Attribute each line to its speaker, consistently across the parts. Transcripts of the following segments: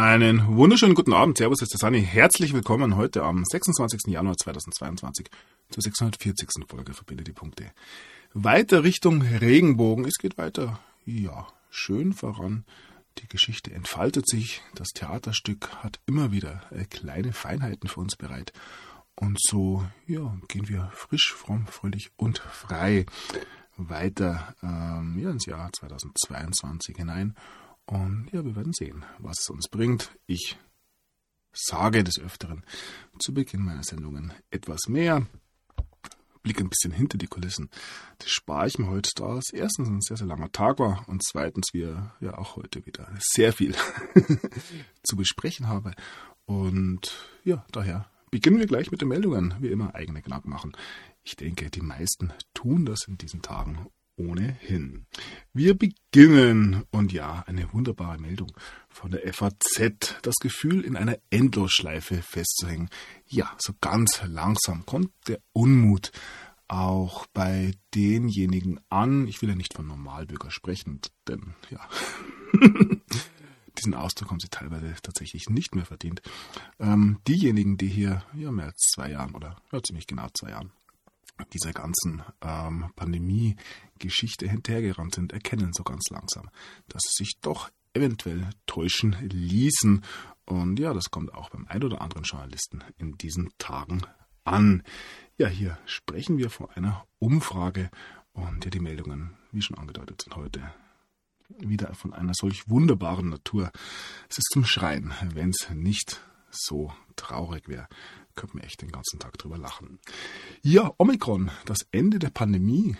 Speaker 1: Einen wunderschönen guten Abend. Servus, hier ist der Sani. Herzlich willkommen heute am 26. Januar 2022 zur 640. Folge Verbinde die Punkte. Weiter Richtung Regenbogen. Es geht weiter, ja, schön voran. Die Geschichte entfaltet sich. Das Theaterstück hat immer wieder kleine Feinheiten für uns bereit. Und so, ja, gehen wir frisch, fromm, fröhlich und frei weiter ins Jahr 2022 hinein. Und ja, wir werden sehen, was es uns bringt. Ich sage des Öfteren zu Beginn meiner Sendungen etwas mehr. Blicke ein bisschen hinter die Kulissen. Das spare ich mir heute, da es erstens ein sehr, sehr langer Tag war und zweitens wir ja auch heute wieder sehr viel zu besprechen haben. Und ja, daher beginnen wir gleich mit den Meldungen. Wie immer eigene Gedanken machen. Ich denke, die meisten tun das in diesen Tagen ohnehin. Wir beginnen, und ja, eine wunderbare Meldung von der FAZ. Das Gefühl, in einer Endlosschleife festzuhängen. Ja, so ganz langsam kommt der Unmut auch bei denjenigen an. Ich will ja nicht von Normalbürger sprechen, denn ja, diesen Ausdruck haben sie teilweise tatsächlich nicht mehr verdient. Diejenigen, die hier mehr als 2 Jahren oder ziemlich genau 2 Jahren dieser ganzen Pandemie-Geschichte hinterhergerannt sind, erkennen so ganz langsam, dass sie sich doch eventuell täuschen ließen. Und ja, das kommt auch beim ein oder anderen Journalisten in diesen Tagen an. Ja, hier sprechen wir von einer Umfrage und ja, die Meldungen, wie schon angedeutet, sind heute wieder von einer solch wunderbaren Natur. Es ist zum Schreien, wenn es nicht so traurig wäre. Könnte man echt den ganzen Tag drüber lachen. Ja, Omikron, das Ende der Pandemie.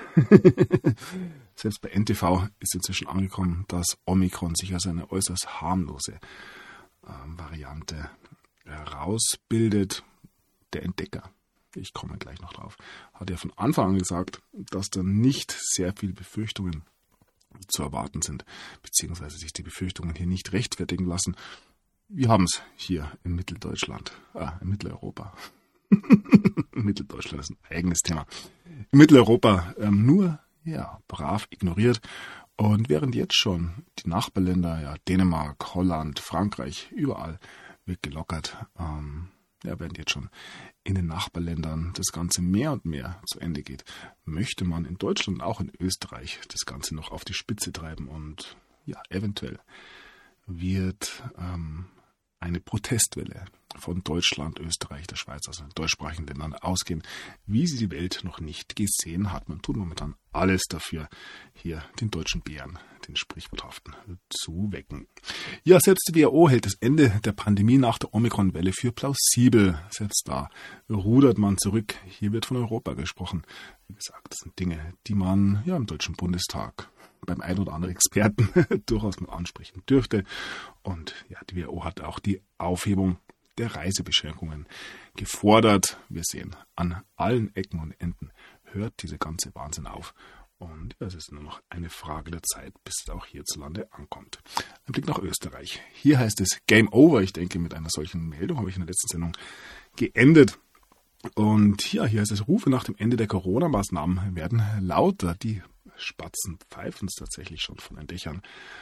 Speaker 1: Selbst bei NTV ist inzwischen angekommen, dass Omikron sich als eine äußerst harmlose Variante herausbildet. Der Entdecker, ich komme gleich noch drauf, hat ja von Anfang an gesagt, dass da nicht sehr viele Befürchtungen zu erwarten sind, beziehungsweise sich die Befürchtungen hier nicht rechtfertigen lassen. Wir haben es hier in Mitteldeutschland, in Mitteleuropa. Mitteldeutschland ist ein eigenes Thema. In Mitteleuropa nur brav ignoriert. Und während jetzt schon die Nachbarländer, Dänemark, Holland, Frankreich, überall wird gelockert, während jetzt schon in den Nachbarländern das Ganze mehr und mehr zu Ende geht, möchte man in Deutschland, auch in Österreich, das Ganze noch auf die Spitze treiben. Und ja, eventuell wird eine Protestwelle von Deutschland, Österreich, der Schweiz, also den deutschsprachigen Ländern ausgehen, wie sie die Welt noch nicht gesehen hat. Man tut momentan alles dafür, hier den deutschen Bären, den sprichworthaften, zu wecken. Ja, selbst die WHO hält das Ende der Pandemie nach der Omikron-Welle für plausibel. Selbst da rudert man zurück. Hier wird von Europa gesprochen. Wie gesagt, das sind Dinge, die man im Deutschen Bundestag beim einen oder anderen Experten durchaus mal ansprechen dürfte. Und ja, die WHO hat auch die Aufhebung der Reisebeschränkungen gefordert. Wir sehen, an allen Ecken und Enden hört dieser ganze Wahnsinn auf. Und es ist nur noch eine Frage der Zeit, bis es auch hierzulande ankommt. Ein Blick nach Österreich. Hier heißt es Game Over. Ich denke, mit einer solchen Meldung habe ich in der letzten Sendung geendet. Und ja, hier heißt es, Rufe nach dem Ende der Corona-Maßnahmen werden lauter. Die Spatzen pfeifen es tatsächlich schon von den Dächern.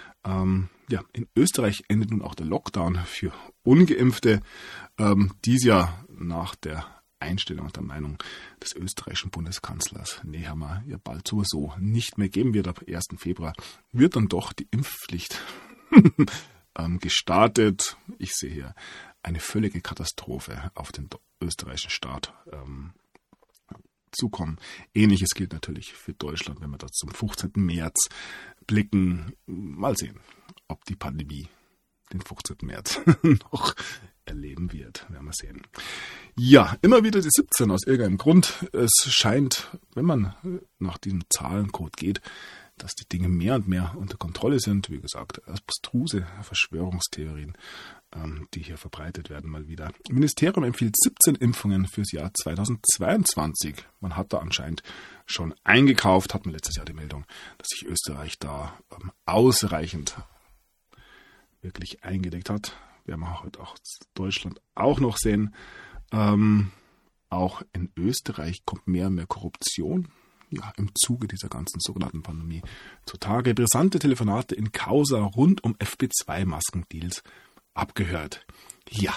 Speaker 1: In Österreich endet nun auch der Lockdown für Ungeimpfte. Dies Jahr nach der Einstellung und der Meinung des österreichischen Bundeskanzlers Nehammer bald sowieso nicht mehr geben wird. Ab 1. Februar wird dann doch die Impfpflicht gestartet. Ich sehe hier eine völlige Katastrophe auf den österreichischen Staat zukommen. Ähnliches gilt natürlich für Deutschland, wenn wir da zum 15. März blicken. Mal sehen, ob die Pandemie den 15. März noch erleben wird. Werden wir sehen. Ja, immer wieder die 17 aus irgendeinem Grund. Es scheint, wenn man nach diesem Zahlencode geht, dass die Dinge mehr und mehr unter Kontrolle sind. Wie gesagt, abstruse Verschwörungstheorien, die hier verbreitet werden mal wieder. Das Ministerium empfiehlt 17 Impfungen fürs Jahr 2022. Man hat da anscheinend schon eingekauft, hat man letztes Jahr die Meldung, dass sich Österreich da ausreichend wirklich eingedeckt hat. Werden wir heute auch Deutschland auch noch sehen. Auch in Österreich kommt mehr und mehr Korruption im Zuge dieser ganzen sogenannten Pandemie zutage. Brisante Telefonate in Causa rund um FP2-Maskendeals abgehört. Ja.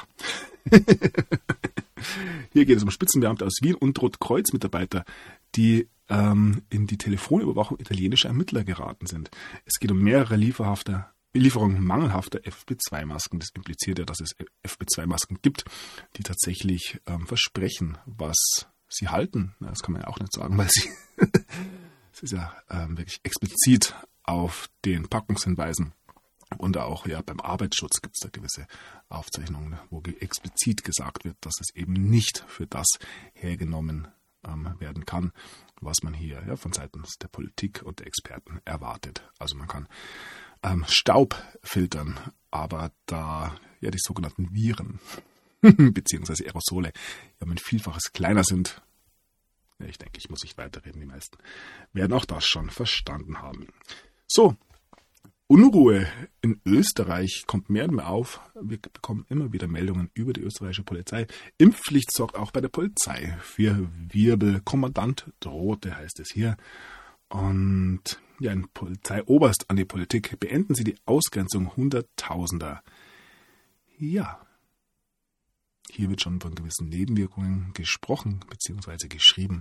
Speaker 1: Hier geht es um Spitzenbeamte aus Wien und Rotkreuz-Mitarbeiter, die in die Telefonüberwachung italienischer Ermittler geraten sind. Es geht um mehrere Lieferungen mangelhafter FP2-Masken. Das impliziert ja, dass es FP2-Masken gibt, die tatsächlich versprechen, was sie halten. Das kann man ja auch nicht sagen, weil es ist ja wirklich explizit auf den Packungshinweisen. Und auch ja beim Arbeitsschutz gibt es da gewisse Aufzeichnungen, wo explizit gesagt wird, dass es eben nicht für das hergenommen werden kann, was man hier ja, von seitens der Politik und der Experten erwartet. Also man kann Staub filtern, aber da ja die sogenannten Viren bzw. Aerosole ja ein Vielfaches kleiner sind, ja, ich denke, ich muss nicht weiterreden, die meisten werden auch das schon verstanden haben. So, Unruhe in Österreich kommt mehr und mehr auf. Wir bekommen immer wieder Meldungen über die österreichische Polizei. Impfpflicht sorgt auch bei der Polizei für Wirbel. Kommandant drohte, heißt es hier. Und ja, ein Polizeioberst an die Politik. Beenden Sie die Ausgrenzung Hunderttausender. Ja, hier wird schon von gewissen Nebenwirkungen gesprochen bzw. geschrieben.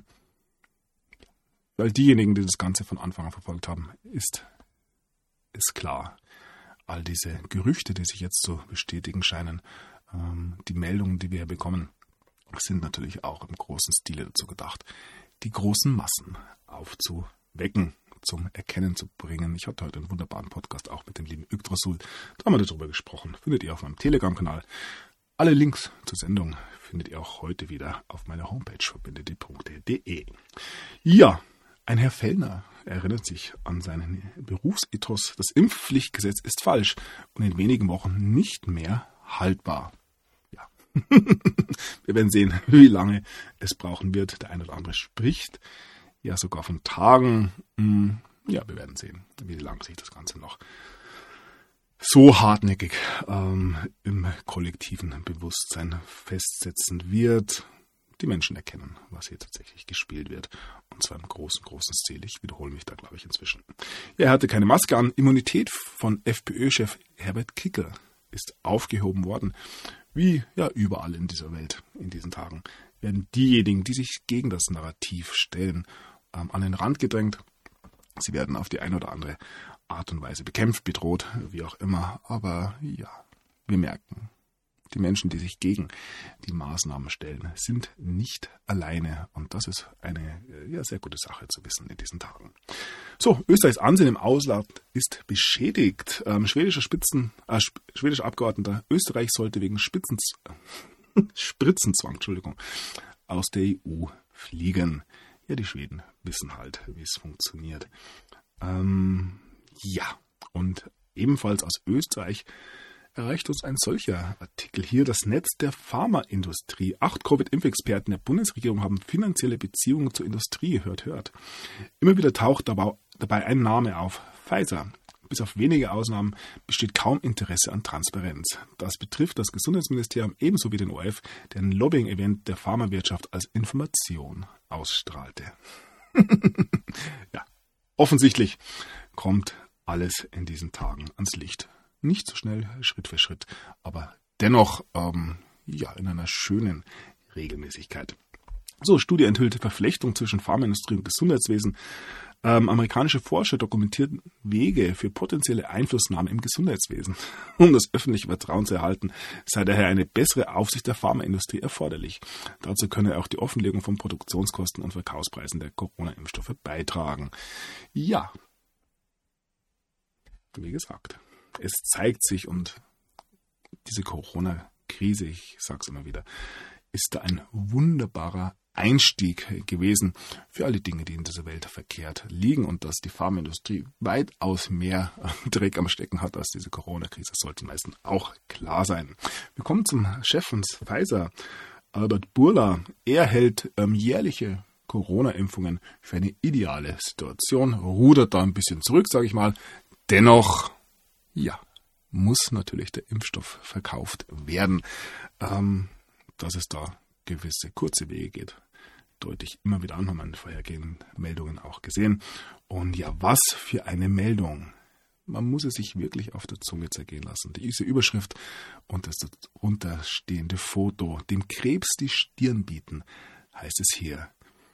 Speaker 1: Weil diejenigen, die das Ganze von Anfang an verfolgt haben, ist klar. All diese Gerüchte, die sich jetzt so bestätigen scheinen, die Meldungen, die wir hier bekommen, sind natürlich auch im großen Stile dazu gedacht, die großen Massen aufzuwecken, zum Erkennen zu bringen. Ich hatte heute einen wunderbaren Podcast auch mit dem lieben Yggdrasil. Da haben wir darüber gesprochen. Findet ihr auf meinem Telegram-Kanal. Alle Links zur Sendung findet ihr auch heute wieder auf meiner Homepage verbindet.de. Ja, ein Herr Fellner erinnert sich an seinen Berufsethos. Das Impfpflichtgesetz ist falsch und in wenigen Wochen nicht mehr haltbar. Ja, wir werden sehen, wie lange es brauchen wird. Der eine oder andere spricht ja sogar von Tagen. Ja, wir werden sehen, wie lange sich das Ganze noch so hartnäckig im kollektiven Bewusstsein festsetzen wird. Die Menschen erkennen, was hier tatsächlich gespielt wird. Und zwar im großen Stil. Ich wiederhole mich da, glaube ich, inzwischen. Ja, er hatte keine Maske an. Immunität von FPÖ-Chef Herbert Kickl ist aufgehoben worden. Wie ja überall in dieser Welt in diesen Tagen werden diejenigen, die sich gegen das Narrativ stellen, an den Rand gedrängt. Sie werden auf die eine oder andere Art und Weise bekämpft, bedroht, wie auch immer. Aber ja, wir merken, die Menschen, die sich gegen die Maßnahmen stellen, sind nicht alleine. Und das ist eine ja, sehr gute Sache zu wissen in diesen Tagen. So, Österreichs Ansehen im Ausland ist beschädigt. Schwedischer Abgeordneter, Österreich sollte wegen Spritzenzwang aus der EU fliegen. Ja, die Schweden wissen halt, wie es funktioniert. Ja, und ebenfalls aus Österreich erreicht uns ein solcher Artikel hier. Das Netz der Pharmaindustrie. 8 Covid-Impfexperten der Bundesregierung haben finanzielle Beziehungen zur Industrie. Hört. Immer wieder taucht dabei ein Name auf. Pfizer. Bis auf wenige Ausnahmen besteht kaum Interesse an Transparenz. Das betrifft das Gesundheitsministerium ebenso wie den ORF, der ein Lobbying-Event der Pharmawirtschaft als Information ausstrahlte. Ja, offensichtlich kommt alles in diesen Tagen ans Licht. Nicht so schnell, Schritt für Schritt, aber dennoch ja, in einer schönen Regelmäßigkeit. So, Studie enthüllte Verflechtung zwischen Pharmaindustrie und Gesundheitswesen. Amerikanische Forscher dokumentierten Wege für potenzielle Einflussnahme im Gesundheitswesen. Um das öffentliche Vertrauen zu erhalten, sei daher eine bessere Aufsicht der Pharmaindustrie erforderlich. Dazu könne auch die Offenlegung von Produktionskosten und Verkaufspreisen der Corona-Impfstoffe beitragen. Ja, wie gesagt, es zeigt sich, und diese Corona-Krise, ich sage es immer wieder, ist da ein wunderbarer Einstieg gewesen für alle Dinge, die in dieser Welt verkehrt liegen, und dass die Pharmaindustrie weitaus mehr Dreck am Stecken hat als diese Corona-Krise, sollte den meisten auch klar sein. Wir kommen zum Chef von Pfizer, Albert Bourla. Er hält jährliche Corona-Impfungen für eine ideale Situation, rudert da ein bisschen zurück, sage ich mal. Dennoch, ja, muss natürlich der Impfstoff verkauft werden, dass es da gewisse kurze Wege geht. Deute ich immer wieder an, haben wir in vorhergehenden Meldungen auch gesehen. Und ja, was für eine Meldung. man muss es sich wirklich auf der Zunge zergehen lassen. Diese Überschrift und das unterstehende Foto, dem Krebs die Stirn bieten, heißt es hier.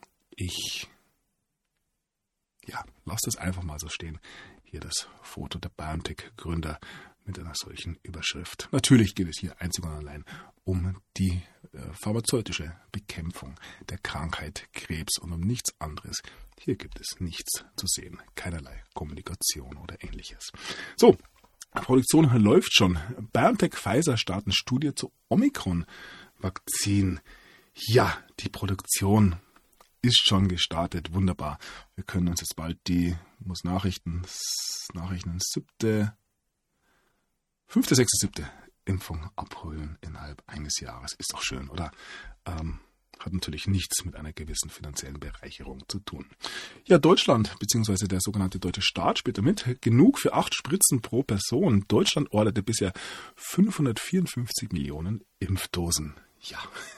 Speaker 1: Lasst es einfach mal so stehen. Hier das Foto der BioNTech-Gründer mit einer solchen Überschrift. Natürlich geht es hier einzig und allein um die pharmazeutische Bekämpfung der Krankheit Krebs und um nichts anderes. Hier gibt es nichts zu sehen, keinerlei Kommunikation oder ähnliches. So, Produktion läuft schon. BioNTech Pfizer starten Studie zu Omikron-Vakzin. Ja, die Produktion ist schon gestartet. Wunderbar. Wir können uns jetzt bald die Nachrichten 5., 6., 7. Impfung abholen innerhalb eines Jahres. Ist doch schön, oder? Hat natürlich nichts mit einer gewissen finanziellen Bereicherung zu tun. Ja, Deutschland bzw. der sogenannte deutsche Staat spielt damit. Genug für 8 Spritzen pro Person. Deutschland orderte bisher 554 Millionen Impfdosen. Ja.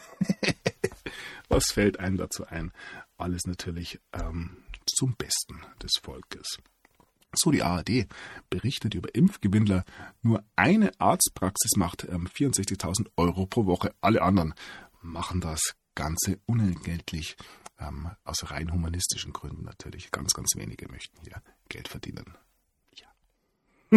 Speaker 1: Was fällt einem dazu ein? Alles natürlich zum Besten des Volkes. So, die ARD berichtet über Impfgewinnler. Nur eine Arztpraxis macht 64.000 Euro pro Woche. Alle anderen machen das Ganze unentgeltlich, aus rein humanistischen Gründen natürlich. Ganz, ganz wenige möchten hier Geld verdienen. Ja.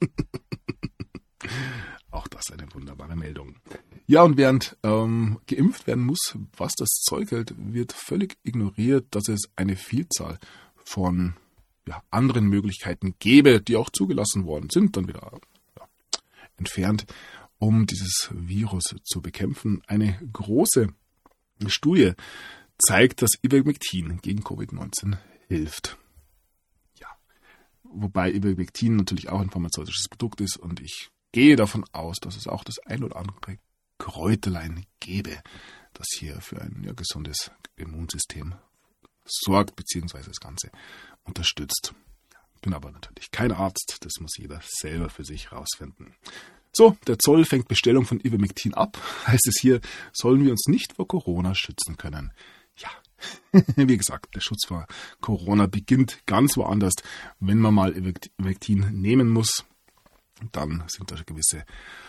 Speaker 1: Auch das eine wunderbare Meldung. Ja, und während geimpft werden muss, was das Zeug hält, wird völlig ignoriert, dass es eine Vielzahl von anderen Möglichkeiten gäbe, die auch zugelassen worden sind, dann wieder entfernt, um dieses Virus zu bekämpfen. Eine große Studie zeigt, dass Ivermectin gegen Covid-19 hilft. Ja, wobei Ivermectin natürlich auch ein pharmazeutisches Produkt ist und ich gehe davon aus, dass es auch das ein oder andere Kräuterlein gäbe, das hier für ein gesundes Immunsystem sorgt bzw. das Ganze unterstützt. Bin aber natürlich kein Arzt, das muss jeder selber für sich rausfinden. So, der Zoll fängt Bestellung von Ivermectin ab. Heißt es hier, sollen wir uns nicht vor Corona schützen können? Ja, wie gesagt, der Schutz vor Corona beginnt ganz woanders. Wenn man mal Ivermectin nehmen muss, dann sind da gewisse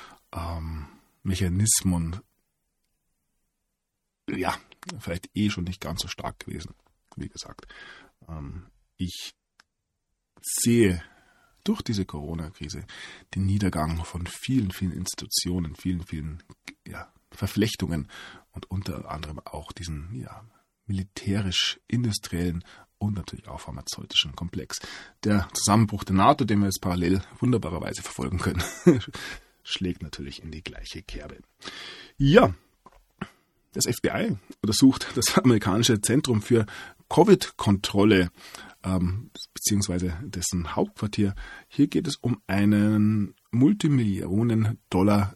Speaker 1: Mechanismen vielleicht schon nicht ganz so stark gewesen. Wie gesagt, ich sehe durch diese Corona-Krise den Niedergang von vielen, vielen Institutionen, vielen, vielen Verflechtungen und unter anderem auch diesen militärisch-industriellen und natürlich auch pharmazeutischen Komplex. Der Zusammenbruch der NATO, den wir jetzt parallel wunderbarerweise verfolgen können, schlägt natürlich in die gleiche Kerbe. Ja, das FBI untersucht das amerikanische Zentrum für Covid-Kontrolle beziehungsweise dessen Hauptquartier. Hier geht es um einen Multimillionen-Dollar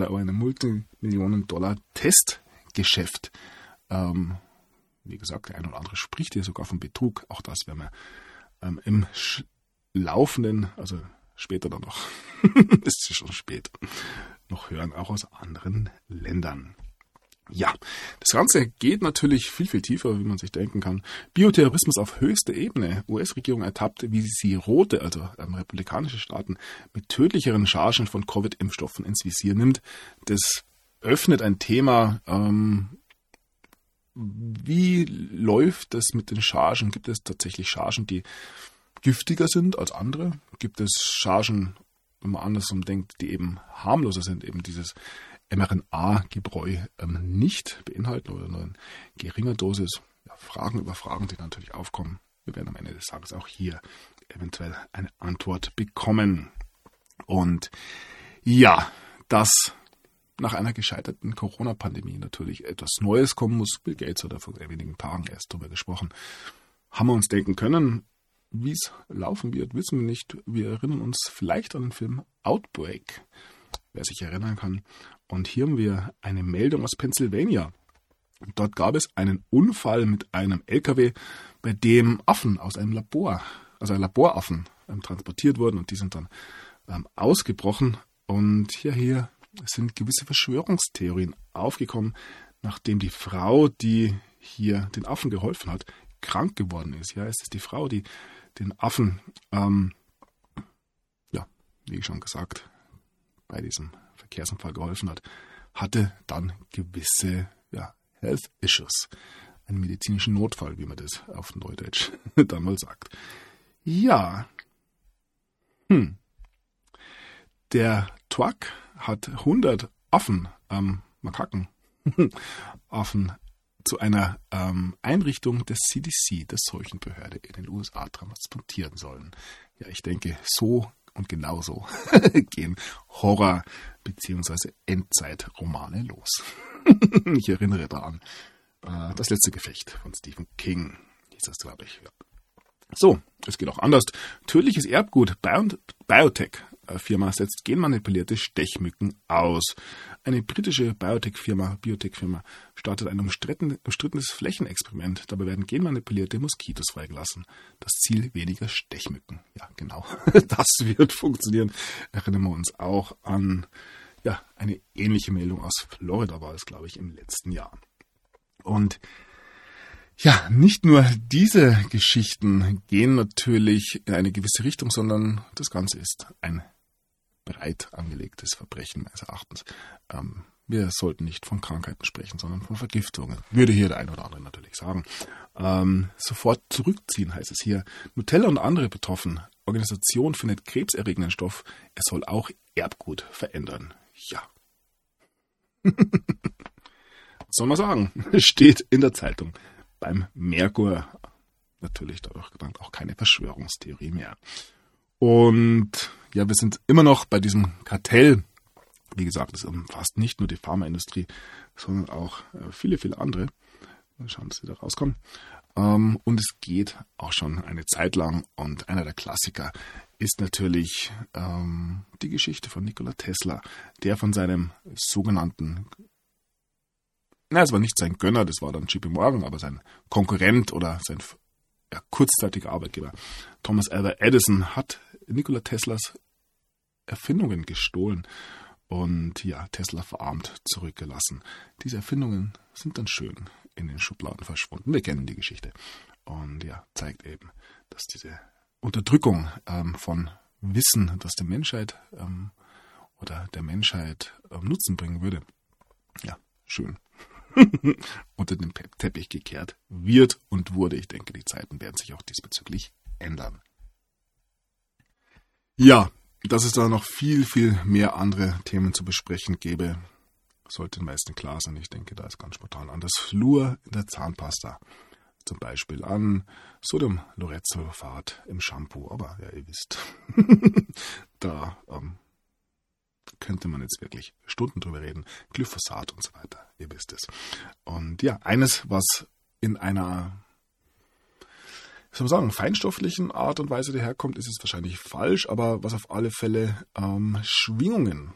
Speaker 1: Testgeschäft. Wie gesagt, der eine oder andere spricht hier sogar von Betrug. Auch das werden wir im Laufenden, also später dann noch, ist schon spät, noch hören, auch aus anderen Ländern. Ja, das Ganze geht natürlich viel, viel tiefer, wie man sich denken kann. Bioterrorismus auf höchster Ebene. US-Regierung ertappt, wie sie rote, also republikanische Staaten, mit tödlicheren Chargen von Covid-Impfstoffen ins Visier nimmt. Das öffnet ein Thema, wie läuft das mit den Chargen? Gibt es tatsächlich Chargen, die giftiger sind als andere? Gibt es Chargen, wenn man andersrum denkt, die eben harmloser sind, eben dieses mRNA-Gebräu nicht beinhalten oder nur in geringer Dosis? Ja, Fragen über Fragen, die natürlich aufkommen. Wir werden am Ende des Tages auch hier eventuell eine Antwort bekommen. Und ja, dass nach einer gescheiterten Corona-Pandemie natürlich etwas Neues kommen muss. Bill Gates hat da vor sehr wenigen Tagen erst drüber gesprochen. Haben wir uns denken können, wie es laufen wird, wissen wir nicht. Wir erinnern uns vielleicht an den Film Outbreak, wer sich erinnern kann. Und hier haben wir eine Meldung aus Pennsylvania. Dort gab es einen Unfall mit einem LKW, bei dem Affen aus einem Labor, also Laboraffen, transportiert wurden und die sind dann ausgebrochen. Und hier sind gewisse Verschwörungstheorien aufgekommen, nachdem die Frau, die hier den Affen geholfen hat, krank geworden ist. Ja, es ist die Frau, die den Affen wie schon gesagt, bei diesem Verkehrsunfall geholfen hat, hatte dann gewisse Health Issues. Einen medizinischen Notfall, wie man das auf Neudeutsch dann mal sagt. Ja. Der Twak hat 100 Affen, Makaken, Affen zu einer Einrichtung des CDC, der Seuchenbehörde in den USA, transportieren sollen. Ja, ich denke, so und genauso gehen Horror- bzw. Endzeitromane los. Ich erinnere da an Das letzte Gefecht von Stephen King, hieß das, glaube ich. Ja. So, es geht auch anders. Tödliches Erbgut. Biotech-Firma setzt genmanipulierte Stechmücken aus. Eine britische Biotech-Firma startet ein umstrittenes Flächenexperiment. Dabei werden genmanipulierte Moskitos freigelassen. Das Ziel: weniger Stechmücken. Ja, genau. Das wird funktionieren. Erinnern wir uns auch an eine ähnliche Meldung aus Florida, war es, glaube ich, im letzten Jahr. Und ja, nicht nur diese Geschichten gehen natürlich in eine gewisse Richtung, sondern das Ganze ist ein breit angelegtes Verbrechen meines Erachtens. Wir sollten nicht von Krankheiten sprechen, sondern von Vergiftungen. Würde hier der ein oder andere natürlich sagen. Sofort zurückziehen heißt es hier. Nutella und andere betroffen. Organisation findet krebserregenden Stoff. Er soll auch Erbgut verändern. Ja. Was soll man sagen? Steht in der Zeitung. Beim Merkur. Natürlich dadurch genannt auch keine Verschwörungstheorie mehr. Und ja, wir sind immer noch bei diesem Kartell. Wie gesagt, es umfasst nicht nur die Pharmaindustrie, sondern auch viele, viele andere. Mal schauen, dass sie da rauskommen. Und es geht auch schon eine Zeit lang. Und einer der Klassiker ist natürlich die Geschichte von Nikola Tesla, der von seinem sogenannten, es war nicht sein Gönner, das war dann JP Morgan, aber sein Konkurrent oder sein kurzzeitiger Arbeitgeber, Thomas Alva Edison, hat Nikola Teslas Erfindungen gestohlen und Tesla verarmt zurückgelassen. Diese Erfindungen sind dann schön in den Schubladen verschwunden. Wir kennen die Geschichte. Und zeigt eben, dass diese Unterdrückung von Wissen, das der Menschheit Nutzen bringen würde, schön unter den Teppich gekehrt wird und wurde. Ich denke, die Zeiten werden sich auch diesbezüglich ändern. Ja, dass es da noch viel, viel mehr andere Themen zu besprechen gäbe, sollte den meisten klar sein. Ich denke, da ist ganz spontan an das Fluor in der Zahnpasta. Zum Beispiel an Sodium-Lauretsulfat im Shampoo. Aber ihr wisst, da könnte man jetzt wirklich Stunden drüber reden. Glyphosat und so weiter. Ihr wisst es. Und eines, was in einer, feinstofflichen Art und Weise daherkommt, ist es wahrscheinlich falsch, aber was auf alle Fälle Schwingungen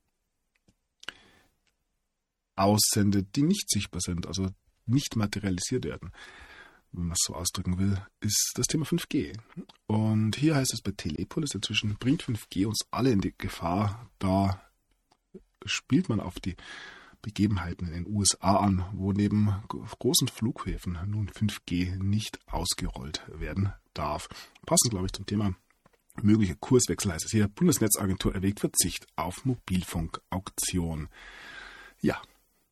Speaker 1: aussendet, die nicht sichtbar sind, also nicht materialisiert werden, wenn man es so ausdrücken will, ist das Thema 5G. Und hier heißt es bei Telepolis inzwischen, bringt 5G uns alle in die Gefahr. Da spielt man auf die Begebenheiten in den USA an, wo neben großen Flughäfen nun 5G nicht ausgerollt werden darf. Passend, glaube ich, zum Thema möglicher Kurswechsel heißt es hier, Bundesnetzagentur erwägt Verzicht auf Mobilfunkauktion. Ja.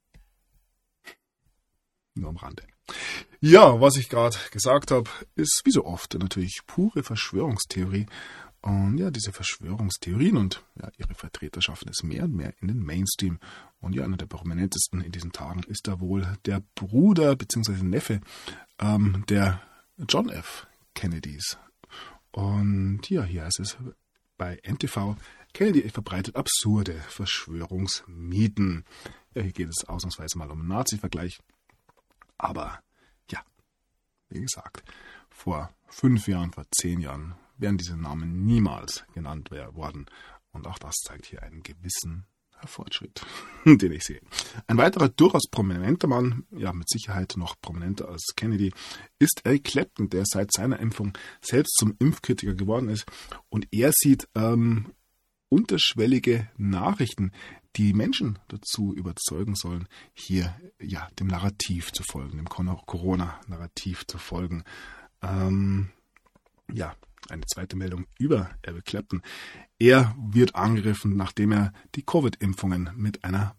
Speaker 1: Nur am Rande. Ja, was ich gerade gesagt habe, ist wie so oft natürlich pure Verschwörungstheorie. Und diese Verschwörungstheorien und ihre Vertreter schaffen es mehr und mehr in den Mainstream. Und einer der prominentesten in diesen Tagen ist da wohl der Bruder bzw. Neffe der John F. Kennedys. Und hier heißt es bei NTV, Kennedy verbreitet absurde Verschwörungsmythen. Ja, hier geht es ausnahmsweise mal um einen Nazi-Vergleich. Aber wie gesagt, vor 5 Jahren, vor 10 Jahren wären diese Namen niemals genannt worden. Und auch das zeigt hier einen gewissen Fortschritt, den ich sehe. Ein weiterer durchaus prominenter Mann, mit Sicherheit noch prominenter als Kennedy, ist Eric Clapton, der seit seiner Impfung selbst zum Impfkritiker geworden ist. Und er sieht unterschwellige Nachrichten, die Menschen dazu überzeugen sollen, hier dem Narrativ zu folgen, dem Corona-Narrativ zu folgen. eine zweite Meldung über Eric Clapton. Er wird angegriffen, nachdem er die Covid-Impfungen mit einem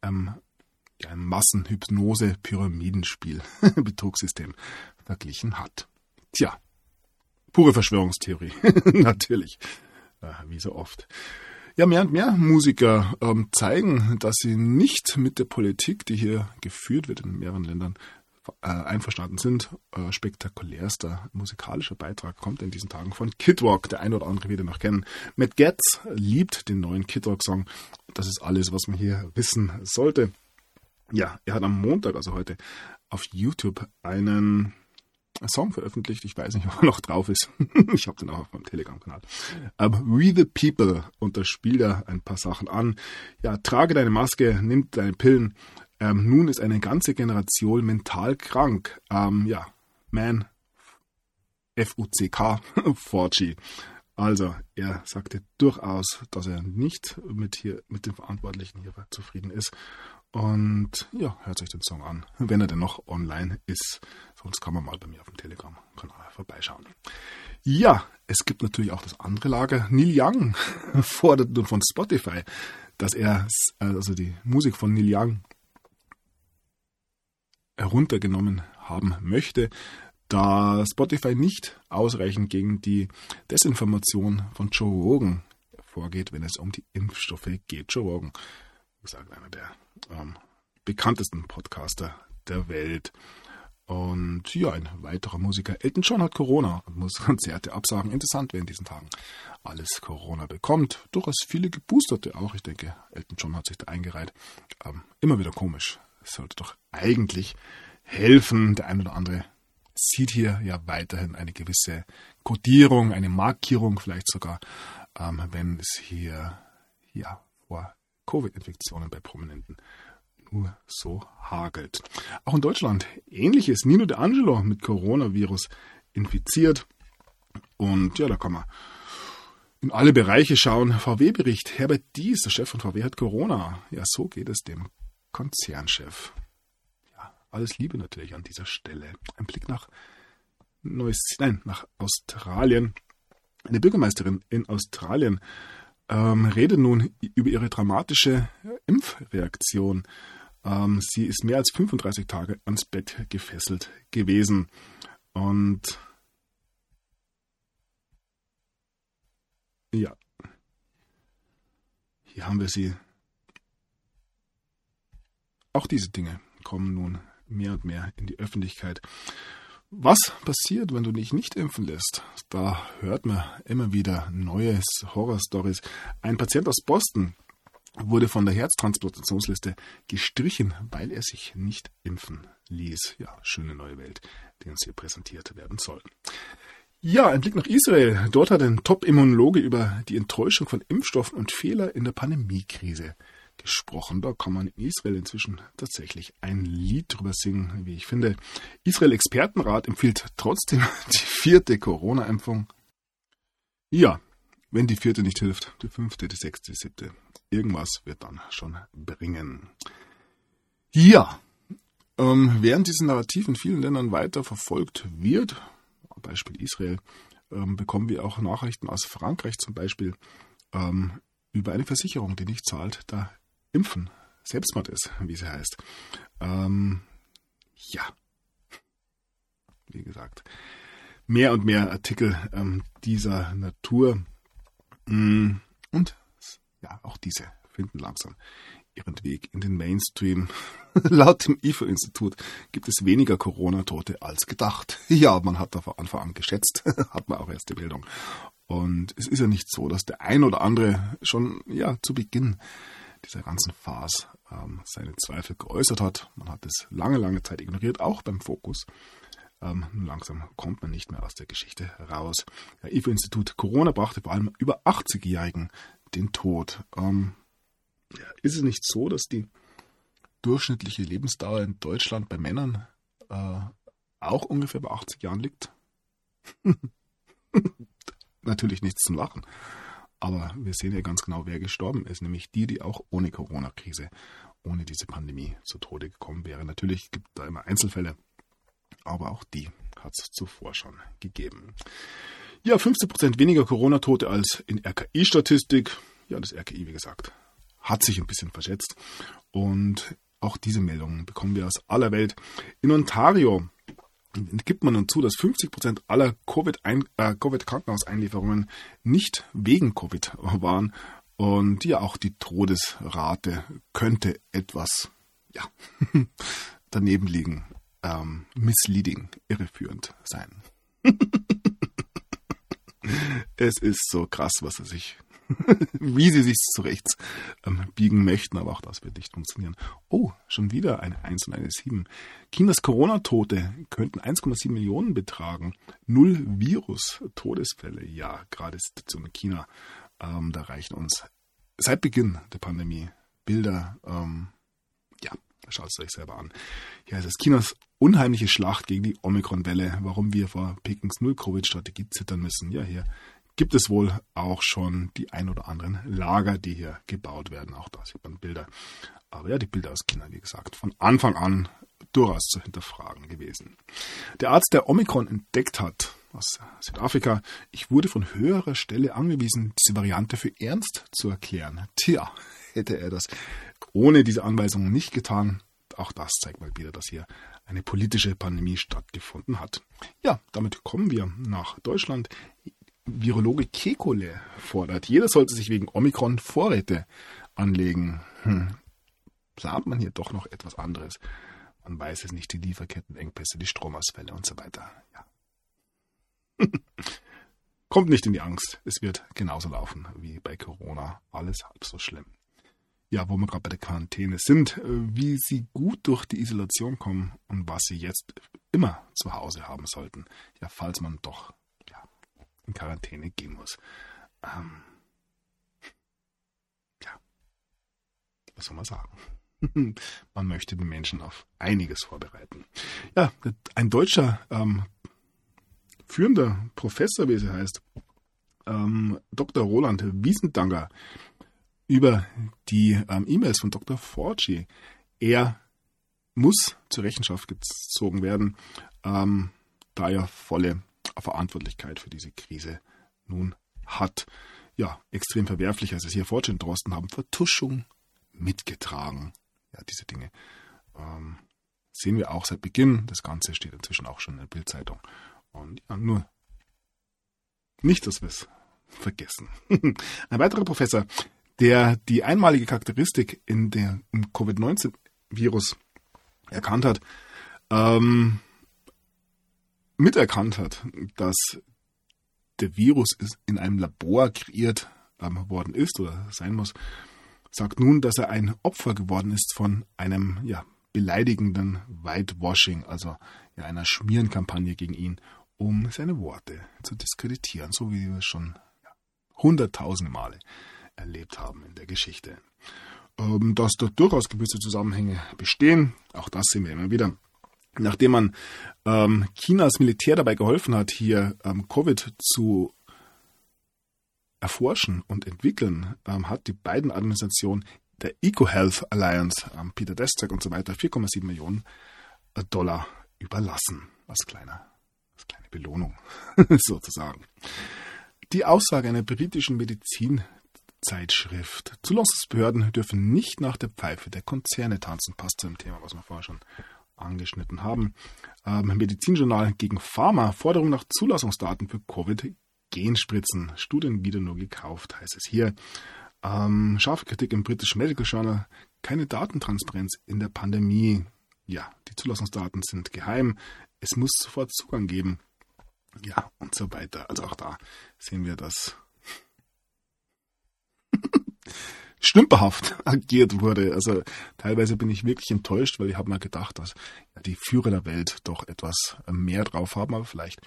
Speaker 1: Massenhypnose-Pyramidenspiel, Betrugssystem, verglichen hat. Tja, pure Verschwörungstheorie, natürlich, wie so oft. Ja, mehr und mehr Musiker zeigen, dass sie nicht mit der Politik, die hier geführt wird in mehreren Ländern, einverstanden sind. Spektakulärster musikalischer Beitrag kommt in diesen Tagen von Kid Rock. Der eine oder andere wird ihn noch kennen. Matt Getz liebt den neuen Kid Rock Song. Das ist alles, was man hier wissen sollte. Ja, er hat am Montag, also heute, auf YouTube einen Song veröffentlicht. Ich weiß nicht, ob er noch drauf ist. Ich habe den auch auf meinem Telegram-Kanal. We the People. Und da spielt er ein paar Sachen an. Ja, trage deine Maske, nimm deine Pillen. Nun ist eine ganze Generation mental krank. Man, F-U-C-K, 4G. Also, er sagte durchaus, dass er nicht mit den Verantwortlichen hier zufrieden ist. Und ja, hört sich den Song an, wenn er denn noch online ist. Sonst kann man mal bei mir auf dem Telegram-Kanal vorbeischauen. Ja, es gibt natürlich auch das andere Lager. Neil Young fordert nun von Spotify, dass er, also die Musik von Neil Young, heruntergenommen haben möchte, da Spotify nicht ausreichend gegen die Desinformation von Joe Rogan vorgeht, wenn es um die Impfstoffe geht. Joe Rogan, wie gesagt, einer der bekanntesten Podcaster der Welt. Und ja, ein weiterer Musiker, Elton John, hat Corona und muss Konzerte absagen. Interessant, wer in diesen Tagen alles Corona bekommt. Durchaus viele Geboosterte auch. Ich denke, Elton John hat sich da eingereiht. Immer wieder komisch. Es sollte doch eigentlich helfen. Der ein oder andere sieht hier ja weiterhin eine gewisse Kodierung, eine Markierung vielleicht sogar, wenn es hier vor Covid-Infektionen bei Prominenten nur so hagelt. Auch in Deutschland ähnliches. Nino D'Angelo mit Coronavirus infiziert. Und ja, da kann man in alle Bereiche schauen. VW-Bericht. Herbert Diess, der Chef von VW, hat Corona. Ja, so geht es dem Konzernchef. Ja, alles Liebe natürlich an dieser Stelle. Ein Blick nach Australien. Eine Bürgermeisterin in Australien redet nun über ihre dramatische Impfreaktion. Sie ist mehr als 35 Tage ans Bett gefesselt gewesen. Und ja, hier haben wir sie. Auch diese Dinge kommen nun mehr und mehr in die Öffentlichkeit. Was passiert, wenn du dich nicht impfen lässt? Da hört man immer wieder neue Horrorstories. Ein Patient aus Boston wurde von der Herztransplantationsliste gestrichen, weil er sich nicht impfen ließ. Ja, schöne neue Welt, die uns hier präsentiert werden soll. Ja, ein Blick nach Israel. Dort hat ein Top-Immunologe über die Enttäuschung von Impfstoffen und Fehler in der Pandemiekrise gesprochen. Da kann man in Israel inzwischen tatsächlich ein Lied drüber singen, wie ich finde. Israel-Expertenrat empfiehlt trotzdem die 4. Corona-Impfung. Ja, wenn die 4. nicht hilft, die 5., die 6., die 7. Irgendwas wird dann schon bringen. Ja, während dieses Narrativ in vielen Ländern weiter verfolgt wird, Beispiel Israel, bekommen wir auch Nachrichten aus Frankreich zum Beispiel über eine Versicherung, die nicht zahlt, da Impfen Selbstmord ist, wie sie heißt. Ja, wie gesagt, mehr und mehr Artikel dieser Natur und ja, auch diese finden langsam ihren Weg in den Mainstream. Laut dem IFO-Institut gibt es weniger Corona-Tote als gedacht. Ja, man hat da von Anfang an geschätzt, hat man auch erst die Meldung. Und es ist ja nicht so, dass der ein oder andere schon zu Beginn dieser ganzen Farce seine Zweifel geäußert hat. Man hat es lange Zeit ignoriert, auch beim Fokus. Langsam kommt man nicht mehr aus der Geschichte raus. Das IFO-Institut Corona brachte vor allem über 80-Jährigen den Tod. Ist es nicht so, dass die durchschnittliche Lebensdauer in Deutschland bei Männern auch ungefähr bei 80 Jahren liegt? Natürlich nichts zum Lachen. Aber wir sehen ja ganz genau, wer gestorben ist. Nämlich die auch ohne Corona-Krise, ohne diese Pandemie zu Tode gekommen wäre. Natürlich gibt es da immer Einzelfälle, aber auch die hat es zuvor schon gegeben. Ja, 15% weniger Corona-Tote als in RKI-Statistik. Ja, das RKI, wie gesagt, hat sich ein bisschen verschätzt. Und auch diese Meldungen bekommen wir aus aller Welt. In Ontario gibt man nun zu, dass 50% aller Covid-Krankenhauseinlieferungen nicht wegen Covid waren. Und ja, auch die Todesrate könnte etwas daneben liegen, misleading, irreführend sein. Es ist so krass, wie sie sich zurecht biegen möchten, aber auch das wird nicht funktionieren. Oh, schon wieder eine 1 und eine 7. Chinas Corona-Tote könnten 1,7 Millionen betragen. 0 Virus-Todesfälle. Ja, gerade die Situation in China, da reichen uns seit Beginn der Pandemie Bilder, schaut es euch selber an. Ja, es ist Chinas unheimliche Schlacht gegen die Omikron-Welle, warum wir vor Pekings Null-Covid-Strategie zittern müssen. Ja, hier gibt es wohl auch schon die ein oder anderen Lager, die hier gebaut werden. Auch da sieht man Bilder. Aber ja, die Bilder aus China, wie gesagt, von Anfang an durchaus zu hinterfragen gewesen. Der Arzt, der Omikron entdeckt hat, aus Südafrika, ich wurde von höherer Stelle angewiesen, diese Variante für ernst zu erklären. Tja, hätte er das ohne diese Anweisungen nicht getan. Auch das zeigt mal wieder, dass hier eine politische Pandemie stattgefunden hat. Ja, damit kommen wir nach Deutschland. Virologe Kekulé fordert, jeder sollte sich wegen Omikron Vorräte anlegen. Plant man hier doch noch etwas anderes? Man weiß es nicht, die Lieferkettenengpässe, die Stromausfälle und so weiter. Ja. Kommt nicht in die Angst, es wird genauso laufen wie bei Corona. Alles halb so schlimm. Ja, wo wir gerade bei der Quarantäne sind, wie Sie gut durch die Isolation kommen und was Sie jetzt immer zu Hause haben sollten. Ja, falls man doch in Quarantäne gehen muss. Was soll man sagen? Man möchte den Menschen auf einiges vorbereiten. Ja, ein deutscher führender Professor, wie es heißt, Dr. Roland Wiesendanger, über die E-Mails von Dr. Fauci. Er muss zur Rechenschaft gezogen werden, da er volle Verantwortlichkeit für diese Krise nun hat. Ja, extrem verwerflich, als es hier Fauci und Drosten haben Vertuschung mitgetragen. Ja, diese Dinge sehen wir auch seit Beginn. Das Ganze steht inzwischen auch schon in der Bild-Zeitung. Und ja, nur nicht, dass wir es vergessen. Ein weiterer Professor, der die einmalige Charakteristik im Covid-19-Virus erkannt hat, miterkannt hat, dass der Virus in einem Labor kreiert worden ist oder sein muss, sagt nun, dass er ein Opfer geworden ist von einem beleidigenden Whitewashing, also einer Schmierenkampagne gegen ihn, um seine Worte zu diskreditieren, so wie wir es schon hunderttausende Male erlebt haben in der Geschichte. Dass da durchaus gewisse Zusammenhänge bestehen, auch das sehen wir immer wieder. Nachdem man Chinas Militär dabei geholfen hat, hier Covid zu erforschen und entwickeln, hat die Biden-Administration der EcoHealth Alliance, Peter Daszak und so weiter, 4,7 Millionen Dollar überlassen. Was kleine Belohnung sozusagen. Die Aussage einer britischen Medizinzeitschrift. Zulassungsbehörden dürfen nicht nach der Pfeife der Konzerne tanzen. Passt zu dem Thema, was wir vorher schon angeschnitten haben. Medizinjournal gegen Pharma. Forderung nach Zulassungsdaten für Covid-Genspritzen. Studien wieder nur gekauft, heißt es hier. Scharfe Kritik im British Medical Journal. Keine Datentransparenz in der Pandemie. Ja, die Zulassungsdaten sind geheim. Es muss sofort Zugang geben. Ja, und so weiter. Also auch da sehen wir, dass stümperhaft agiert wurde. Also teilweise bin ich wirklich enttäuscht, weil ich habe mal gedacht, dass die Führer der Welt doch etwas mehr drauf haben, aber vielleicht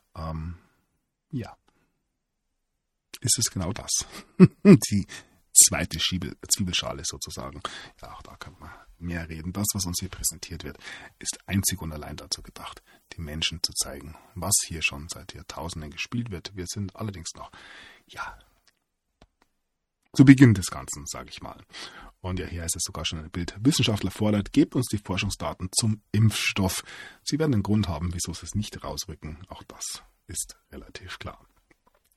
Speaker 1: ist es genau das. Die zweite Zwiebelschale sozusagen. Ja, auch da kann man mehr reden. Das, was uns hier präsentiert wird, ist einzig und allein dazu gedacht, die Menschen zu zeigen, was hier schon seit Jahrtausenden gespielt wird. Wir sind allerdings noch, zu Beginn des Ganzen, sage ich mal. Und ja, hier heißt es sogar schon in der Bild, Wissenschaftler fordert, gebt uns die Forschungsdaten zum Impfstoff. Sie werden einen Grund haben, wieso sie es nicht rausrücken. Auch das ist relativ klar.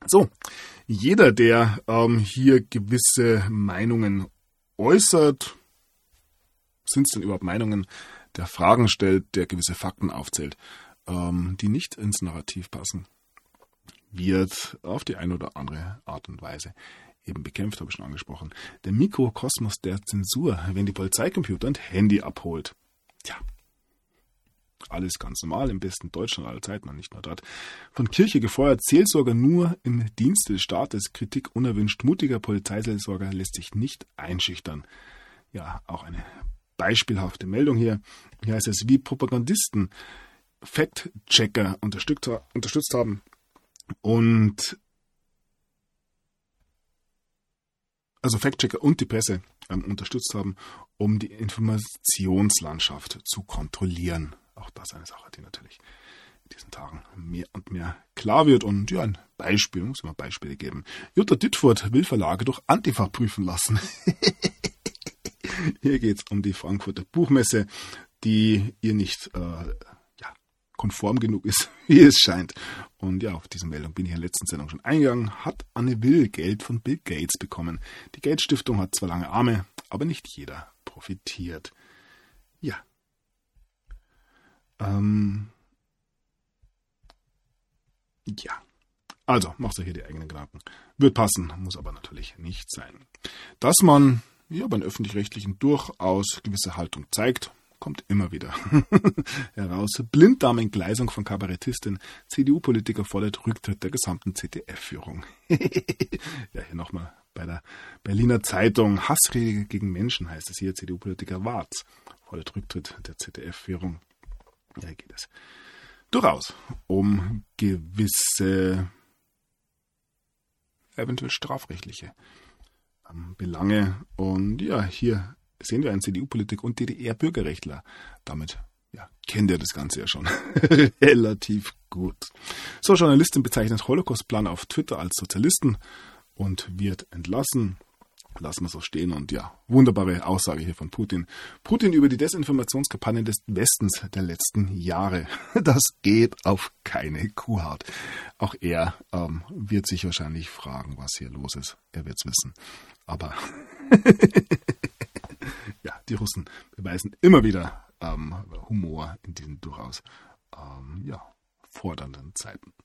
Speaker 1: So, jeder, der hier gewisse Meinungen äußert, sind es denn überhaupt Meinungen, der Fragen stellt, der gewisse Fakten aufzählt, die nicht ins Narrativ passen, wird auf die eine oder andere Art und Weise eben bekämpft, habe ich schon angesprochen. Der Mikrokosmos der Zensur, wenn die Polizei Computer und Handy abholt. Tja, alles ganz normal, im besten Deutschland aller Zeiten und nicht nur dort. Von Kirche gefeuert, Seelsorger nur im Dienste des Staates, Kritik unerwünscht, mutiger Polizeiseelsorger lässt sich nicht einschüchtern. Ja, auch eine beispielhafte Meldung hier. Hier heißt es, wie Propagandisten Fact-Checker unterstützt haben und also Fact-Checker und die Presse unterstützt haben, um die Informationslandschaft zu kontrollieren. Auch das eine Sache, die natürlich in diesen Tagen mehr und mehr klar wird. Und ja, ein Beispiel, muss man Beispiele geben. Jutta Dittfurt will Verlage durch Antifa prüfen lassen. Hier geht es um die Frankfurter Buchmesse, die ihr nicht konform genug ist, wie es scheint. Und ja, auf diese Meldung bin ich in der letzten Sendung schon eingegangen. Hat Anne Will Geld von Bill Gates bekommen. Die Gates Stiftung hat zwar lange Arme, aber nicht jeder profitiert. Ja. Also, machst du hier die eigenen Gedanken. Wird passen, muss aber natürlich nicht sein. Dass man beim Öffentlich-Rechtlichen durchaus gewisse Haltung zeigt, kommt immer wieder heraus. Blinddarmentgleisung von Kabarettistin. CDU-Politiker fordert Rücktritt der gesamten ZDF-Führung. Ja, hier nochmal bei der Berliner Zeitung. Hassrede gegen Menschen heißt es hier. CDU-Politiker Warz fordert Rücktritt der ZDF-Führung. Ja, hier geht es durchaus um gewisse, eventuell strafrechtliche Belange. Und ja, hier sehen wir einen CDU-Politiker und DDR-Bürgerrechtler. Damit kennt ihr das Ganze ja schon relativ gut. So, Journalistin bezeichnet Holocaust-Plan auf Twitter als Sozialisten und wird entlassen. Lassen wir so stehen und ja, wunderbare Aussage hier von Putin. Putin über die Desinformationskampagne des Westens der letzten Jahre. Das geht auf keine Kuhhaut. Auch er wird sich wahrscheinlich fragen, was hier los ist. Er wird es wissen. Aber ja, die Russen beweisen immer wieder Humor in diesen durchaus fordernden Zeiten.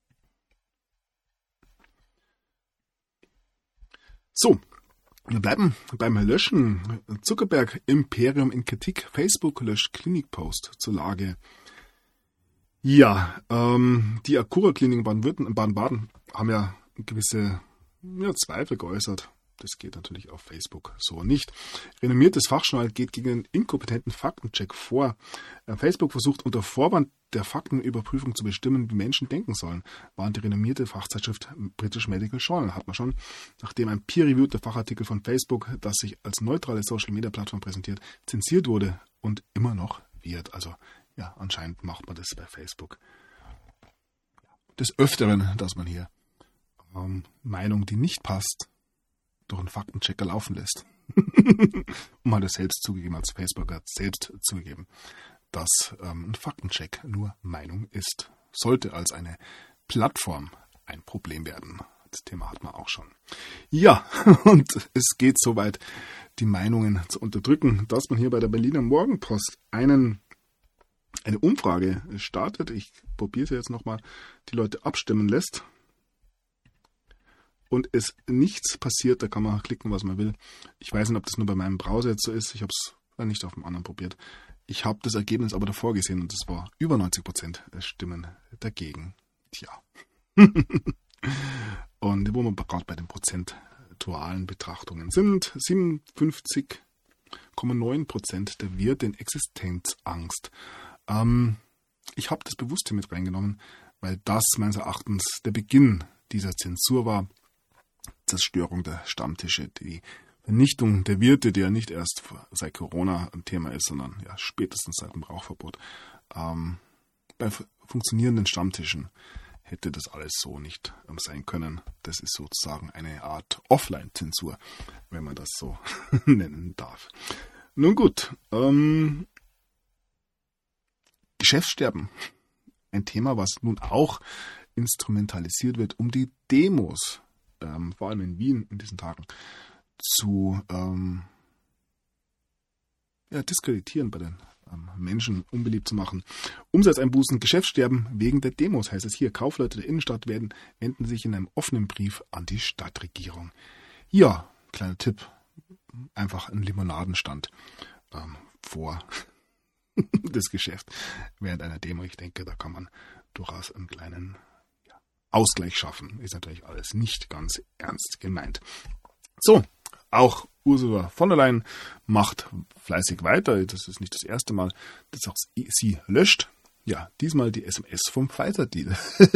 Speaker 1: So, wir bleiben beim Löschen. Zuckerberg Imperium in Kritik. Facebook löscht Klinikpost zur Lage. Ja, die Akura-Kliniken Baden-Baden haben ja gewisse Zweifel geäußert. Das geht natürlich auf Facebook so nicht. Renommiertes Fachjournal geht gegen einen inkompetenten Faktencheck vor. Facebook versucht unter Vorwand der Faktenüberprüfung zu bestimmen, wie Menschen denken sollen, warnt die renommierte Fachzeitschrift British Medical Journal. Hat man schon, nachdem ein peer-reviewter Fachartikel von Facebook, das sich als neutrale Social-Media-Plattform präsentiert, zensiert wurde und immer noch wird. Also ja, anscheinend macht man das bei Facebook des Öfteren, dass man hier Meinung, die nicht passt, durch einen Faktenchecker laufen lässt. Und hat es selbst zugegeben, als Facebook hat selbst zugegeben, dass ein Faktencheck nur Meinung ist. Sollte als eine Plattform ein Problem werden. Das Thema hat man auch schon. Ja, und es geht soweit, die Meinungen zu unterdrücken, dass man hier bei der Berliner Morgenpost eine Umfrage startet. Ich probiere es jetzt nochmal, die Leute abstimmen lässt. Und es nichts passiert, da kann man klicken, was man will. Ich weiß nicht, ob das nur bei meinem Browser jetzt so ist. Ich habe es nicht auf dem anderen probiert. Ich habe das Ergebnis aber davor gesehen und es war über 90% Stimmen dagegen. Tja. Und wo wir gerade bei den prozentualen Betrachtungen sind, 57,9% der Wirte in Existenzangst. Ich habe das bewusst hier mit reingenommen, weil das meines Erachtens der Beginn dieser Zensur war. Zerstörung der Stammtische, die Vernichtung der Wirte, die ja nicht erst seit Corona ein Thema ist, sondern ja spätestens seit dem Rauchverbot. Bei funktionierenden Stammtischen hätte das alles so nicht sein können. Das ist sozusagen eine Art Offline-Zensur, wenn man das so nennen darf. Nun gut, Geschäftssterben. Ein Thema, was nun auch instrumentalisiert wird, um die Demos, vor allem in Wien in diesen Tagen, zu diskreditieren, bei den Menschen unbeliebt zu machen. Umsatzeinbußen, Geschäftssterben wegen der Demos, heißt es hier. Kaufleute der Innenstadt wenden sich in einem offenen Brief an die Stadtregierung. Ja, kleiner Tipp, einfach ein Limonadenstand vor das Geschäft während einer Demo. Ich denke, da kann man durchaus einen kleinen Ausgleich schaffen. Ist natürlich alles nicht ganz ernst gemeint. So, auch Ursula von der Leyen macht fleißig weiter. Das ist nicht das erste Mal, dass auch sie löscht. Ja, diesmal die SMS vom Pfizer-Deal.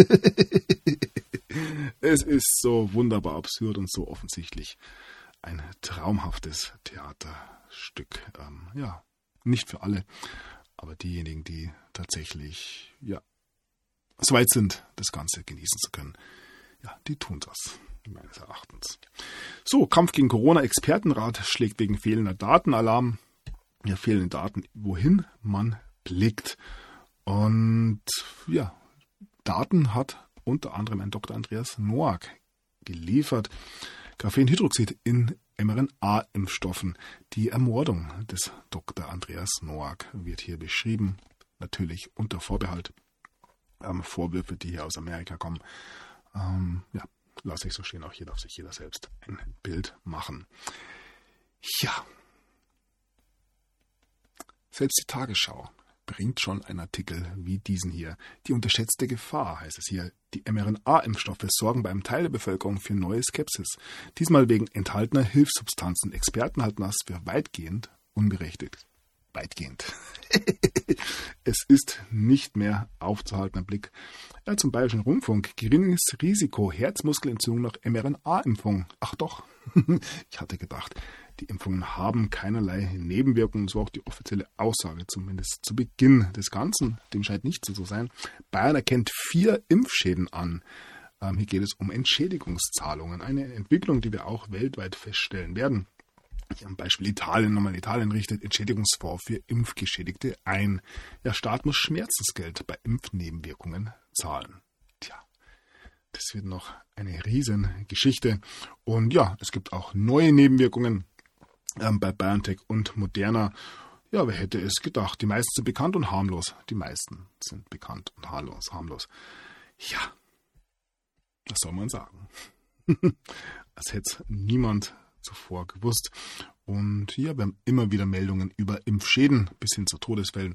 Speaker 1: Es ist so wunderbar absurd und so offensichtlich ein traumhaftes Theaterstück. Nicht für alle, aber diejenigen, die tatsächlich so weit sind, das Ganze genießen zu können, die tun das, meines Erachtens. So, Kampf gegen Corona. Expertenrat schlägt wegen fehlender Daten Alarm. Ja, fehlende Daten, wohin man blickt. Und Daten hat unter anderem ein Dr. Andreas Noack geliefert. Graphenhydroxid in mRNA-Impfstoffen. Die Ermordung des Dr. Andreas Noack wird hier beschrieben. Natürlich unter Vorbehalt. Vorwürfe, die hier aus Amerika kommen. Lasse ich so stehen. Auch hier darf sich jeder selbst ein Bild machen. Ja. Selbst die Tagesschau bringt schon einen Artikel wie diesen hier. Die unterschätzte Gefahr, heißt es hier. Die mRNA-Impfstoffe sorgen bei einem Teil der Bevölkerung für neue Skepsis. Diesmal wegen enthaltener Hilfssubstanzen. Experten halten das für weitgehend unberechtigt. Weitgehend. Es ist nicht mehr aufzuhaltener Blick. Zum Bayerischen Rundfunk. Geringes Risiko. Herzmuskelentzündung nach mRNA-Impfung. Ach doch. Ich hatte gedacht, die Impfungen haben keinerlei Nebenwirkungen. So auch die offizielle Aussage, zumindest zu Beginn des Ganzen. Dem scheint nicht so zu sein. Bayern erkennt 4 Impfschäden an. Hier geht es um Entschädigungszahlungen. Eine Entwicklung, die wir auch weltweit feststellen werden. Hier am Beispiel Italien. Nochmal Italien richtet Entschädigungsfonds für Impfgeschädigte ein. Der Staat muss Schmerzensgeld bei Impfnebenwirkungen zahlen. Tja, das wird noch eine Riesengeschichte. Und es gibt auch neue Nebenwirkungen bei BioNTech und Moderna. Ja, wer hätte es gedacht? Die meisten sind bekannt und harmlos. Die meisten sind bekannt und harmlos. Ja, was soll man sagen? Als hätte es niemand zuvor gewusst. Und wir haben immer wieder Meldungen über Impfschäden bis hin zu Todesfällen.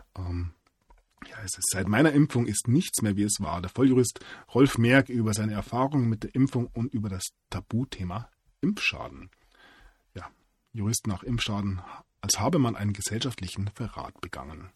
Speaker 1: Es ist seit meiner Impfung ist nichts mehr, wie es war. Der Volljurist Rolf Merck über seine Erfahrungen mit der Impfung und über das Tabuthema Impfschaden. Ja, Jurist nach Impfschaden, als habe man einen gesellschaftlichen Verrat begangen.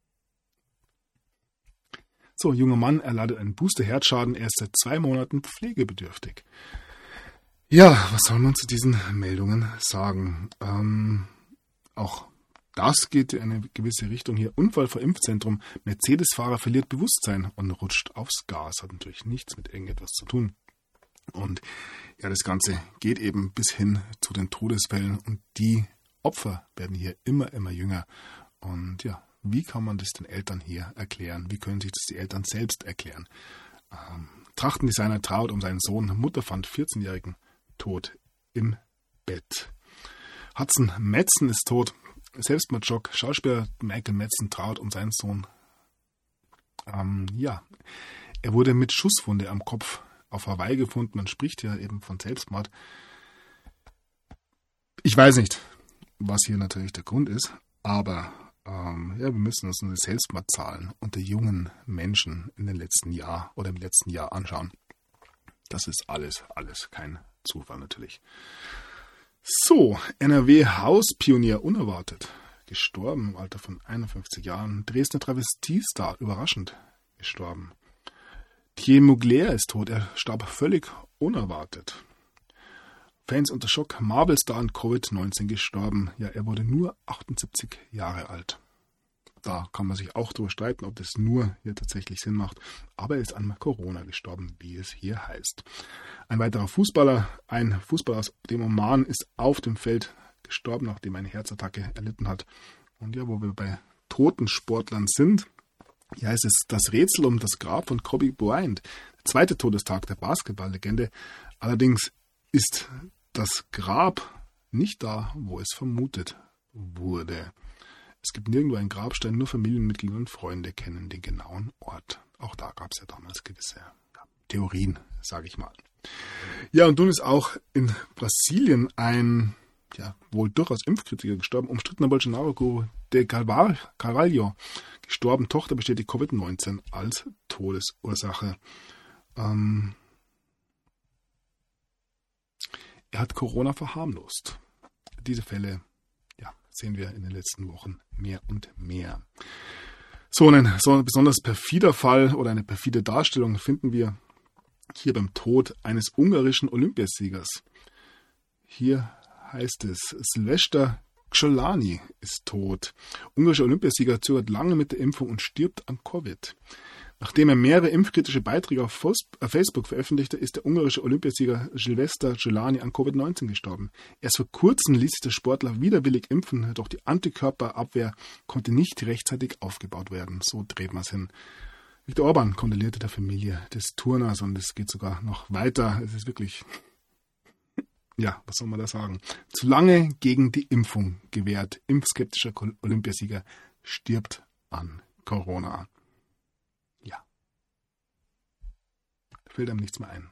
Speaker 1: So, junger Mann erleidet einen Booster-Herzschaden, er ist seit 2 Monaten pflegebedürftig. Ja, was soll man zu diesen Meldungen sagen? Auch das geht in eine gewisse Richtung hier. Unfall vor Impfzentrum. Mercedes-Fahrer verliert Bewusstsein und rutscht aufs Gas. Hat natürlich nichts mit irgendetwas zu tun. Und das Ganze geht eben bis hin zu den Todesfällen. Und die Opfer werden hier immer jünger. Und wie kann man das den Eltern hier erklären? Wie können sich das die Eltern selbst erklären? Trachtendesigner trauert um seinen Sohn. Mutter fand 14-Jährigen tot im Bett. Hudson Madsen ist tot. Selbstmordschock. Schauspieler Michael Madsen trauert um seinen Sohn. Er wurde mit Schusswunde am Kopf auf Hawaii gefunden. Man spricht ja eben von Selbstmord. Ich weiß nicht, was hier natürlich der Grund ist, aber wir müssen uns die Selbstmordzahlen unter jungen Menschen in den letzten Jahr oder im letzten Jahr anschauen. Das ist alles kein Zufall natürlich. So, NRW-Hauspionier unerwartet. Gestorben im Alter von 51 Jahren. Dresdner Travestiestar überraschend gestorben. Thierry Mugler ist tot. Er starb völlig unerwartet. Fans unter Schock. Marvel-Star an Covid-19 gestorben. Ja, er wurde nur 78 Jahre alt. Da kann man sich auch drüber streiten, ob das nur hier tatsächlich Sinn macht. Aber er ist an Corona gestorben, wie es hier heißt. Ein weiterer Fußballer, ein Fußballer aus dem Oman, ist auf dem Feld gestorben, nachdem er eine Herzattacke erlitten hat. Und wo wir bei toten Sportlern sind, hier heißt es, das Rätsel um das Grab von Kobe Bryant. zweite Todestag der Basketballlegende. Allerdings ist das Grab nicht da, wo es vermutet wurde. Es gibt nirgendwo einen Grabstein, nur Familienmitglieder und Freunde kennen den genauen Ort. Auch da gab es ja damals gewisse Theorien, sage ich mal. Ja, und nun ist auch in Brasilien ein wohl durchaus Impfkritiker gestorben. Umstrittener Bolsonaro de Carvalho gestorben. Tochter bestätigt Covid-19 als Todesursache. Er hat Corona verharmlost. Diese Fälle sehen wir in den letzten Wochen mehr und mehr. So ein besonders perfider Fall oder eine perfide Darstellung finden wir hier beim Tod eines ungarischen Olympiasiegers. Hier heißt es, Silvester Gyulai ist tot. Ungarischer Olympiasieger zögert lange mit der Impfung und stirbt an Covid. Nachdem er mehrere impfkritische Beiträge auf Facebook veröffentlichte, ist der ungarische Olympiasieger Silvester Gyulai an Covid-19 gestorben. Erst vor kurzem ließ sich der Sportler widerwillig impfen, doch die Antikörperabwehr konnte nicht rechtzeitig aufgebaut werden. So dreht man es hin. Viktor Orban kondolierte der Familie des Turners und es geht sogar noch weiter. Es ist wirklich, was soll man da sagen? Zu lange gegen die Impfung gewehrt. Impfskeptischer Olympiasieger stirbt an Corona. Fällt einem nichts mehr ein.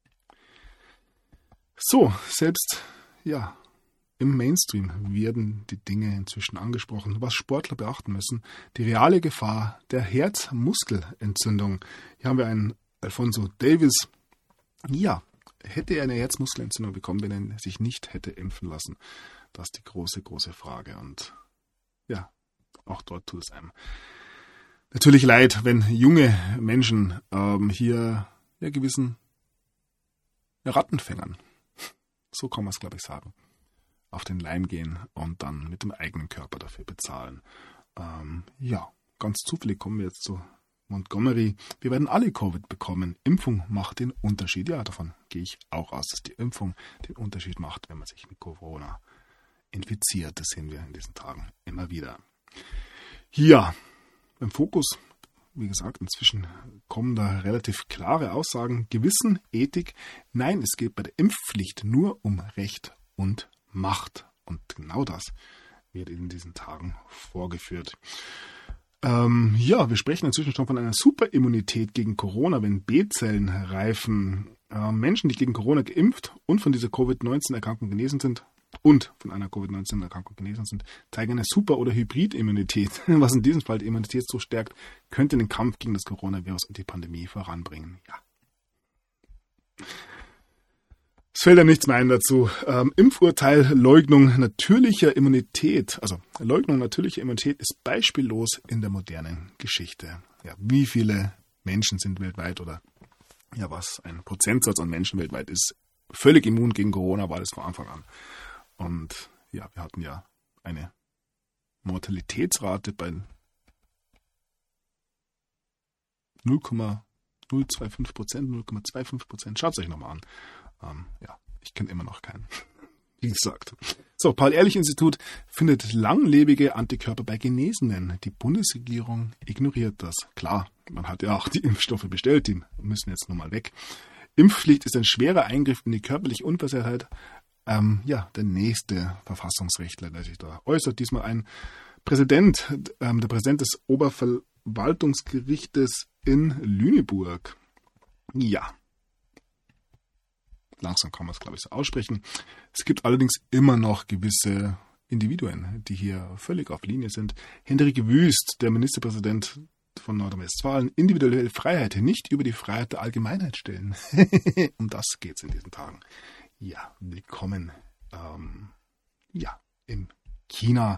Speaker 1: So, selbst im Mainstream werden die Dinge inzwischen angesprochen, was Sportler beachten müssen. Die reale Gefahr der Herzmuskelentzündung. Hier haben wir einen Alfonso Davies. Ja, hätte er eine Herzmuskelentzündung bekommen, wenn er sich nicht hätte impfen lassen? Das ist die große, große Frage. Und auch dort tut es einem natürlich leid, wenn junge Menschen hier gewissen Rattenfängern, so kann man es glaube ich sagen, auf den Leim gehen und dann mit dem eigenen Körper dafür bezahlen. Ganz zufällig kommen wir jetzt zu Montgomery. Wir werden alle Covid bekommen. Impfung macht den Unterschied. Ja, davon gehe ich auch aus, dass die Impfung den Unterschied macht, wenn man sich mit Corona infiziert. Das sehen wir in diesen Tagen immer wieder. Hier beim Fokus, wie gesagt, inzwischen kommen da relativ klare Aussagen. Gewissen, Ethik. Nein, es geht bei der Impfpflicht nur um Recht und Macht. Und genau das wird in diesen Tagen vorgeführt. Wir sprechen inzwischen schon von einer Superimmunität gegen Corona, wenn B-Zellen reifen. Menschen, die gegen Corona geimpft und von dieser Covid-19-Erkrankung genesen sind, zeigen eine Super- oder Hybrid-Immunität. Was in diesem Fall die Immunität so stärkt, könnte den Kampf gegen das Coronavirus und die Pandemie voranbringen. Ja. Es fällt ja nichts mehr ein dazu. Impfurteil, Leugnung natürlicher Immunität. Also Leugnung natürlicher Immunität ist beispiellos in der modernen Geschichte. Ja, wie viele Menschen sind weltweit oder was ein Prozentsatz an Menschen weltweit ist völlig immun gegen Corona, war das von Anfang an. Und wir hatten ja eine Mortalitätsrate bei 0,025%. Schaut es euch nochmal an. Ich kenne immer noch keinen. Wie gesagt. So, Paul-Ehrlich-Institut findet langlebige Antikörper bei Genesenen. Die Bundesregierung ignoriert das. Klar, man hat ja auch die Impfstoffe bestellt, die müssen jetzt nun mal weg. Impfpflicht ist ein schwerer Eingriff in die körperliche Unversehrtheit. Der nächste Verfassungsrechtler, der sich da äußert, diesmal ein Präsident, der Präsident des Oberverwaltungsgerichtes in Lüneburg. Ja, langsam kann man es, glaube ich, so aussprechen. Es gibt allerdings immer noch gewisse Individuen, die hier völlig auf Linie sind. Hendrik Wüst, der Ministerpräsident von Nordrhein-Westfalen, individuelle Freiheit, nicht über die Freiheit der Allgemeinheit stellen. Um das geht es in diesen Tagen. Ja, willkommen in China.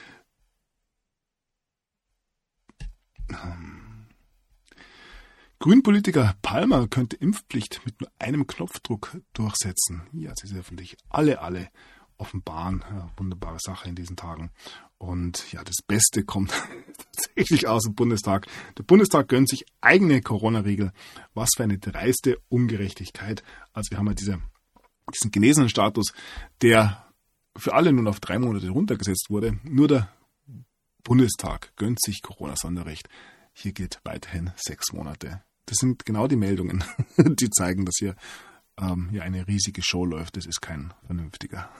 Speaker 1: Grünpolitiker Palmer könnte Impfpflicht mit nur einem Knopfdruck durchsetzen. Ja, sie ist öffentlich alle offenbaren. Wunderbare Sache in diesen Tagen. Und das Beste kommt tatsächlich aus dem Bundestag. Der Bundestag gönnt sich eigene Corona-Regel. Was für eine dreiste Ungerechtigkeit. Also wir haben ja diesen genesenen Status, der für alle nun auf 3 Monate runtergesetzt wurde. Nur der Bundestag gönnt sich Corona-Sonderrecht. Hier gilt weiterhin 6 Monate. das sind genau die Meldungen, die zeigen, dass hier eine riesige Show läuft. Das ist kein vernünftiger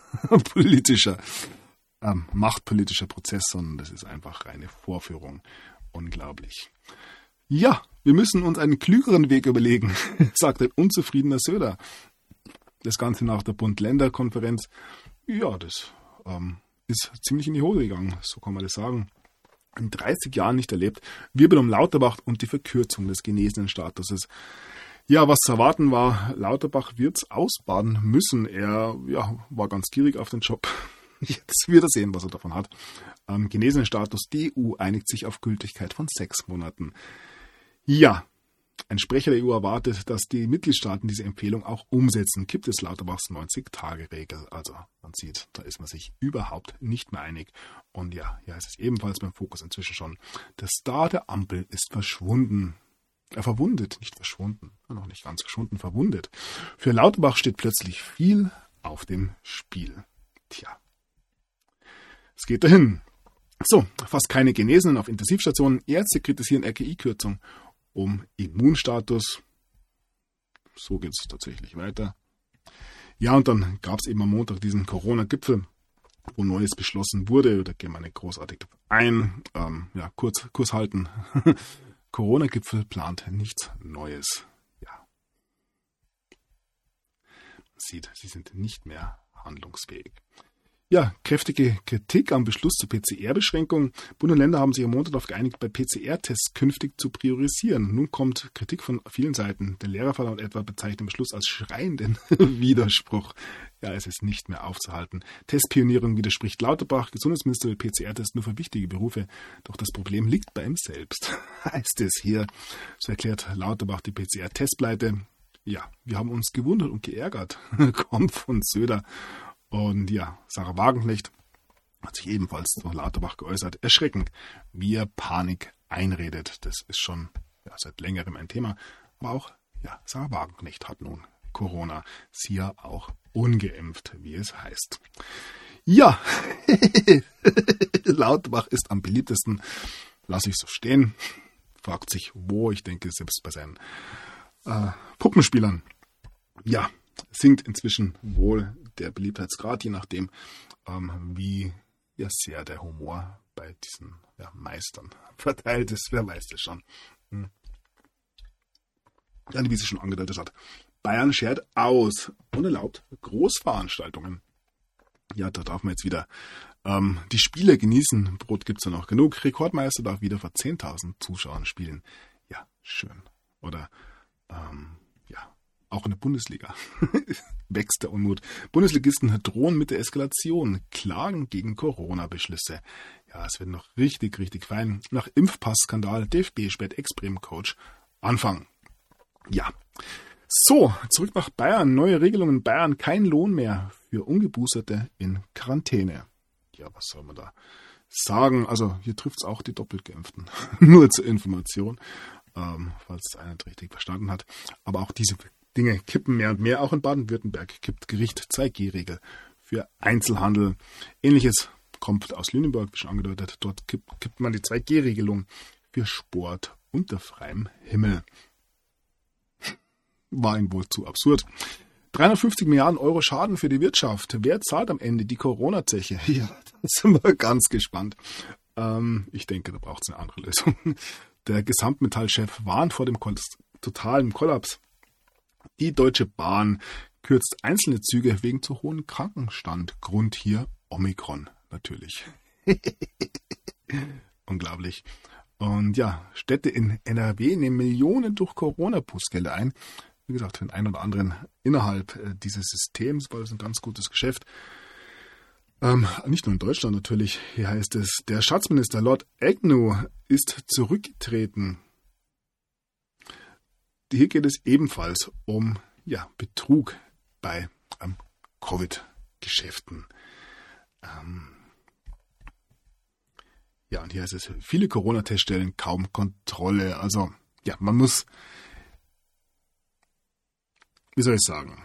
Speaker 1: machtpolitischer Prozess, sondern das ist einfach reine Vorführung. Unglaublich. Ja, wir müssen uns einen klügeren Weg überlegen, sagt ein unzufriedener Söder. Das Ganze nach der Bund-Länder-Konferenz. Ja, das ist ziemlich in die Hose gegangen, so kann man das sagen. In 30 Jahren nicht erlebt. Wirbel um Lauterbach und die Verkürzung des genesenen Statuses. Ja, was zu erwarten war, Lauterbach wird's ausbaden müssen. Er war ganz gierig auf den Job. Jetzt wird er sehen, was er davon hat. Genesenen Status, die EU einigt sich auf Gültigkeit von 6 Monaten. Ja, ein Sprecher der EU erwartet, dass die Mitgliedstaaten diese Empfehlung auch umsetzen. Gibt es Lauterbachs 90-Tage-Regel? Also man sieht, da ist man sich überhaupt nicht mehr einig. Und ja, hier heißt es ebenfalls beim Fokus inzwischen schon, der Star der Ampel ist verschwunden. Verwundet, nicht verschwunden, noch nicht ganz verschwunden, verwundet. Für Lauterbach steht plötzlich viel auf dem Spiel. Tja, es geht dahin. So, fast keine Genesenen auf Intensivstationen. Ärzte kritisieren RKI-Kürzung um Immunstatus. So geht es tatsächlich weiter. Ja, und dann gab es eben am Montag diesen Corona-Gipfel, wo Neues beschlossen wurde. Da gehen wir nicht großartig ein. Kurz halten. Corona-Gipfel plant nichts Neues. Ja. Man sieht, sie sind nicht mehr handlungsfähig. Ja, kräftige Kritik am Beschluss zur PCR-Beschränkung. Bund und Länder haben sich am Montag darauf geeinigt, bei PCR-Tests künftig zu priorisieren. Nun kommt Kritik von vielen Seiten. Der Lehrerverband etwa bezeichnet den Beschluss als schreienden Widerspruch. Ja, es ist nicht mehr aufzuhalten. Testpionierung widerspricht Lauterbach. Gesundheitsminister will PCR-Tests nur für wichtige Berufe. Doch das Problem liegt bei ihm selbst. Heißt es hier. So erklärt Lauterbach die PCR-Testpleite. Ja, wir haben uns gewundert und geärgert. Kommt von Söder. Und ja, Sarah Wagenknecht hat sich ebenfalls zu Lauterbach geäußert. Erschreckend, wie er Panik einredet. Das ist schon seit längerem ein Thema. Aber auch Sarah Wagenknecht hat nun Corona. Sie ja auch ungeimpft, wie es heißt. Ja, Lauterbach ist am beliebtesten. Lasse ich so stehen. Fragt sich, wo. Ich denke, selbst bei seinen Puppenspielern. Ja, sinkt inzwischen wohl der Beliebtheitsgrad, je nachdem, wie sehr der Humor bei diesen Meistern verteilt ist. Wer weiß das schon. Wie sie schon angedeutet hat. Bayern schert aus und erlaubt Großveranstaltungen. Ja, da darf man jetzt wieder die Spiele genießen. Brot gibt's ja noch genug. Rekordmeister darf wieder vor 10.000 Zuschauern spielen. Ja, schön. Oder auch in der Bundesliga wächst der Unmut. Bundesligisten drohen mit der Eskalation, klagen gegen Corona-Beschlüsse. Ja, es wird noch richtig, richtig fein. Nach Impfpass-Skandal DFB sperrt Ex-Bremen-Coach Anfang. Ja, so, zurück nach Bayern. Neue Regelungen in Bayern. Kein Lohn mehr für Ungeboosterte in Quarantäne. Ja, was soll man da sagen? Also hier trifft es auch die Doppelgeimpften. Nur zur Information, falls es einer nicht richtig verstanden hat. Aber auch diese Dinge kippen mehr und mehr. Auch in Baden-Württemberg kippt Gericht 2G-Regel für Einzelhandel. Ähnliches kommt aus Lüneburg, wie schon angedeutet. Dort kippt man die 2G-Regelung für Sport unter freiem Himmel. War ihm wohl zu absurd. 350 Milliarden Euro Schaden für die Wirtschaft. Wer zahlt am Ende die Corona-Zeche? Ja, da sind wir ganz gespannt. Ich denke, da braucht es eine andere Lösung. Der Gesamtmetallchef warnt vor dem totalen Kollaps. Die Deutsche Bahn kürzt einzelne Züge wegen zu hohen Krankenstand. Grund hier Omikron natürlich. Unglaublich. Und ja, Städte in NRW nehmen Millionen durch Corona-Bußgelder ein. Wie gesagt, für den einen oder anderen innerhalb dieses Systems, weil es ein ganz gutes Geschäft. Nicht nur in Deutschland natürlich. Hier heißt es, der Schatzminister Lord Agnew ist zurückgetreten. Hier geht es ebenfalls um Betrug bei Covid-Geschäften. Und hier heißt es, viele Corona-Teststellen, kaum Kontrolle. Also, man muss, wie soll ich sagen,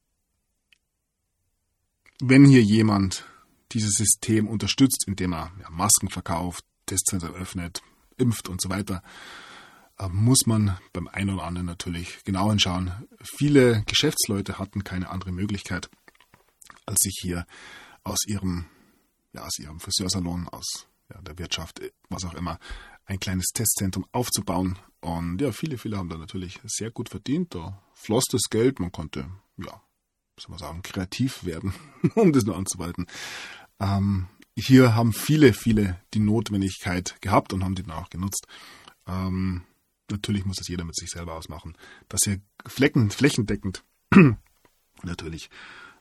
Speaker 1: wenn hier jemand dieses System unterstützt, indem er Masken verkauft, Testzentren öffnet, impft und so weiter, muss man beim einen oder anderen natürlich genau hinschauen. Viele Geschäftsleute hatten keine andere Möglichkeit, als sich hier aus ihrem Friseursalon, aus der Wirtschaft, was auch immer, ein kleines Testzentrum aufzubauen. Und ja, viele haben da natürlich sehr gut verdient. Da floss das Geld, man konnte, kreativ werden, um das nur anzuwalten. Hier haben viele die Notwendigkeit gehabt und haben die dann auch genutzt. Natürlich muss das jeder mit sich selber ausmachen. Dass hier flächendeckend natürlich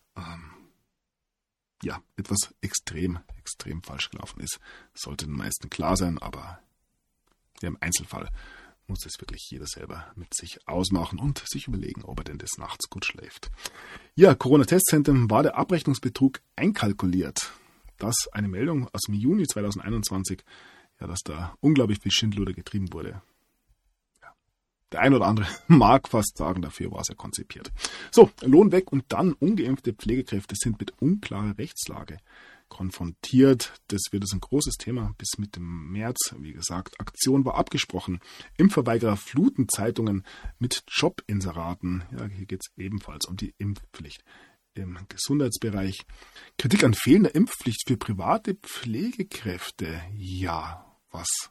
Speaker 1: etwas extrem falsch gelaufen ist, sollte den meisten klar sein, aber im Einzelfall muss das wirklich jeder selber mit sich ausmachen und sich überlegen, ob er denn des Nachts gut schläft. Ja, Corona-Testzentren war der Abrechnungsbetrug einkalkuliert. Das eine Meldung aus dem Juni 2021, dass da unglaublich viel Schindluder getrieben wurde. Ja, der ein oder andere mag fast sagen, dafür war es ja konzipiert. So, Lohn weg und dann ungeimpfte Pflegekräfte sind mit unklarer Rechtslage konfrontiert. Das wird ein großes Thema bis Mitte März. Wie gesagt, Aktion war abgesprochen. Impfverweigerer fluten Zeitungen mit Jobinseraten. Ja, hier geht es ebenfalls um die Impfpflicht im Gesundheitsbereich. Kritik an fehlender Impfpflicht für private Pflegekräfte. Ja, was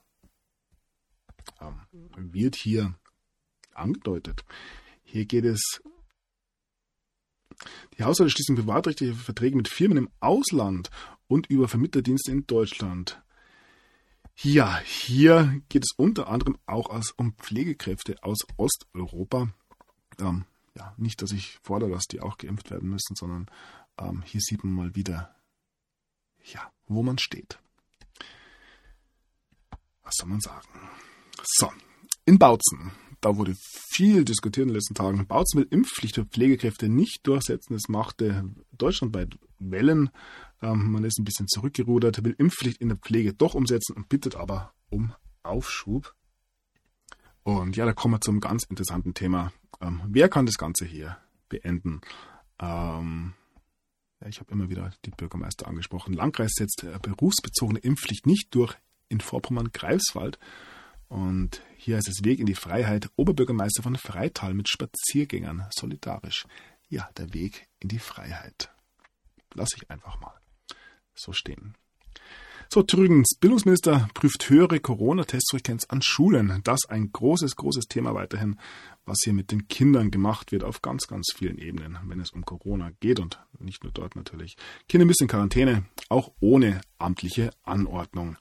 Speaker 1: wird hier angedeutet? Hier geht es. Die Haushalte schließen privatrechtliche Verträge mit Firmen im Ausland und über Vermittlerdienste in Deutschland. Ja, hier geht es unter anderem auch um Pflegekräfte aus Osteuropa. Nicht, dass ich fordere, dass die auch geimpft werden müssen, sondern hier sieht man mal wieder, wo man steht. Was soll man sagen? So, in Bautzen. Da wurde viel diskutiert in den letzten Tagen. Bautzen will Impfpflicht für Pflegekräfte nicht durchsetzen. Das machte deutschlandweit Wellen. Man ist ein bisschen zurückgerudert, will Impfpflicht in der Pflege doch umsetzen und bittet aber um Aufschub. Und da kommen wir zum ganz interessanten Thema. Wer kann das Ganze hier beenden? Ich habe immer wieder die Bürgermeister angesprochen. Landkreis setzt berufsbezogene Impfpflicht nicht durch in Vorpommern-Greifswald. Und hier ist es Weg in die Freiheit. Oberbürgermeister von Freital mit Spaziergängern solidarisch. Ja, der Weg in die Freiheit. Lass ich einfach mal so stehen. So, Thüringens Bildungsminister prüft höhere Corona-Testfrequenz an Schulen. Das ein großes Thema weiterhin, was hier mit den Kindern gemacht wird auf ganz vielen Ebenen, wenn es um Corona geht und nicht nur dort natürlich. Kinder müssen in Quarantäne, auch ohne amtliche Anordnung.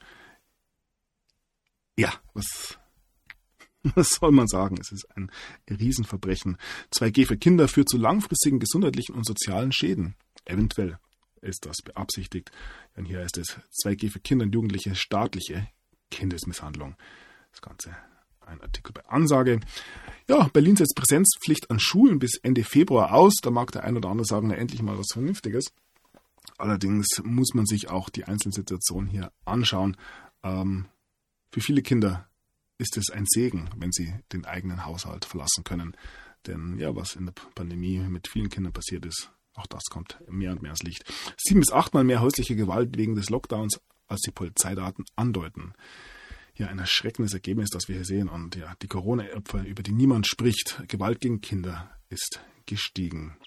Speaker 1: Ja, was soll man sagen? Es ist ein Riesenverbrechen. 2G für Kinder führt zu langfristigen gesundheitlichen und sozialen Schäden. Eventuell ist das beabsichtigt. Denn hier ist es 2G für Kinder und Jugendliche staatliche Kindesmisshandlung. Das Ganze ein Artikel bei Ansage. Ja, Berlin setzt Präsenzpflicht an Schulen bis Ende Februar aus. Da mag der ein oder andere sagen, endlich mal was Vernünftiges. Allerdings muss man sich auch die einzelnen Situationen hier anschauen. Für viele Kinder ist es ein Segen, wenn sie den eigenen Haushalt verlassen können. Denn was in der Pandemie mit vielen Kindern passiert ist, auch das kommt mehr und mehr ans Licht. 7 bis 8 Mal mehr häusliche Gewalt wegen des Lockdowns, als die Polizeidaten andeuten. Ja, ein erschreckendes Ergebnis, das wir hier sehen. Und die Corona-Opfer, über die niemand spricht, Gewalt gegen Kinder, ist gestiegen.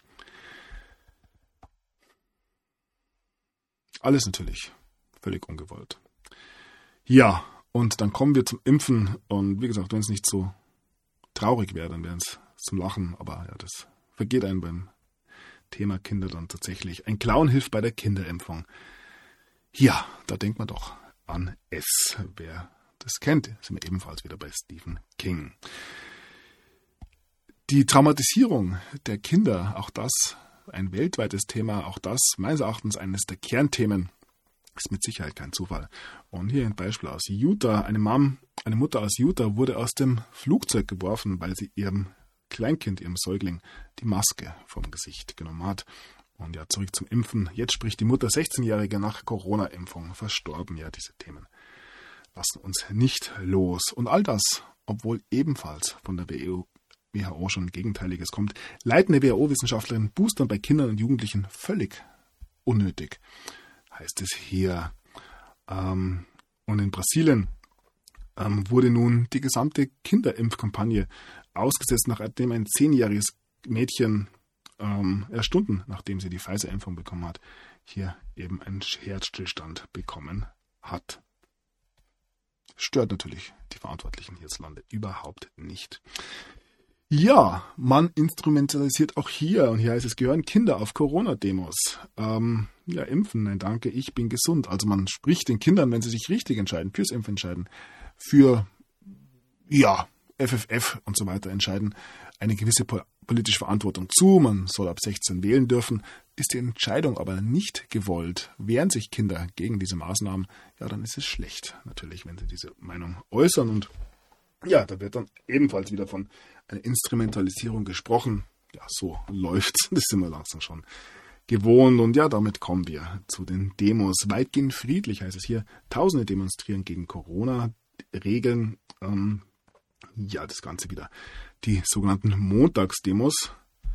Speaker 1: Alles natürlich völlig ungewollt. Ja, und dann kommen wir zum Impfen. Und wie gesagt, wenn es nicht so traurig wäre, dann wäre es zum Lachen. Aber das vergeht einem beim Thema Kinder dann tatsächlich. Ein Clown hilft bei der Kinderimpfung. Ja, da denkt man doch an es. Wer das kennt, sind wir ebenfalls wieder bei Stephen King. Die Traumatisierung der Kinder, auch das ein weltweites Thema, auch das meines Erachtens eines der Kernthemen, ist mit Sicherheit kein Zufall. Und hier ein Beispiel aus Utah. Eine Mutter aus Utah wurde aus dem Flugzeug geworfen, weil sie ihrem Kleinkind, ihrem Säugling, die Maske vom Gesicht genommen hat. Und zurück zum Impfen. Jetzt spricht die Mutter 16-Jährige nach Corona-Impfung verstorben. Ja, diese Themen lassen uns nicht los. Und all das, obwohl ebenfalls von der WHO schon Gegenteiliges kommt. Leitende WHO-Wissenschaftlerin boostern bei Kindern und Jugendlichen völlig unnötig, heißt es hier. Und in Brasilien wurde nun die gesamte Kinderimpfkampagne ausgesetzt, nachdem ein 10-jähriges Mädchen Stunden nachdem sie die Pfizer-Impfung bekommen hat, hier eben einen Herzstillstand bekommen hat. Stört natürlich die Verantwortlichen hierzulande überhaupt nicht. Ja, man instrumentalisiert auch hier, und hier heißt es, gehören Kinder auf Corona-Demos. Impfen, nein danke, ich bin gesund. Also man spricht den Kindern, wenn sie sich richtig entscheiden, fürs Impfen entscheiden, für, FFF und so weiter entscheiden, eine gewisse politische Verantwortung zu. Man soll ab 16 wählen dürfen. Ist die Entscheidung aber nicht gewollt, wehren sich Kinder gegen diese Maßnahmen, dann ist es schlecht, natürlich, wenn sie diese Meinung äußern. Und da wird dann ebenfalls wieder von einer Instrumentalisierung gesprochen. Ja, so läuft's. Das sind wir langsam schon gewohnt. Und damit kommen wir zu den Demos. Weitgehend friedlich heißt es hier. Tausende demonstrieren gegen Corona-Regeln. Das Ganze wieder. Die sogenannten Montagsdemos.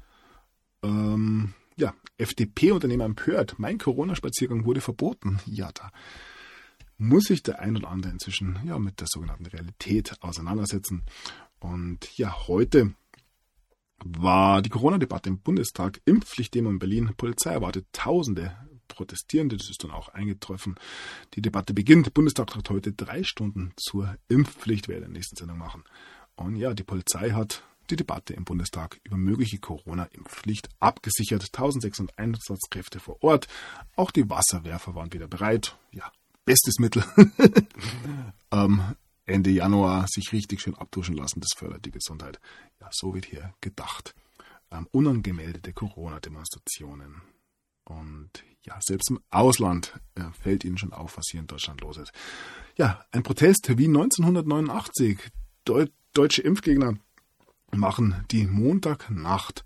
Speaker 1: FDP-Unternehmer empört. Mein Corona-Spaziergang wurde verboten. Ja, da muss sich der ein oder andere inzwischen mit der sogenannten Realität auseinandersetzen. Und heute war die Corona-Debatte im Bundestag, Impfpflichtdemo in Berlin. Polizei erwartet Tausende Protestierende. Das ist dann auch eingetroffen. Die Debatte beginnt. Der Bundestag tagt heute 3 Stunden zur Impfpflicht, werde ich in der nächsten Sendung machen. Und die Polizei hat die Debatte im Bundestag über mögliche Corona-Impfpflicht abgesichert. 1600 Einsatzkräfte vor Ort. Auch die Wasserwerfer waren wieder bereit. Ja, bestes Mittel. Ende Januar sich richtig schön abduschen lassen. Das fördert die Gesundheit. Ja, so wird hier gedacht. Unangemeldete Corona-Demonstrationen. Und selbst im Ausland fällt Ihnen schon auf, was hier in Deutschland los ist. Ja, ein Protest wie 1989. Deutsche Impfgegner machen die Montagnacht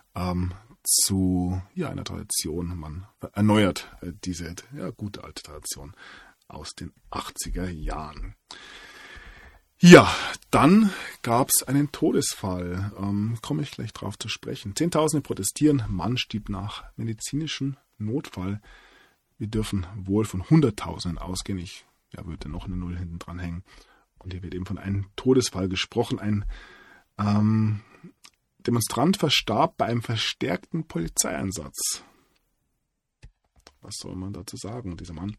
Speaker 1: zu einer Tradition. Man erneuert diese gute alte Tradition aus den 80er Jahren. Ja, dann gab es einen Todesfall. Komme ich gleich drauf zu sprechen. Zehntausende protestieren. Mann stirbt nach medizinischem Notfall. Wir dürfen wohl von Hunderttausenden ausgehen. Ich würde noch eine Null hinten dran hängen. Und hier wird eben von einem Todesfall gesprochen. Ein Demonstrant verstarb bei einem verstärkten Polizeieinsatz. Was soll man dazu sagen? Dieser Mann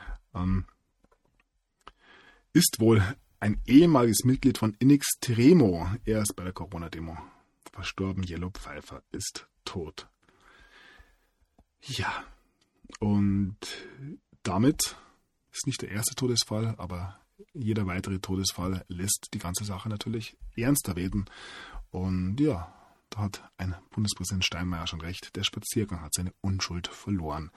Speaker 1: ist wohl ein ehemaliges Mitglied von In Extremo. Er ist bei der Corona-Demo verstorben. Yellow Pfeiffer ist tot. Ja, und damit ist nicht der erste Todesfall, aber jeder weitere Todesfall lässt die ganze Sache natürlich ernster werden. Und da hat ein Bundespräsident Steinmeier schon recht. Der Spaziergang hat seine Unschuld verloren.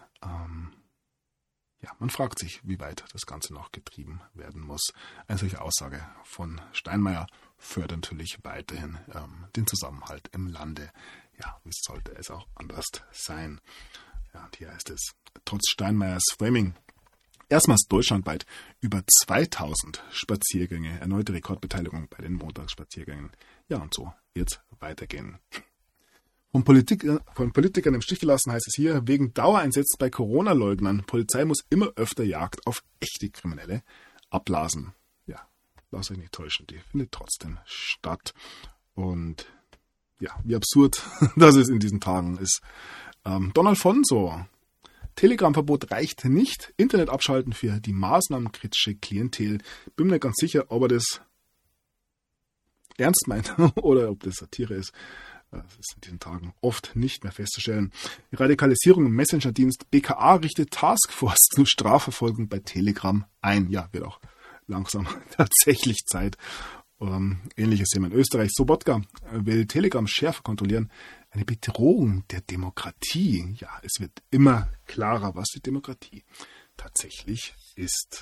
Speaker 1: Man fragt sich, wie weit das Ganze noch getrieben werden muss. Eine solche Aussage von Steinmeier fördert natürlich weiterhin den Zusammenhalt im Lande. Ja, wie sollte es auch anders sein? Ja, und hier heißt es, trotz Steinmeiers Framing, erstmals deutschlandweit über 2000 Spaziergänge, erneute Rekordbeteiligung bei den Montagsspaziergängen. Ja, und so wird es weitergehen. Von Politikern im Stich gelassen heißt es hier, wegen Dauereinsätzen bei Corona-Leugnern. Polizei muss immer öfter Jagd auf echte Kriminelle abblasen. Ja, lasst euch nicht täuschen, die findet trotzdem statt. Und wie absurd das es in diesen Tagen ist. Don Alfonso, Telegram-Verbot reicht nicht. Internet abschalten für die maßnahmenkritische Klientel. Bin mir nicht ganz sicher, ob er das ernst meint oder ob das Satire ist. Das ist in diesen Tagen oft nicht mehr festzustellen. Die Radikalisierung im Messenger-Dienst BKA richtet Taskforce zur Strafverfolgung bei Telegram ein. Ja, wird auch langsam tatsächlich Zeit. Ähnliches Thema in Österreich. Sobotka will Telegram schärfer kontrollieren. Eine Bedrohung der Demokratie. Ja, es wird immer klarer, was die Demokratie tatsächlich ist.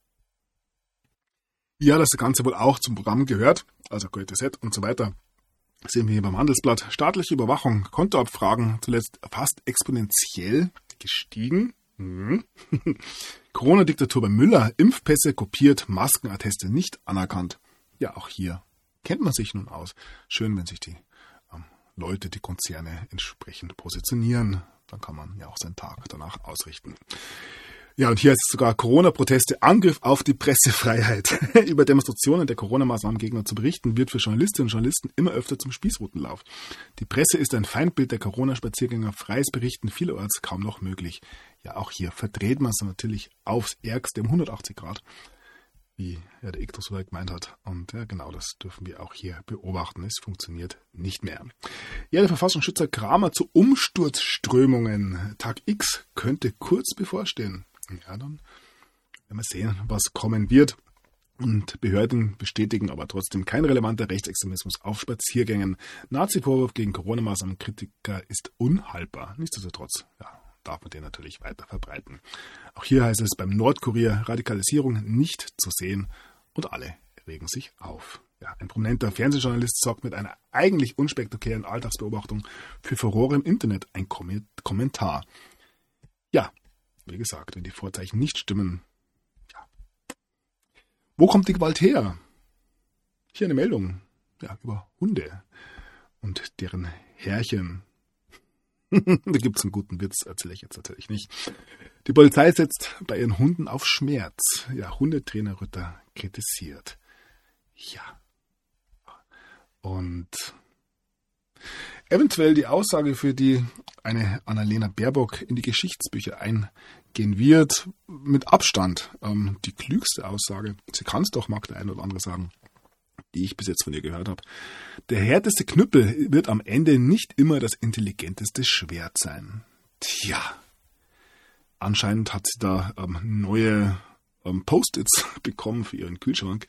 Speaker 1: Ja, das Ganze wohl auch zum Programm gehört. Also GTZ und so weiter. Sehen wir hier beim Handelsblatt. Staatliche Überwachung, Kontoabfragen zuletzt fast exponentiell gestiegen. Corona-Diktatur bei Müller, Impfpässe kopiert, Maskenatteste nicht anerkannt. Ja, auch hier kennt man sich nun aus. Schön, wenn sich die Leute, die Konzerne entsprechend positionieren. Dann kann man ja auch seinen Tag danach ausrichten. Ja, und hier heißt es sogar Corona-Proteste, Angriff auf die Pressefreiheit. Über Demonstrationen der Corona-Maßnahmengegner zu berichten, wird für Journalistinnen und Journalisten immer öfter zum Spießrutenlauf. Die Presse ist ein Feindbild der Corona-Spaziergänger, freies Berichten vielerorts kaum noch möglich. Ja, auch hier verdreht man es natürlich aufs Ärgste um 180 Grad, wie ja der Iktus so gemeint hat. Und ja, genau das dürfen wir auch hier beobachten. Es funktioniert nicht mehr. Ja, der Verfassungsschützer Kramer zu Umsturzströmungen. Tag X könnte kurz bevorstehen. Ja, dann werden wir sehen, was kommen wird. Und Behörden bestätigen aber trotzdem kein relevanter Rechtsextremismus auf Spaziergängen. Nazi-Vorwurf gegen Corona-Maßnahmenkritiker ist unhaltbar. Nichtsdestotrotz, ja, darf man den natürlich weiter verbreiten. Auch hier heißt es beim Nordkurier Radikalisierung nicht zu sehen und alle regen sich auf. Ja, ein prominenter Fernsehjournalist sorgt mit einer eigentlich unspektakulären Alltagsbeobachtung für Furore im Internet. Ein Kommentar. Ja, wie gesagt, wenn die Vorzeichen nicht stimmen, ja. Wo kommt die Gewalt her? Hier eine Meldung, ja, über Hunde und deren Herrchen. Da gibt es einen guten Witz, erzähle ich jetzt natürlich nicht. Die Polizei setzt bei ihren Hunden auf Schmerz. Ja, Hundetrainer Rütter kritisiert. Ja. Und eventuell die Aussage, für die eine Annalena Baerbock in die Geschichtsbücher eingehen wird, mit Abstand die klügste Aussage. Sie kann es doch, mag der eine oder andere sagen, die ich bis jetzt von ihr gehört habe. Der härteste Knüppel wird am Ende nicht immer das intelligenteste Schwert sein. Tja, anscheinend hat sie da neue Post-its bekommen für ihren Kühlschrank.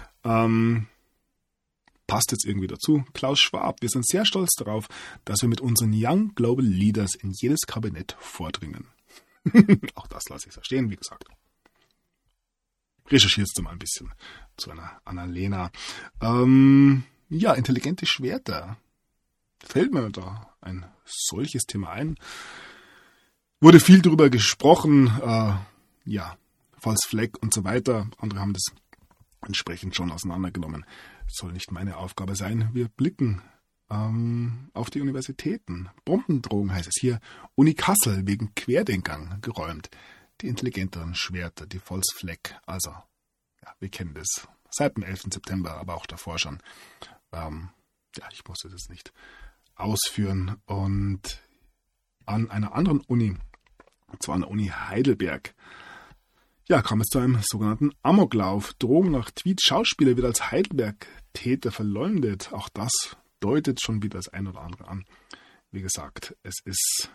Speaker 1: Passt jetzt irgendwie dazu. Klaus Schwab, wir sind sehr stolz darauf, dass wir mit unseren Young Global Leaders in jedes Kabinett vordringen. Auch das lasse ich so stehen, wie gesagt. Recherchierst du mal ein bisschen zu einer Annalena. Ja, intelligente Schwerter. Fällt mir da ein solches Thema ein. Wurde viel drüber gesprochen. Ja, False Flag und so weiter. Andere haben das entsprechend schon auseinandergenommen. Soll nicht meine Aufgabe sein. Wir blicken auf die Universitäten. Bombendrohung heißt es hier. Uni Kassel wegen Querdenkern geräumt. Die intelligenteren Schwerter, die False Flag. Also, ja, wir kennen das seit dem 11. September, aber auch davor schon. Ja, ich musste das nicht ausführen. Und an einer anderen Uni, und zwar an der Uni Heidelberg, ja, kam es zu einem sogenannten Amoklauf. Drohung nach Tweet. Schauspieler wird als Heidelberg-Täter verleumdet. Auch das deutet schon wieder das ein oder andere an. Wie gesagt, es ist,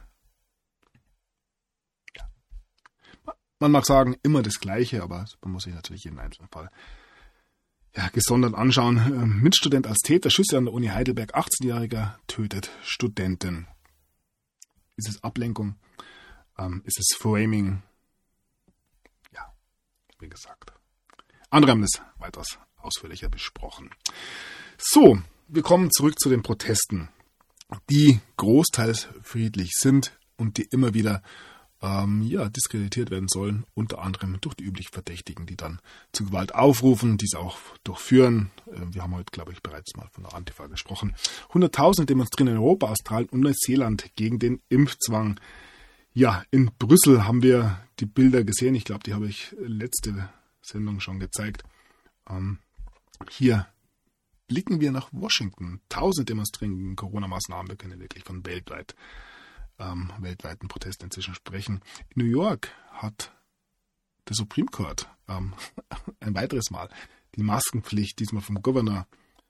Speaker 1: ja, man mag sagen, immer das Gleiche, aber man muss sich natürlich jeden einzelnen Fall ja, gesondert anschauen. Mitstudent als Täter, Schüsse an der Uni Heidelberg, 18-Jähriger tötet Studenten. Ist es Ablenkung? Ist es Framing? Ja, wie gesagt. Andere haben das weitaus ausführlicher besprochen. So, wir kommen zurück zu den Protesten, die großteils friedlich sind und die immer wieder diskreditiert werden sollen, unter anderem durch die üblich Verdächtigen, die dann zu Gewalt aufrufen, diese auch durchführen. Wir haben heute, glaube ich, bereits mal von der Antifa gesprochen. 100.000 demonstrieren in Europa, Australien und Neuseeland gegen den Impfzwang. Ja, in Brüssel haben wir die Bilder gesehen. Ich glaube, die habe ich letzte Sendung schon gezeigt. Hier blicken wir nach Washington. 1000 demonstrieren gegen Corona-Maßnahmen. Wir können wirklich von weltweiten Protesten inzwischen sprechen. In New York hat der Supreme Court ein weiteres Mal die Maskenpflicht, diesmal vom Gouverneur,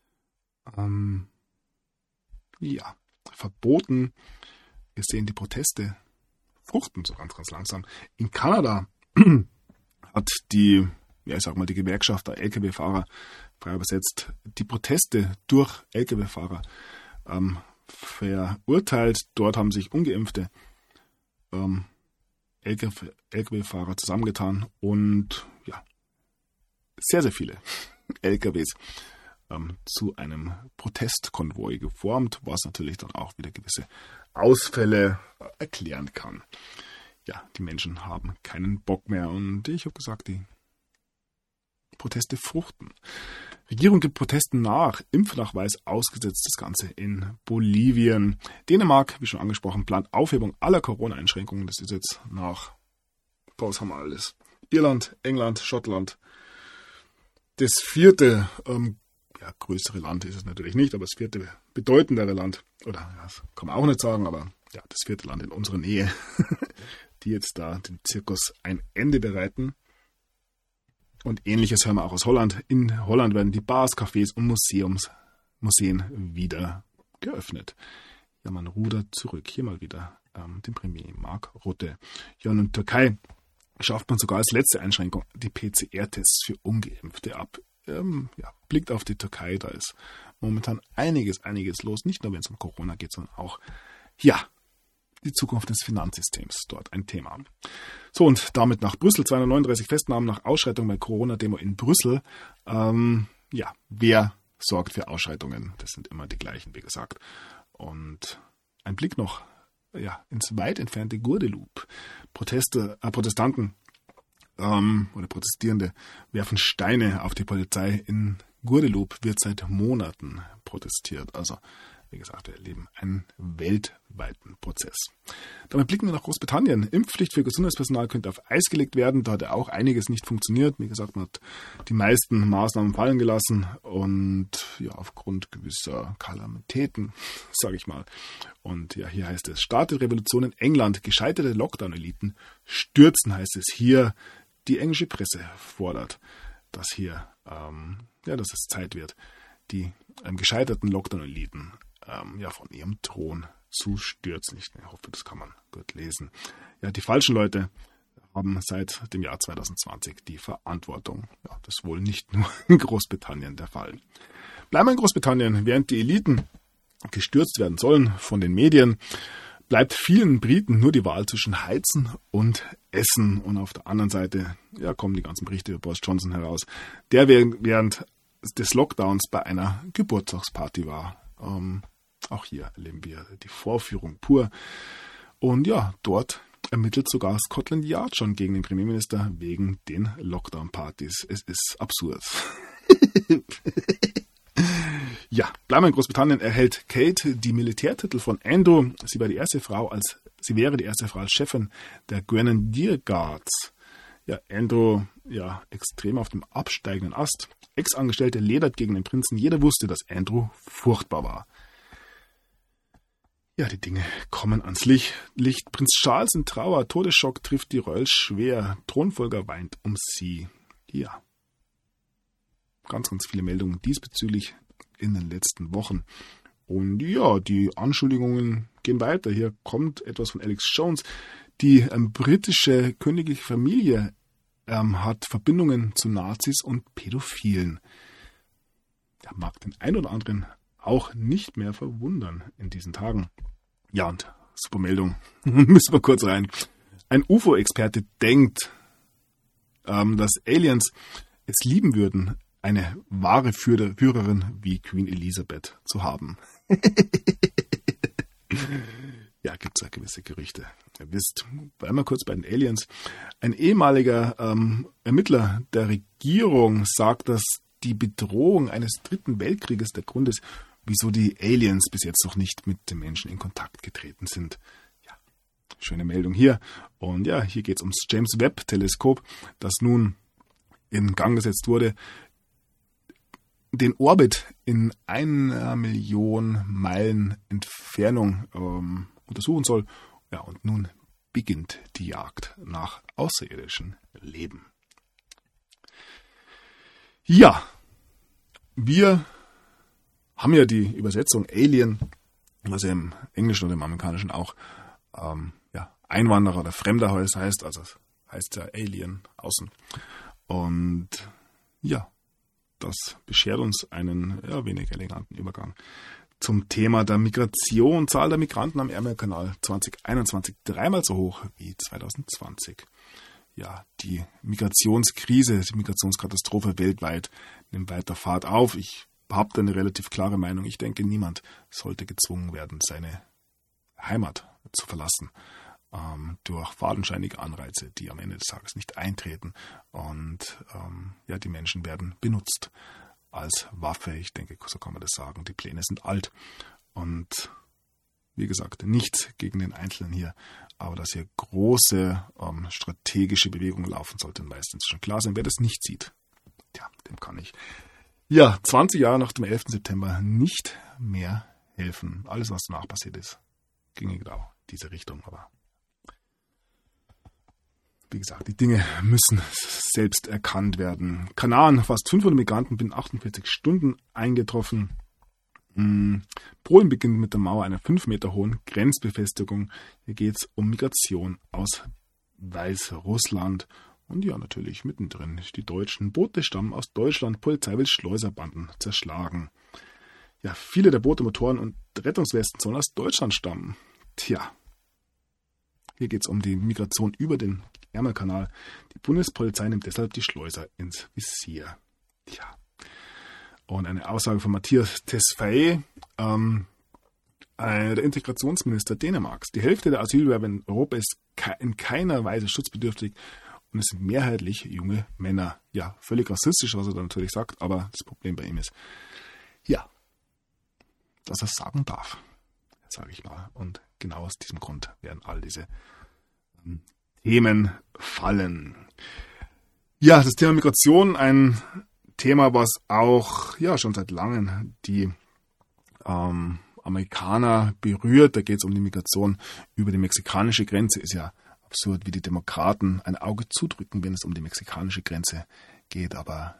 Speaker 1: verboten. Wir sehen, die Proteste fruchten so ganz, ganz langsam. In Kanada hat die Gewerkschaft der Lkw-Fahrer, frei übersetzt, die Proteste durch Lkw-Fahrer verurteilt. Dort haben sich ungeimpfte Lkw-Fahrer zusammengetan und ja, sehr, sehr viele LKWs zu einem Protestkonvoi geformt, was natürlich dann auch wieder gewisse Ausfälle erklären kann. Ja, die Menschen haben keinen Bock mehr und ich habe gesagt, die Proteste fruchten. Regierung gibt Protesten nach, Impfnachweis ausgesetzt, das Ganze in Bolivien. Dänemark, wie schon angesprochen, plant Aufhebung aller Corona-Einschränkungen. Das ist jetzt nach Aufpaus haben wir alles. Irland, England, Schottland. Das vierte, größere Land ist es natürlich nicht, aber das vierte bedeutendere Land, oder ja, das kann man auch nicht sagen, aber ja, das vierte Land in unserer Nähe, die jetzt da dem Zirkus ein Ende bereiten. Und Ähnliches hören wir auch aus Holland. In Holland werden die Bars, Cafés und Museen wieder geöffnet. Ja, man rudert zurück. Hier mal wieder den Premier Mark Rutte. Ja, und in Türkei schafft man sogar als letzte Einschränkung die PCR-Tests für Ungeimpfte ab. Blickt auf die Türkei, da ist momentan einiges los. Nicht nur, wenn es um Corona geht, sondern auch, die Zukunft des Finanzsystems dort ein Thema. So, und damit nach Brüssel. 239 Festnahmen nach Ausschreitung bei Corona-Demo in Brüssel. Wer sorgt für Ausschreitungen? Das sind immer die gleichen, wie gesagt. Und ein Blick noch ins weit entfernte Guadeloupe. Protestanten oder Protestierende werfen Steine auf die Polizei. In Guadeloupe wird seit Monaten protestiert. Also, wie gesagt, wir erleben einen weltweiten Prozess. Damit blicken wir nach Großbritannien. Impfpflicht für Gesundheitspersonal könnte auf Eis gelegt werden. Da hat ja auch einiges nicht funktioniert. Wie gesagt, man hat die meisten Maßnahmen fallen gelassen und aufgrund gewisser Kalamitäten, sage ich mal. Und ja, hier heißt es, startet Revolution in England. Gescheiterte Lockdown-Eliten stürzen, heißt es hier. Die englische Presse fordert, dass hier, dass es Zeit wird, die gescheiterten Lockdown-Eliten von ihrem Thron zu stürzen. Ich hoffe, das kann man gut lesen. Ja, die falschen Leute haben seit dem Jahr 2020 die Verantwortung. Ja, das ist wohl nicht nur in Großbritannien der Fall. Bleiben wir in Großbritannien, während die Eliten gestürzt werden sollen von den Medien, bleibt vielen Briten nur die Wahl zwischen Heizen und Essen. Und auf der anderen Seite kommen die ganzen Berichte über Boris Johnson heraus, der während des Lockdowns bei einer Geburtstagsparty war. Auch hier erleben wir die Vorführung pur. Und dort ermittelt sogar Scotland Yard schon gegen den Premierminister wegen den Lockdown-Partys. Es ist absurd. Bleiben wir in Großbritannien, erhält Kate die Militärtitel von Andrew. Sie wäre die erste Frau als Chefin der Grenadier Guards. Ja, Andrew, extrem auf dem absteigenden Ast. Ex-Angestellte ledert gegen den Prinzen. Jeder wusste, dass Andrew furchtbar war. Ja, die Dinge kommen ans Licht. Prinz Charles in Trauer. Todesschock trifft die Royals schwer. Thronfolger weint um sie. Ja. Ganz viele Meldungen diesbezüglich in den letzten Wochen. Und die Anschuldigungen gehen weiter. Hier kommt etwas von Alex Jones. Die britische königliche Familie hat Verbindungen zu Nazis und Pädophilen. Ja, mag den einen oder anderen auch nicht mehr verwundern in diesen Tagen. Ja, und super Meldung. Müssen wir kurz rein. Ein UFO-Experte denkt, dass Aliens es lieben würden, eine wahre Führerin wie Queen Elizabeth zu haben. Ja, gibt es ja gewisse Gerüchte. Ihr wisst, bleiben wir kurz bei den Aliens. Ein ehemaliger Ermittler der Regierung sagt, dass die Bedrohung eines dritten Weltkrieges der Grund ist, wieso die Aliens bis jetzt noch nicht mit den Menschen in Kontakt getreten sind. Ja, schöne Meldung hier. Und hier geht es ums James Webb-Teleskop, das nun in Gang gesetzt wurde, den Orbit in 1 Million Meilen Entfernung untersuchen soll. Ja, und nun beginnt die Jagd nach außerirdischem Leben. Ja, wir haben ja die Übersetzung Alien, was ja im Englischen oder im Amerikanischen auch Einwanderer oder Fremder heißt, also es heißt ja Alien außen. Und das beschert uns einen wenig eleganten Übergang zum Thema der Migration. Zahl der Migranten am Ärmelkanal 2021 dreimal so hoch wie 2020. Ja, die Migrationskrise, die Migrationskatastrophe weltweit nimmt weiter Fahrt auf. Ich habe da eine relativ klare Meinung. Ich denke, niemand sollte gezwungen werden, seine Heimat zu verlassen durch fadenscheinige Anreize, die am Ende des Tages nicht eintreten. Und die Menschen werden benutzt als Waffe. Ich denke, so kann man das sagen. Die Pläne sind alt. Und wie gesagt, nichts gegen den Einzelnen hier, aber dass hier große strategische Bewegungen laufen sollten, meistens schon klar sein. Wer das nicht sieht, dem kann ich 20 Jahre nach dem 11. September nicht mehr helfen. Alles, was danach passiert ist, ging genau in diese Richtung. Aber wie gesagt, die Dinge müssen selbst erkannt werden. Kanaren, fast 500 Migranten binnen 48 Stunden eingetroffen. Polen beginnt mit der Mauer einer 5 Meter hohen Grenzbefestigung. Hier geht es um Migration aus Weißrussland. Und ja, natürlich mittendrin die Deutschen. Boote stammen aus Deutschland. Polizei will Schleuserbanden zerschlagen. Ja, viele der Boote, Motoren und Rettungswesten sollen aus Deutschland stammen. Tja, hier geht es um die Migration über den Ärmelkanal. Die Bundespolizei nimmt deshalb die Schleuser ins Visier. Tja. Und eine Aussage von Mattias Tesfaye, der Integrationsminister Dänemarks. Die Hälfte der Asylbewerber in Europa ist in keiner Weise schutzbedürftig und es sind mehrheitlich junge Männer. Ja, völlig rassistisch, was er da natürlich sagt, aber das Problem bei ihm ist, dass er es sagen darf, sage ich mal. Und genau aus diesem Grund werden all diese Themen fallen. Ja, das Thema Migration, ein Thema, was auch schon seit langem die Amerikaner berührt. Da geht es um die Migration über die mexikanische Grenze. Ist ja absurd, wie die Demokraten ein Auge zudrücken, wenn es um die mexikanische Grenze geht, aber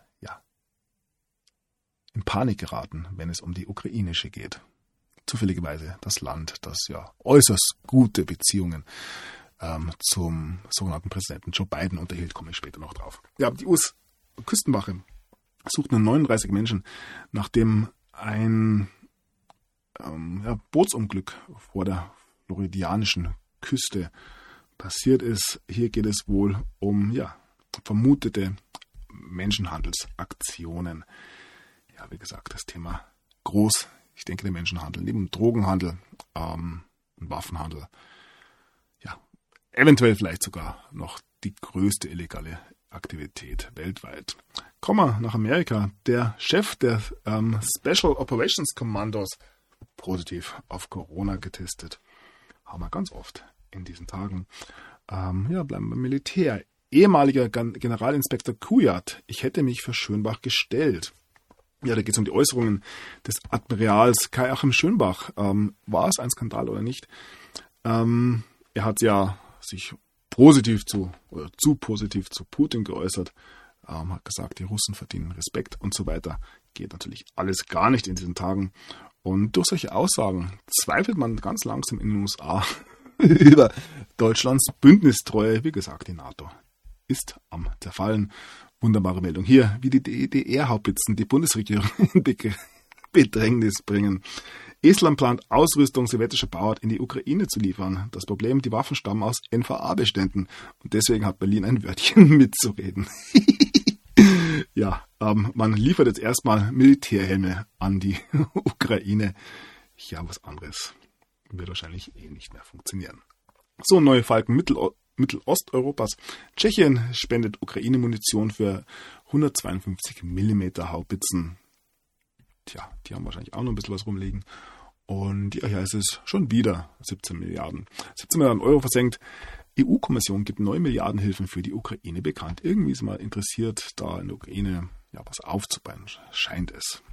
Speaker 1: in Panik geraten, wenn es um die ukrainische geht. Zufälligerweise das Land, das äußerst gute Beziehungen zum sogenannten Präsidenten Joe Biden unterhielt, komme ich später noch drauf. Ja, die US-Küstenwache sucht nun 39 Menschen, nachdem ein Bootsunglück vor der floridianischen Küste passiert ist. Hier geht es wohl um vermutete Menschenhandelsaktionen. Ja, wie gesagt, das Thema groß. Ich denke, der Menschenhandel, neben Drogenhandel und Waffenhandel, eventuell vielleicht sogar noch die größte illegale Aktivität weltweit. Kommen wir nach Amerika. Der Chef der Special Operations Commandos positiv auf Corona getestet. Haben wir ganz oft in diesen Tagen. Bleiben wir beim Militär. Ehemaliger Generalinspektor Kujat. Ich hätte mich für Schönbach gestellt. Ja, da geht es um die Äußerungen des Admirals Kai-Achim Schönbach. War es ein Skandal oder nicht? Er hat sich zu positiv zu Putin geäußert, hat gesagt, die Russen verdienen Respekt und so weiter. Geht natürlich alles gar nicht in diesen Tagen. Und durch solche Aussagen zweifelt man ganz langsam in den USA über Deutschlands Bündnistreue. Wie gesagt, die NATO ist am Zerfallen. Wunderbare Meldung hier, wie die DDR-Haubitzen die Bundesregierung in Bedrängnis bringen. Estland plant Ausrüstung sowjetischer Bauart in die Ukraine zu liefern. Das Problem, die Waffen stammen aus NVA-Beständen und deswegen hat Berlin ein Wörtchen mitzureden. Man liefert jetzt erstmal Militärhelme an die Ukraine. Ja, was anderes wird wahrscheinlich nicht mehr funktionieren. So, neue Falken Mittelosteuropas. Tschechien spendet Ukraine-Munition für 152 mm Haubitzen. Tja, die haben wahrscheinlich auch noch ein bisschen was rumliegen. Und hier ist es schon wieder 17 Milliarden. 17 Milliarden Euro versenkt. EU-Kommission gibt 9 Milliarden Hilfen für die Ukraine bekannt. Irgendwie ist mal interessiert, da in der Ukraine was aufzubauen, scheint es.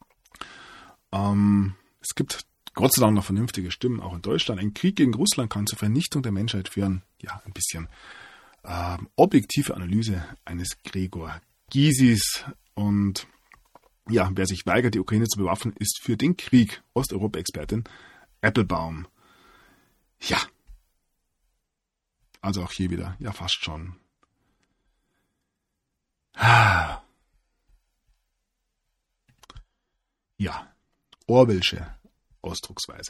Speaker 1: Es gibt Gott sei Dank noch vernünftige Stimmen, auch in Deutschland. Ein Krieg gegen Russland kann zur Vernichtung der Menschheit führen. Ja, ein bisschen objektive Analyse eines Gregor Gysis. Und wer sich weigert, die Ukraine zu bewaffnen, ist für den Krieg Osteuropa-Expertin Applebaum. Ja. Also auch hier wieder, fast schon. Orwellsche Ausdrucksweise.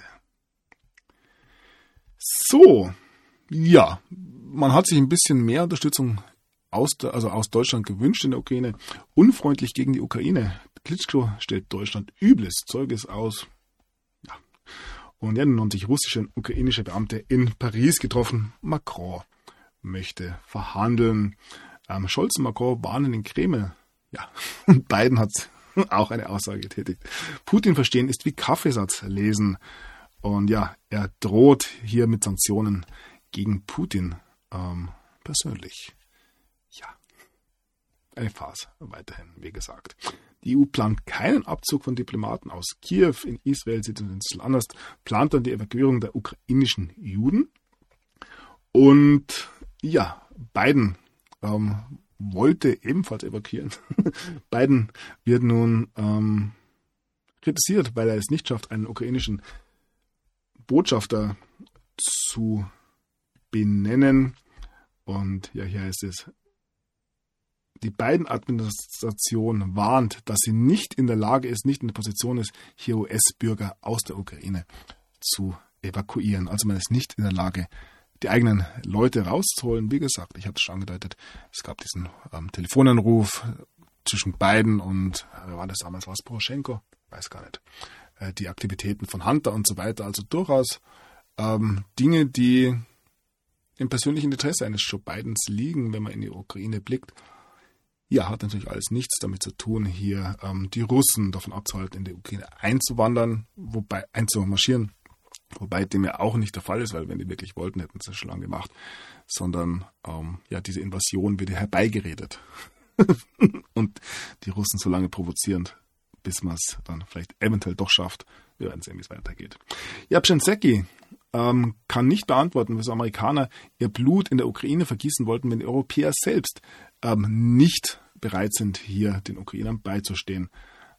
Speaker 1: So, man hat sich ein bisschen mehr Unterstützung aus Deutschland gewünscht in der Ukraine. Unfreundlich gegen die Ukraine. Klitschko stellt Deutschland übles Zeuges aus. Ja. Und nun haben sich russische und ukrainische Beamte in Paris getroffen. Macron möchte verhandeln. Scholz und Macron warnen den Kreml. Ja, und Biden hat auch eine Aussage getätigt. Putin verstehen ist wie Kaffeesatz lesen. Und ja, er droht hier mit Sanktionen gegen Putin persönlich. Ja, eine Farce weiterhin, wie gesagt. Die EU plant keinen Abzug von Diplomaten aus Kiew. In Israel sieht es ein bisschen anders. Plant dann die Evakuierung der ukrainischen Juden. Und ja, Biden wollte ebenfalls evakuieren. Biden wird nun kritisiert, weil er es nicht schafft, einen ukrainischen Botschafter zu benennen. Und ja, hier heißt es, die Biden-Administration warnt, dass sie nicht in der Lage ist, nicht in der Position ist, hier US-Bürger aus der Ukraine zu evakuieren. Also man ist nicht in der Lage, die eigenen Leute rauszuholen. Wie gesagt, ich hatte es schon angedeutet, es gab diesen Telefonanruf zwischen Biden und, wer war das damals, war es Poroschenko? Weiß gar nicht. Die Aktivitäten von Hunter und so weiter. Also durchaus Dinge, die im persönlichen Interesse eines Joe Bidens liegen, wenn man in die Ukraine blickt. Ja, hat natürlich alles nichts damit zu tun, hier die Russen davon abzuhalten, in die Ukraine einzumarschieren. Wobei dem ja auch nicht der Fall ist, weil wenn die wirklich wollten, hätten sie es schon lange gemacht. Sondern diese Invasion wird herbeigeredet. Und die Russen so lange provozierend, bis man es dann vielleicht eventuell doch schafft. Wir werden sehen, wie es weitergeht. Ja, Pschenecki kann nicht beantworten, wieso Amerikaner ihr Blut in der Ukraine vergießen wollten, wenn die Europäer selbst nicht bereit sind, hier den Ukrainern beizustehen.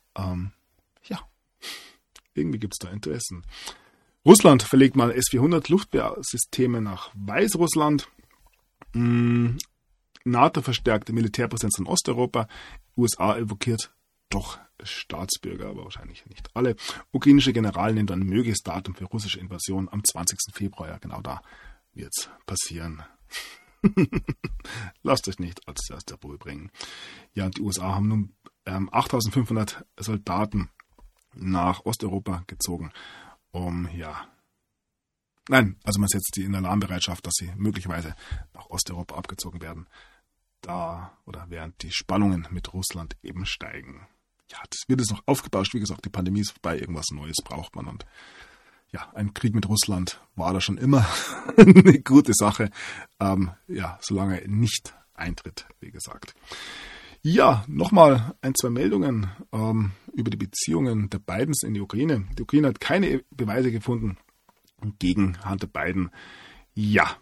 Speaker 1: Irgendwie gibt es da Interessen. Russland verlegt mal S-400 Luftwehrsysteme nach Weißrussland. NATO verstärkte Militärpräsenz in Osteuropa. USA evakuiert doch Staatsbürger, aber wahrscheinlich nicht alle. Ukrainische General nennt ein mögliches Datum für russische Invasion am 20. Februar. Ja, genau da wird es passieren. Lasst euch nicht als erster Ruhe bringen. Ja, und die USA haben nun 8.500 Soldaten nach Osteuropa gezogen, man setzt die in Alarmbereitschaft, dass sie möglicherweise nach Osteuropa abgezogen werden, während die Spannungen mit Russland eben steigen. Ja, das wird jetzt noch aufgebauscht. Wie gesagt, die Pandemie ist vorbei, irgendwas Neues braucht man. Und ja, ein Krieg mit Russland war da schon immer eine gute Sache, solange er nicht eintritt, wie gesagt. Ja, nochmal 1-2 Meldungen über die Beziehungen der Bidens in die Ukraine. Die Ukraine hat keine Beweise gefunden gegen Hunter Biden. Ja.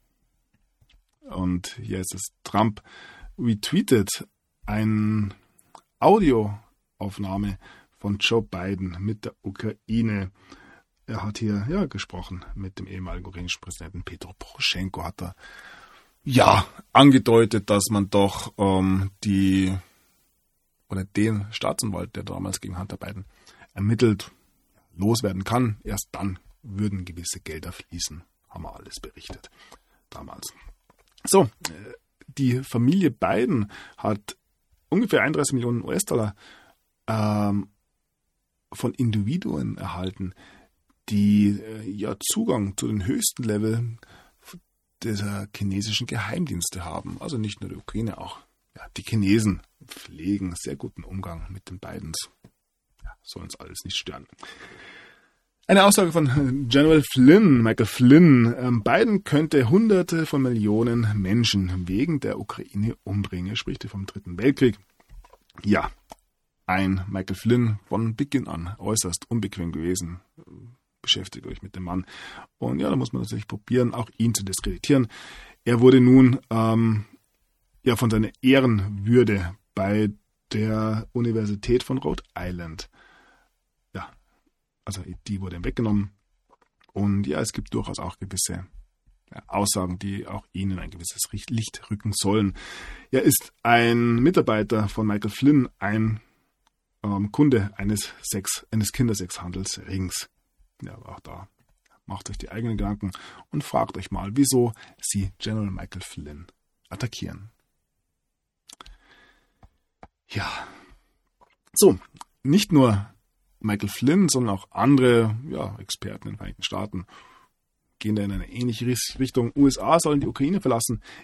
Speaker 1: Und hier ist es, Trump retweetet eine Audioaufnahme von Joe Biden mit der Ukraine. Er hat hier gesprochen mit dem ehemaligen ukrainischen Präsidenten Petro Poroschenko, hat er angedeutet, dass man doch den Staatsanwalt, der damals gegen Hunter Biden ermittelt, loswerden kann. Erst dann würden gewisse Gelder fließen. Haben wir alles berichtet damals. So, die Familie Biden hat ungefähr 31 Millionen US-Dollar von Individuen erhalten, die Zugang zu den höchsten Level dieser chinesischen Geheimdienste haben. Also nicht nur die Ukraine, auch die Chinesen pflegen sehr guten Umgang mit den Bidens. Soll uns alles nicht stören. Eine Aussage von General Flynn, Michael Flynn. Biden könnte Hunderte von Millionen Menschen wegen der Ukraine umbringen. Er spricht hier vom Dritten Weltkrieg. Ja, ein Michael Flynn von Beginn an äußerst unbequem gewesen. Beschäftigt euch mit dem Mann. Und da muss man natürlich probieren, auch ihn zu diskreditieren. Er wurde nun von seiner Ehrenwürde bei der Universität von Rhode Island, also die wurde ihm weggenommen. Und es gibt durchaus auch gewisse Aussagen, die auch ihnen ein gewisses Licht rücken sollen. Er ist ein Mitarbeiter von Michael Flynn, ein Kunde eines Kindersexhandelsrings. Ja, aber auch da macht euch die eigenen Gedanken und fragt euch mal, wieso sie General Michael Flynn attackieren. Ja, so, nicht nur Michael Flynn, sondern auch andere Experten in den Vereinigten Staaten gehen da in eine ähnliche Richtung. USA sollen die Ukraine verlassen. Immer mehr Top-Analysten in den USA fordern ein Umdenken. Ja,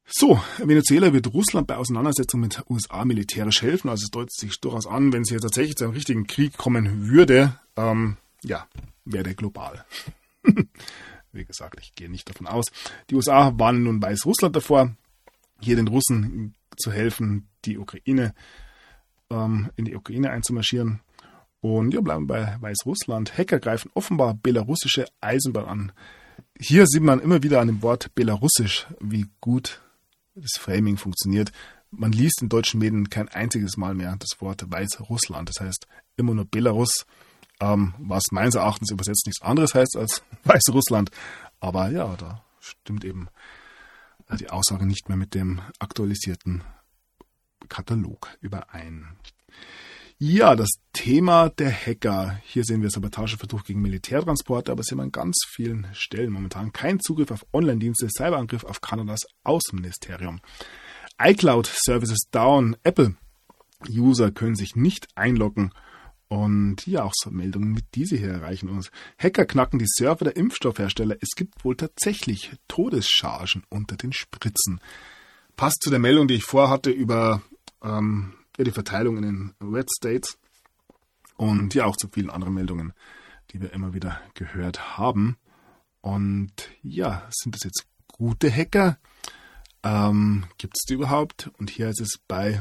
Speaker 1: So, Venezuela wird Russland bei Auseinandersetzungen mit USA militärisch helfen. Also es deutet sich durchaus an, wenn es hier tatsächlich zu einem richtigen Krieg kommen würde, wäre der global. Wie gesagt, ich gehe nicht davon aus. Die USA warnen nun Weißrussland davor, hier den Russen zu helfen, in die Ukraine einzumarschieren. Und ja, bleiben bei Weißrussland. Hacker greifen offenbar belarussische Eisenbahn an. Hier sieht man immer wieder an dem Wort belarussisch, wie gut das Framing funktioniert. Man liest in deutschen Medien kein einziges Mal mehr das Wort Weißrussland. Das heißt immer nur Belarus, was meines Erachtens übersetzt nichts anderes heißt als Weißrussland. Aber ja, da stimmt eben die Aussage nicht mehr mit dem aktualisierten Katalog überein. Ja, das Thema der Hacker. Hier sehen wir Sabotageversuch gegen Militärtransporte, aber es sind an ganz vielen Stellen momentan kein Zugriff auf Online-Dienste, Cyberangriff auf Kanadas Außenministerium. iCloud-Services down, Apple-User können sich nicht einloggen. Und ja, auch so Meldungen wie diese hier erreichen uns. Hacker knacken die Server der Impfstoffhersteller. Es gibt wohl tatsächlich Todeschargen unter den Spritzen. Passt zu der Meldung, die ich vorhatte über die Verteilung in den Red States und ja auch zu vielen anderen Meldungen, die wir immer wieder gehört haben. Und ja, sind das jetzt gute Hacker? Gibt es die überhaupt? Und hier ist es bei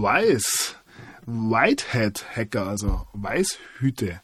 Speaker 1: Whitehead-Hacker, also Weißhüte,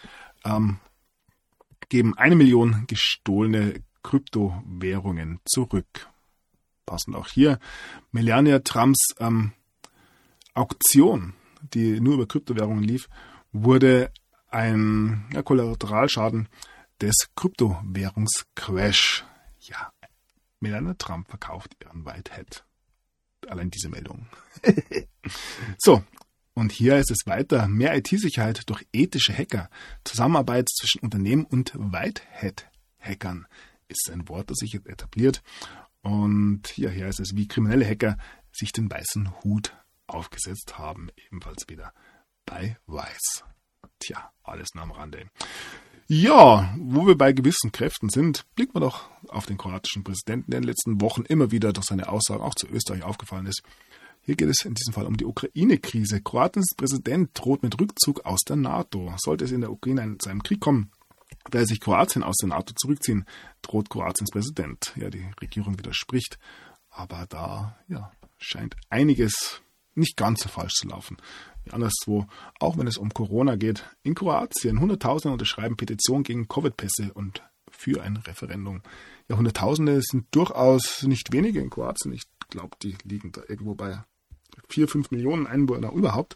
Speaker 1: geben 1 Million gestohlene Kryptowährungen zurück. Passend auch hier Melania Trumps Auktion, die nur über Kryptowährungen lief, wurde ein Kollateralschaden des Kryptowährungscrash. Ja, Melania Trump verkauft ihren Whitehead. Allein diese Meldung. So, und hier ist es weiter. Mehr IT-Sicherheit durch ethische Hacker. Zusammenarbeit zwischen Unternehmen und Whitehead-Hackern ist ein Wort, das sich jetzt etabliert. Und ja, hier ist es, wie kriminelle Hacker sich den weißen Hut aufgesetzt haben. Ebenfalls wieder bei Weiß. Tja, alles nur am Rande. Ja, wo wir bei gewissen Kräften sind, blicken wir doch auf den kroatischen Präsidenten, der in den letzten Wochen immer wieder durch seine Aussagen auch zu Österreich aufgefallen ist. Hier geht es in diesem Fall um die Ukraine-Krise. Kroatiens Präsident droht mit Rückzug aus der NATO. Sollte es in der Ukraine zu einem Krieg kommen, werde sich Kroatien aus der NATO zurückziehen, droht Kroatiens Präsident. Ja, die Regierung widerspricht, aber da scheint einiges nicht ganz so falsch zu laufen wie anderswo, auch wenn es um Corona geht. In Kroatien, Hunderttausende unterschreiben Petition gegen Covid-Pässe und für ein Referendum. Ja, Hunderttausende sind durchaus nicht wenige in Kroatien. Ich glaube, die liegen da irgendwo bei 4-5 Millionen Einwohner überhaupt.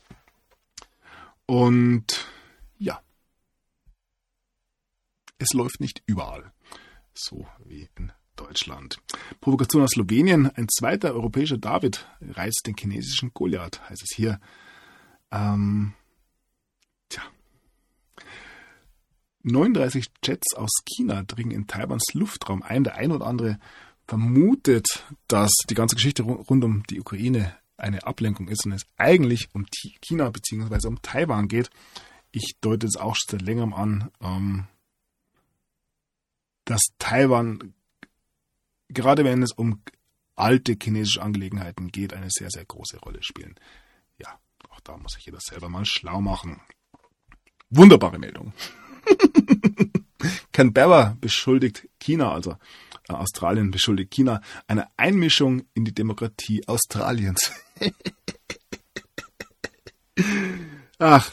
Speaker 1: Und ja, es läuft nicht überall so wie in Deutschland. Provokation aus Slowenien. Ein zweiter europäischer David reißt den chinesischen Goliath, heißt es hier. 39 Jets aus China dringen in Taiwans Luftraum ein. Der ein oder andere vermutet, dass die ganze Geschichte rund um die Ukraine eine Ablenkung ist und es eigentlich um China bzw. um Taiwan geht. Ich deute es auch schon seit längerem an, dass Taiwan, gerade wenn es um alte chinesische Angelegenheiten geht, eine sehr, sehr große Rolle spielen. Ja, auch da muss sich jeder selber mal schlau machen. Wunderbare Meldung. Canberra beschuldigt China, also Australien beschuldigt China, einer Einmischung in die Demokratie Australiens. Ach.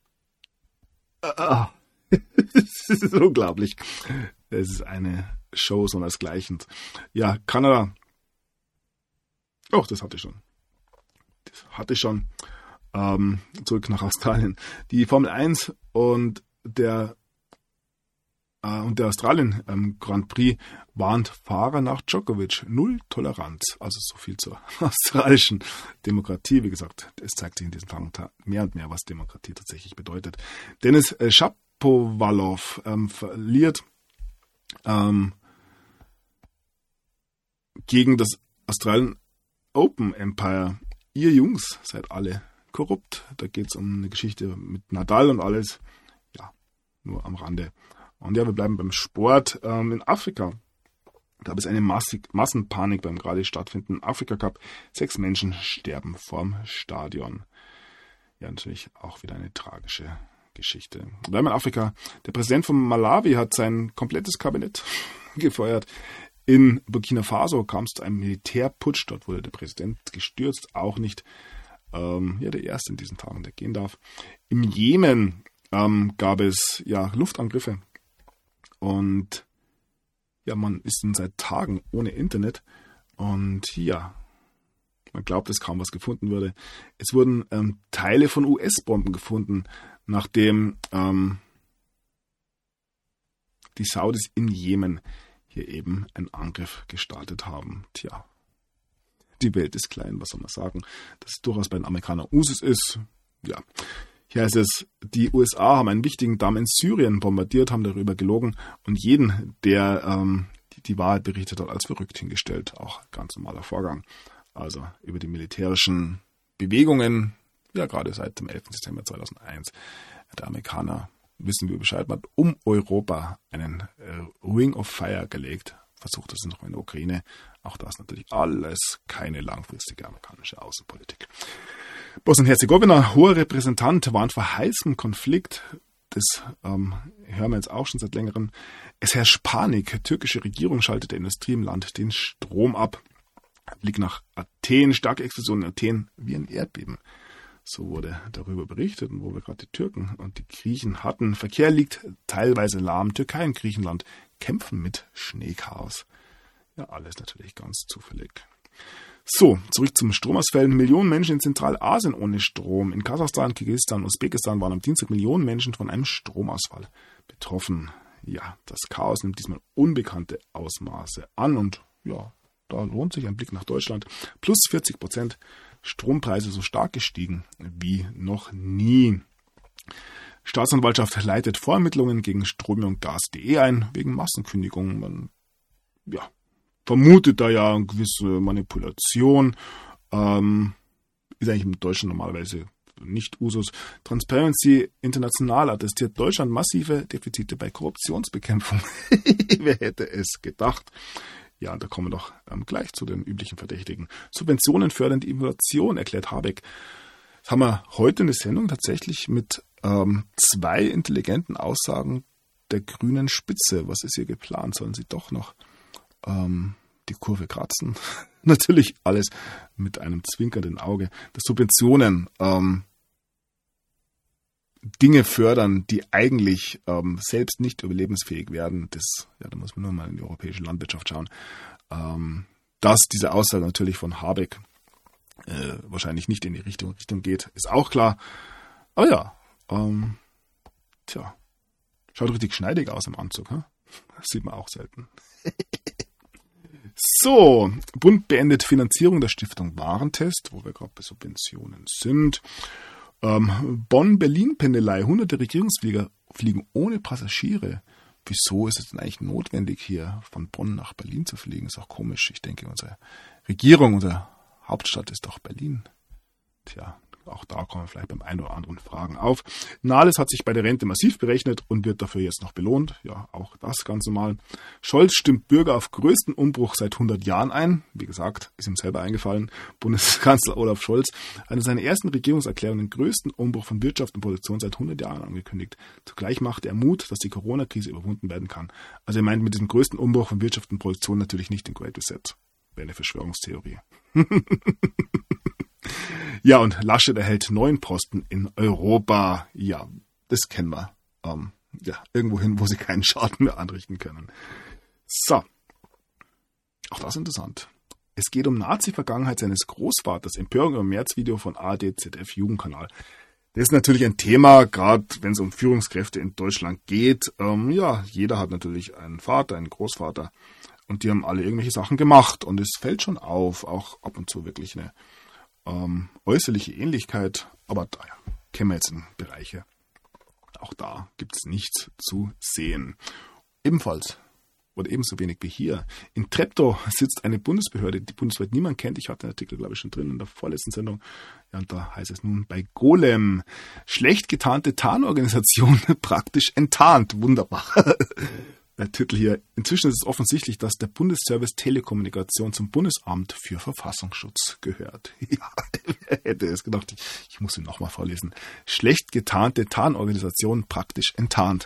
Speaker 1: Es ist unglaublich. Es ist eine Show sondersgleichen. Ja, Kanada. Oh, das hatte ich schon. Zurück nach Australien. Die Formel 1 und der Australien Grand Prix warnt Fahrer nach Djokovic. Null Toleranz. Also so viel zur australischen Demokratie. Wie gesagt, es zeigt sich in diesen Tagen mehr und mehr, was Demokratie tatsächlich bedeutet. Dennis Shapovalov verliert gegen das Australian Open Empire. Ihr Jungs seid alle korrupt. Da geht es um eine Geschichte mit Nadal und alles. Ja, nur am Rande. Und ja, wir bleiben beim Sport. In Afrika gab es eine Massenpanik beim gerade stattfindenden Afrika Cup. 6 Menschen sterben vorm Stadion. Ja, natürlich auch wieder eine tragische Geschichte. Bleiben wir in Afrika. Der Präsident von Malawi hat sein komplettes Kabinett gefeuert. In Burkina Faso kam es zu einem Militärputsch. Dort wurde der Präsident gestürzt. Auch nicht der erste in diesen Tagen, der gehen darf. Im Jemen gab es Luftangriffe. Und man ist seit Tagen ohne Internet. Und man glaubt, dass kaum was gefunden würde. Es wurden Teile von US-Bomben gefunden, nachdem die Saudis in Jemen hier eben einen Angriff gestartet haben. Tja, die Welt ist klein, was soll man sagen, dass es durchaus bei den Amerikanern Usus ist. Ja, hier heißt es, die USA haben einen wichtigen Damm in Syrien bombardiert, haben darüber gelogen und jeden, der die Wahrheit berichtet hat, als verrückt hingestellt. Auch ganz normaler Vorgang. Also über die militärischen Bewegungen, gerade seit dem 11. September 2001, der Amerikaner, wissen wir Bescheid, man hat um Europa einen Ring of Fire gelegt, versucht das noch in der Ukraine. Auch das natürlich alles keine langfristige amerikanische Außenpolitik. Bosnien-Herzegowina, hoher Repräsentant, warnt vor heißem Konflikt. Das hören wir jetzt auch schon seit längerem. Es herrscht Panik. Türkische Regierung schaltet der Industrie im Land den Strom ab. Blick nach Athen, starke Explosion in Athen wie ein Erdbeben. So wurde darüber berichtet, und wo wir gerade die Türken und die Griechen hatten. Verkehr liegt teilweise lahm. Türkei und Griechenland kämpfen mit Schneechaos. Ja, alles natürlich ganz zufällig. So, zurück zum Stromausfällen. Millionen Menschen in Zentralasien ohne Strom. In Kasachstan, Kirgisistan, Usbekistan waren am Dienstag Millionen Menschen von einem Stromausfall betroffen. Ja, das Chaos nimmt diesmal unbekannte Ausmaße an und da lohnt sich ein Blick nach Deutschland. Plus 40%, Strompreise so stark gestiegen wie noch nie. Staatsanwaltschaft leitet Vorermittlungen gegen Strom- und Gas.de ein, wegen Massenkündigungen. Man vermutet da ja eine gewisse Manipulation. Ist eigentlich in Deutschland normalerweise nicht Usus. Transparency International attestiert Deutschland massive Defizite bei Korruptionsbekämpfung. Wer hätte es gedacht? Ja, und da kommen wir doch gleich zu den üblichen Verdächtigen. Subventionen fördern die Innovation, erklärt Habeck. Das haben wir heute in der Sendung tatsächlich mit 2 intelligenten Aussagen der grünen Spitze. Was ist hier geplant? Sollen sie doch noch die Kurve kratzen? Natürlich alles mit einem zwinkernden Auge. Dass Subventionen Dinge fördern, die eigentlich selbst nicht überlebensfähig werden, da muss man nur mal in die europäische Landwirtschaft schauen. Dass diese Aussage natürlich von Habeck wahrscheinlich nicht in die Richtung geht, ist auch klar. Aber schaut richtig schneidig aus im Anzug. Das sieht man auch selten. So, Bund beendet Finanzierung der Stiftung Warentest, wo wir gerade bei Subventionen sind. Bonn-Berlin-Pendelei, hunderte Regierungsflieger fliegen ohne Passagiere. Wieso ist es denn eigentlich notwendig, hier von Bonn nach Berlin zu fliegen? Ist auch komisch. Ich denke, unsere Regierung, unsere Hauptstadt ist doch Berlin. Tja, auch da kommen wir vielleicht beim einen oder anderen Fragen auf. Nahles hat sich bei der Rente massiv berechnet und wird dafür jetzt noch belohnt. Ja, auch das ganz normal. Scholz stimmt Bürger auf größten Umbruch seit 100 Jahren ein. Wie gesagt, ist ihm selber eingefallen. Bundeskanzler Olaf Scholz hat in seiner ersten Regierungserklärung den größten Umbruch von Wirtschaft und Produktion seit 100 Jahren angekündigt. Zugleich macht er Mut, dass die Corona-Krise überwunden werden kann. Also er meint mit diesem größten Umbruch von Wirtschaft und Produktion natürlich nicht den Great Reset. Wäre eine Verschwörungstheorie. Ja, und Laschet erhält 9 Posten in Europa. Ja, das kennen wir. Irgendwo hin, wo sie keinen Schaden mehr anrichten können. So. Auch das ist interessant. Es geht um Nazi-Vergangenheit seines Großvaters. Empörung über März-Video von ARD, ZDF, Jugendkanal. Das ist natürlich ein Thema, gerade wenn es um Führungskräfte in Deutschland geht. Jeder hat natürlich einen Vater, einen Großvater. Und die haben alle irgendwelche Sachen gemacht. Und es fällt schon auf, auch ab und zu wirklich eine äußerliche Ähnlichkeit, aber da kennen wir jetzt in Bereiche. Auch da gibt es nichts zu sehen. Ebenfalls, oder ebenso wenig wie hier, in Treptow sitzt eine Bundesbehörde, die bundesweit niemand kennt. Ich hatte den Artikel, glaube ich, schon drin in der vorletzten Sendung. Ja, und da heißt es nun bei Golem, schlecht getarnte Tarnorganisation praktisch enttarnt. Wunderbar. Titel hier. Inzwischen ist es offensichtlich, dass der Bundesservice Telekommunikation zum Bundesamt für Verfassungsschutz gehört. Ja, wer hätte es gedacht? Ich muss ihn nochmal vorlesen. Schlecht getarnte Tarnorganisation praktisch enttarnt.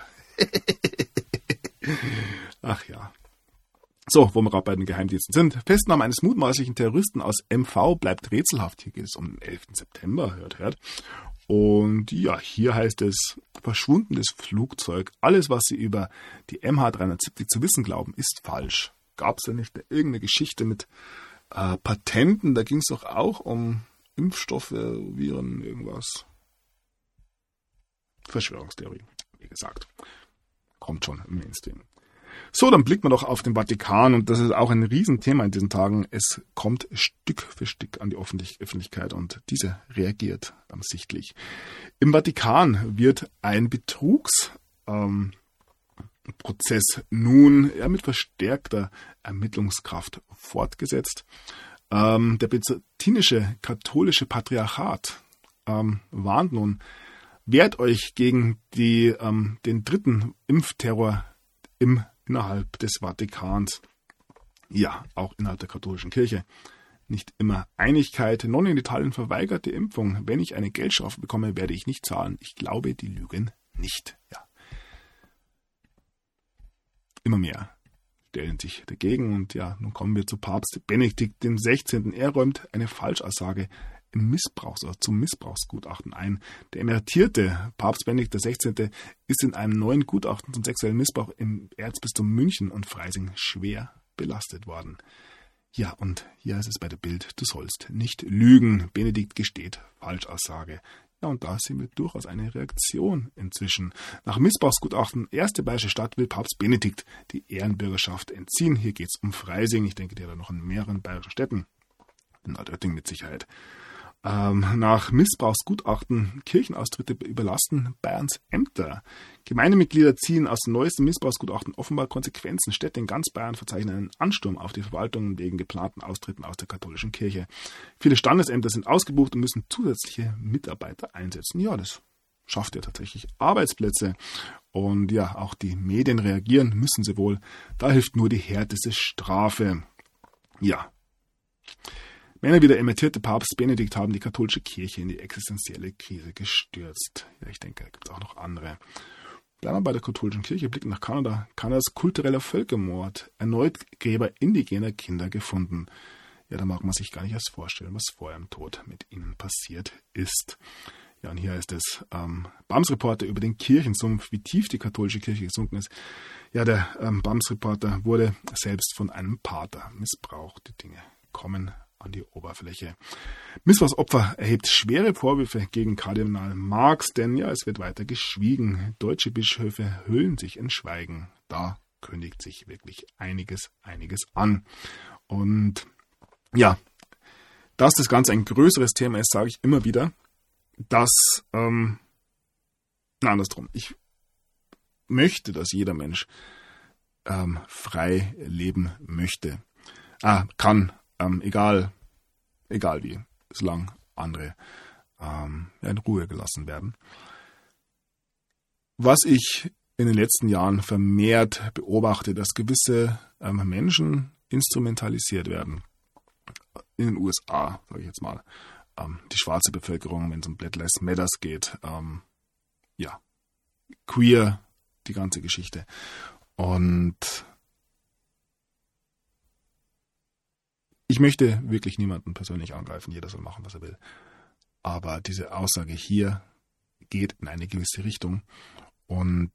Speaker 1: Ach ja. So, wo wir gerade bei den Geheimdiensten sind. Festnahme eines mutmaßlichen Terroristen aus MV bleibt rätselhaft. Hier geht es um den 11. September, hört. Und ja, hier heißt es, verschwundenes Flugzeug. Alles, was Sie über die MH370 zu wissen glauben, ist falsch. Gab es ja nicht irgendeine Geschichte mit Patenten? Da ging es doch auch um Impfstoffe, Viren, irgendwas. Verschwörungstheorie, wie gesagt. Kommt schon im Mainstream. So, dann blicken wir doch auf den Vatikan und das ist auch ein Riesenthema in diesen Tagen. Es kommt Stück für Stück an die Öffentlichkeit und diese reagiert sichtlich. Im Vatikan wird ein Betrugsprozess nun mit verstärkter Ermittlungskraft fortgesetzt. Der byzantinische katholische Patriarchat warnt nun, wehrt euch gegen den dritten Impfterror innerhalb des Vatikans, ja, auch innerhalb der katholischen Kirche. Nicht immer Einigkeit. Nonne in Italien verweigert die Impfung. Wenn ich eine Geldstrafe bekomme, werde ich nicht zahlen. Ich glaube, die lügen nicht. Ja. Immer mehr stellen sich dagegen und ja, nun kommen wir zu Papst Benedikt XVI. Er räumt eine Falschaussage zum Missbrauchsgutachten ein. Der emeritierte Papst Benedikt XVI. Ist in einem neuen Gutachten zum sexuellen Missbrauch im Erzbistum München und Freising schwer belastet worden. Ja, und hier ist es bei der Bild, du sollst nicht lügen. Benedikt gesteht Falschaussage. Ja, und da sehen wir durchaus eine Reaktion inzwischen. Nach Missbrauchsgutachten erste bayerische Stadt will Papst Benedikt die Ehrenbürgerschaft entziehen. Hier geht es um Freising. Ich denke, der hat noch in mehreren bayerischen Städten. In Altötting mit Sicherheit. Nach Missbrauchsgutachten Kirchenaustritte überlasten Bayerns Ämter. Gemeindemitglieder ziehen aus dem neuesten Missbrauchsgutachten offenbar Konsequenzen. Städte in ganz Bayern verzeichnen einen Ansturm auf die Verwaltungen wegen geplanten Austritten aus der katholischen Kirche. Viele Standesämter sind ausgebucht und müssen zusätzliche Mitarbeiter einsetzen. Ja, das schafft ja tatsächlich Arbeitsplätze. Und ja, auch die Medien reagieren, müssen sie wohl. Da hilft nur die härteste Strafe. Ja. Männer wie der emeritierte Papst Benedikt haben die katholische Kirche in die existenzielle Krise gestürzt. Ja, ich denke, da gibt es auch noch andere. Bleiben wir bei der katholischen Kirche, blicken nach Kanada. Kanadas kultureller Völkermord. Erneut Gräber indigener Kinder gefunden. Ja, da mag man sich gar nicht erst vorstellen, was vor ihrem Tod mit ihnen passiert ist. Ja, und hier ist es BAMS-Reporter über den Kirchensumpf, wie tief die katholische Kirche gesunken ist. Ja, der BAMS-Reporter wurde selbst von einem Pater missbraucht. Die Dinge kommen an die Oberfläche. Missbrauchsopfer erhebt schwere Vorwürfe gegen Kardinal Marx, denn ja, es wird weiter geschwiegen. Deutsche Bischöfe hüllen sich in Schweigen. Da kündigt sich wirklich einiges an. Und ja, dass das Ganze ein größeres Thema ist, sage ich immer wieder, dass, andersrum, ich möchte, dass jeder Mensch frei leben möchte. Kann. Egal wie, solange andere in Ruhe gelassen werden. Was ich in den letzten Jahren vermehrt beobachte, dass gewisse Menschen instrumentalisiert werden. In den USA, sage ich jetzt mal, die schwarze Bevölkerung, wenn es um Black Lives Matter geht, queer, die ganze Geschichte. Und ich möchte wirklich niemanden persönlich angreifen, jeder soll machen, was er will. Aber diese Aussage hier geht in eine gewisse Richtung. Und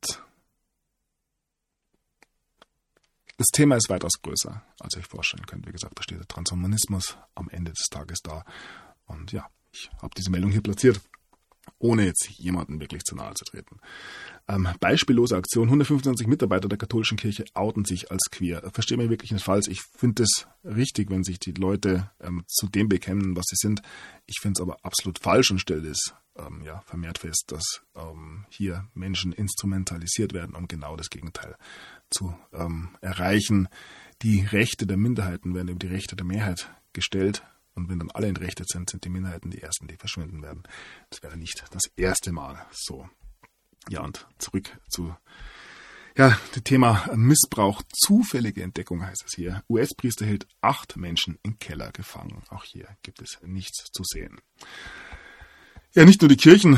Speaker 1: das Thema ist weitaus größer, als ihr euch vorstellen könnt. Wie gesagt, da steht der Transhumanismus am Ende des Tages da. Und ja, ich habe diese Meldung hier platziert, ohne jetzt jemanden wirklich zu nahe zu treten. Beispiellose Aktion. 125 Mitarbeiter der katholischen Kirche outen sich als queer. Verstehe mich wirklich nicht falsch. Ich finde es richtig, wenn sich die Leute zu dem bekennen, was sie sind. Ich finde es aber absolut falsch und stelle es vermehrt fest, dass hier Menschen instrumentalisiert werden, um genau das Gegenteil zu erreichen. Die Rechte der Minderheiten werden über die Rechte der Mehrheit gestellt. Und wenn dann alle entrechtet sind, sind die Minderheiten die Ersten, die verschwinden werden. Das wäre nicht das erste Mal so. Ja, und zurück zu Ja, das Thema Missbrauch, zufällige Entdeckung heißt es hier. US-Priester hält 8 Menschen im Keller gefangen. Auch hier gibt es nichts zu sehen. Ja, nicht nur die Kirchen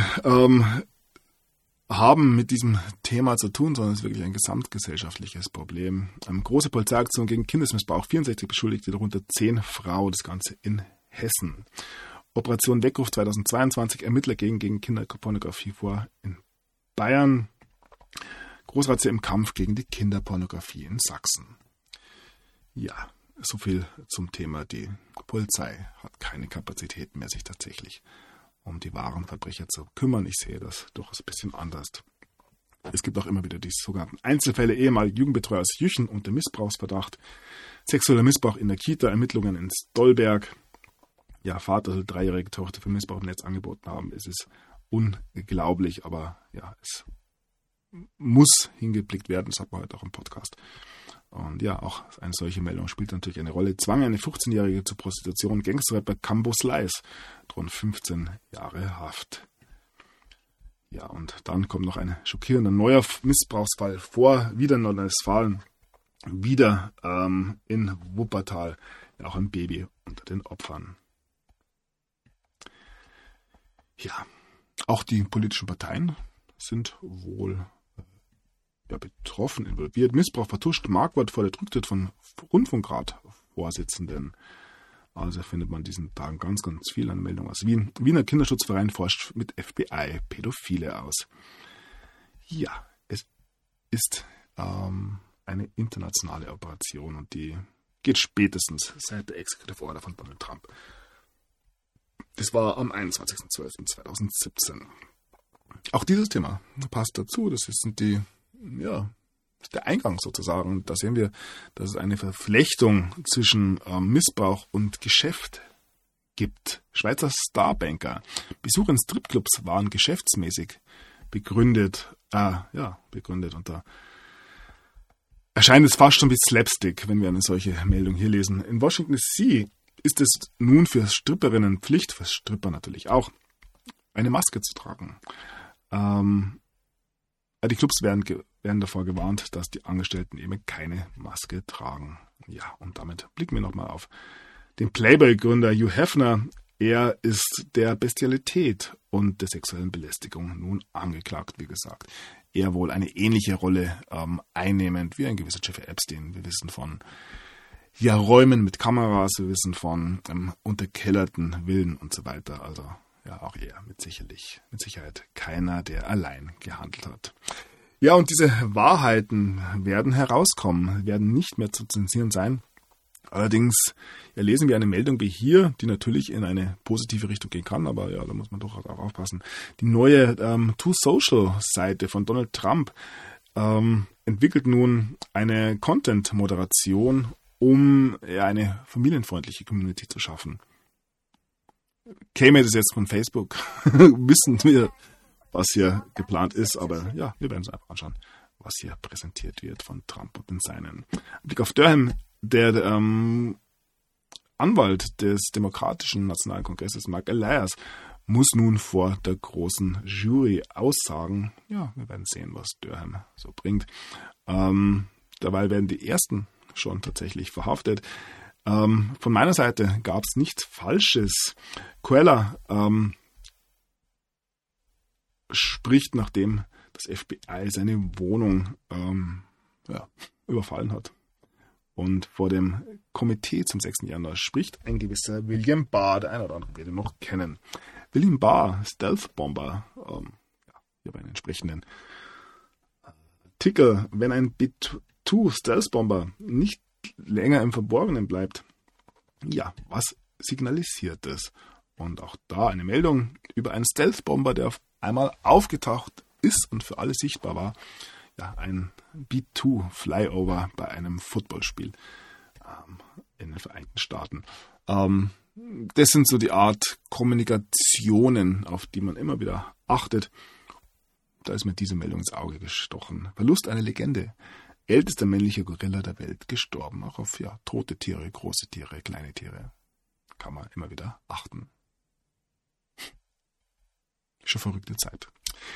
Speaker 1: haben mit diesem Thema zu tun, sondern es ist wirklich ein gesamtgesellschaftliches Problem. Große Polizeiaktion gegen Kindesmissbrauch, 64 Beschuldigte, darunter 10 Frauen, das Ganze in Hessen. Operation Weckruf 2022, Ermittler gegen Kinderpornografie vor in Bayern. Großrazzia im Kampf gegen die Kinderpornografie in Sachsen. Ja, so viel zum Thema. Die Polizei hat keine Kapazität mehr, sich tatsächlich um die wahren Verbrecher zu kümmern. Ich sehe das durchaus ein bisschen anders. Es gibt auch immer wieder die sogenannten Einzelfälle, ehemalige Jugendbetreuer aus Jüchen unter Missbrauchsverdacht, sexueller Missbrauch in der Kita, Ermittlungen in Stolberg. Ja, Vater soll 3-jährige Tochter für Missbrauch im Netz angeboten haben. Es ist unglaublich, aber ja, es muss hingeblickt werden. Das hat man heute auch im Podcast. Und ja, auch eine solche Meldung spielt natürlich eine Rolle. Zwang eine 15-Jährige zur Prostitution. Gangsterrapper Cambo Slice drohen 15 Jahre Haft. Ja, und dann kommt noch ein schockierender neuer Missbrauchsfall vor. Wieder in Nordrhein-Westfalen. Wieder in Wuppertal. Ja, auch ein Baby unter den Opfern. Ja, auch die politischen Parteien sind wohl betroffen, involviert. Missbrauch vertuscht, Marquardt vor der Rücktritt von Rundfunkrat-Vorsitzenden. Also findet man diesen Tagen ganz, ganz viel an Meldungen aus Wien. Wiener Kinderschutzverein forscht mit FBI Pädophile aus. Ja, es ist eine internationale Operation und die geht spätestens seit der Executive Order von Donald Trump. Das war am 21.12.2017. Auch dieses Thema passt dazu. Das sind der Eingang sozusagen. Da sehen wir, dass es eine Verflechtung zwischen Missbrauch und Geschäft gibt. Schweizer Starbanker. Besuche in Stripclubs waren geschäftsmäßig begründet. Und da erscheint es fast schon wie Slapstick, wenn wir eine solche Meldung hier lesen. In Washington DC ist es nun für Stripperinnen Pflicht, für Stripper natürlich auch, eine Maske zu tragen. Die Clubs werden davor gewarnt, dass die Angestellten eben keine Maske tragen. Ja, und damit blicken wir nochmal auf den Playboy-Gründer Hugh Hefner. Er ist der Bestialität und der sexuellen Belästigung nun angeklagt, wie gesagt. Er wohl eine ähnliche Rolle einnehmend wie ein gewisser Jeffrey Epstein. Wir wissen von Räumen mit Kameras, wir wissen von unterkellerten Villen und so weiter. Also ja, auch er mit Sicherheit keiner, der allein gehandelt hat. Ja, und diese Wahrheiten werden herauskommen, werden nicht mehr zu zensieren sein. Allerdings lesen wir eine Meldung wie hier, die natürlich in eine positive Richtung gehen kann, aber ja, da muss man doch auch aufpassen. Die neue Truth Social-Seite von Donald Trump entwickelt nun eine Content-Moderation, um eine familienfreundliche Community zu schaffen. Käme das jetzt von Facebook, wissen wir, was hier geplant ist, aber ja, wir werden es einfach anschauen, was hier präsentiert wird von Trump und den Seinen. Blick auf Durham, der Anwalt des Demokratischen Nationalkongresses, Mark Elias, muss nun vor der großen Jury aussagen. Ja, wir werden sehen, was Durham so bringt. Dabei werden die ersten schon tatsächlich verhaftet. Von meiner Seite gab es nichts Falsches. Coella spricht, nachdem das FBI seine Wohnung überfallen hat. Und vor dem Komitee zum 6. Januar spricht ein gewisser William Barr, der eine oder andere wird ihn noch kennen. William Barr, Stealth-Bomber, hier bei den entsprechenden Artikel, wenn ein B-2-Stealth-Bomber nicht länger im Verborgenen bleibt, ja, was signalisiert es? Und auch da eine Meldung über einen Stealth-Bomber, der auf einmal aufgetaucht ist und für alle sichtbar war. Ja, ein B-2-Flyover bei einem Footballspiel in den Vereinigten Staaten. Das sind so die Art Kommunikationen, auf die man immer wieder achtet. Da ist mir diese Meldung ins Auge gestochen. Verlust einer Legende. Ältester männlicher Gorilla der Welt gestorben. Auch auf tote Tiere, große Tiere, kleine Tiere. Kann man immer wieder achten. Schon verrückte Zeit.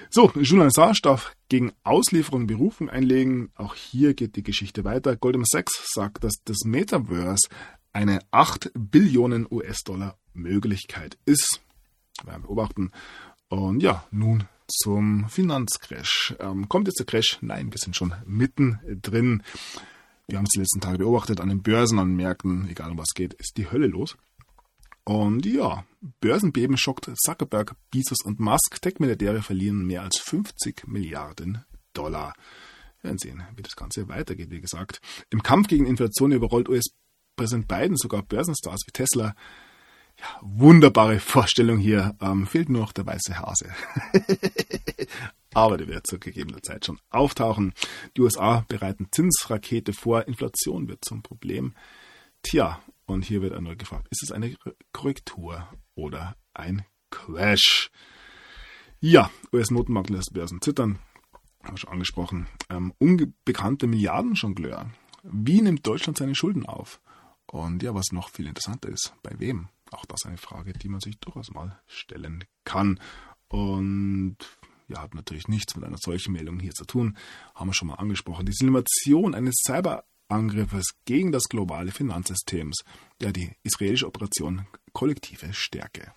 Speaker 1: So, Julian Assange darf gegen Auslieferung Berufung einlegen. Auch hier geht die Geschichte weiter. Goldman Sachs sagt, dass das Metaverse eine 8 Billionen US-Dollar Möglichkeit ist. Wir werden beobachten. Und ja, nun zum Finanzcrash. Kommt jetzt der Crash? Nein, wir sind schon mitten drin. Wir haben es die letzten Tage beobachtet. An den Börsen, an den Märkten, egal um was geht, ist die Hölle los. Und ja, Börsenbeben schockt Zuckerberg, Bezos und Musk. Tech-Milliardäre verlieren mehr als 50 Milliarden Dollar. Wir werden sehen, wie das Ganze weitergeht, wie gesagt. Im Kampf gegen Inflation überrollt US-Präsident Biden sogar Börsenstars wie Tesla. Ja, wunderbare Vorstellung hier. Fehlt nur noch der weiße Hase. Aber der wird zu gegebener Zeit schon auftauchen. Die USA bereiten Zinsrakete vor. Inflation wird zum Problem. Tja, und hier wird erneut gefragt, ist es eine Korrektur oder ein Crash? Ja, US-Notenbank lässt Börsen zittern. Haben wir schon angesprochen. Unbekannte Milliardenjongleur. Wie nimmt Deutschland seine Schulden auf? Und ja, was noch viel interessanter ist, bei wem? Auch das eine Frage, die man sich durchaus mal stellen kann. Und ja, hat natürlich nichts mit einer solchen Meldung hier zu tun. Haben wir schon mal angesprochen. Die Simulation eines Cyberangriffes gegen das globale Finanzsystem. Ja, die israelische Operation Kollektive Stärke.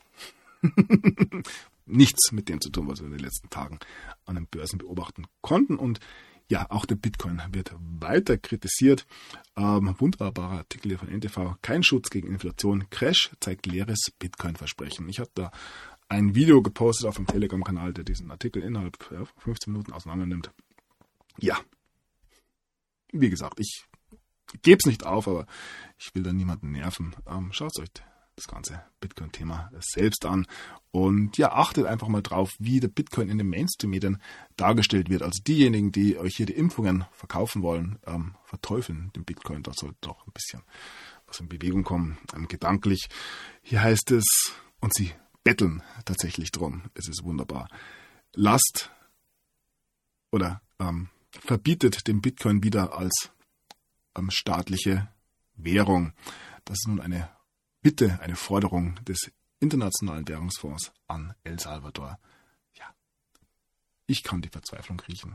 Speaker 1: Nichts mit dem zu tun, was wir in den letzten Tagen an den Börsen beobachten konnten. Und ja, auch der Bitcoin wird weiter kritisiert. Wunderbarer Artikel hier von NTV. Kein Schutz gegen Inflation. Crash zeigt leeres Bitcoin-Versprechen. Ich habe da ein Video gepostet auf dem Telegram-Kanal, der diesen Artikel innerhalb 15 Minuten auseinander nimmt. Ja, wie gesagt, ich gebe es nicht auf, aber ich will da niemanden nerven. Schaut euch das ganze Bitcoin-Thema selbst an. Und ja, achtet einfach mal drauf, wie der Bitcoin in den Mainstream-Medien dargestellt wird. Also diejenigen, die euch hier die Impfungen verkaufen wollen, verteufeln den Bitcoin. Da sollte doch ein bisschen was in Bewegung kommen, gedanklich. Hier heißt es, und sie betteln tatsächlich drum. Es ist wunderbar. Lasst oder verbietet den Bitcoin wieder als staatliche Währung. Das ist nun eine Bitte, eine Forderung des Internationalen Währungsfonds an El Salvador. Ja, ich kann die Verzweiflung riechen.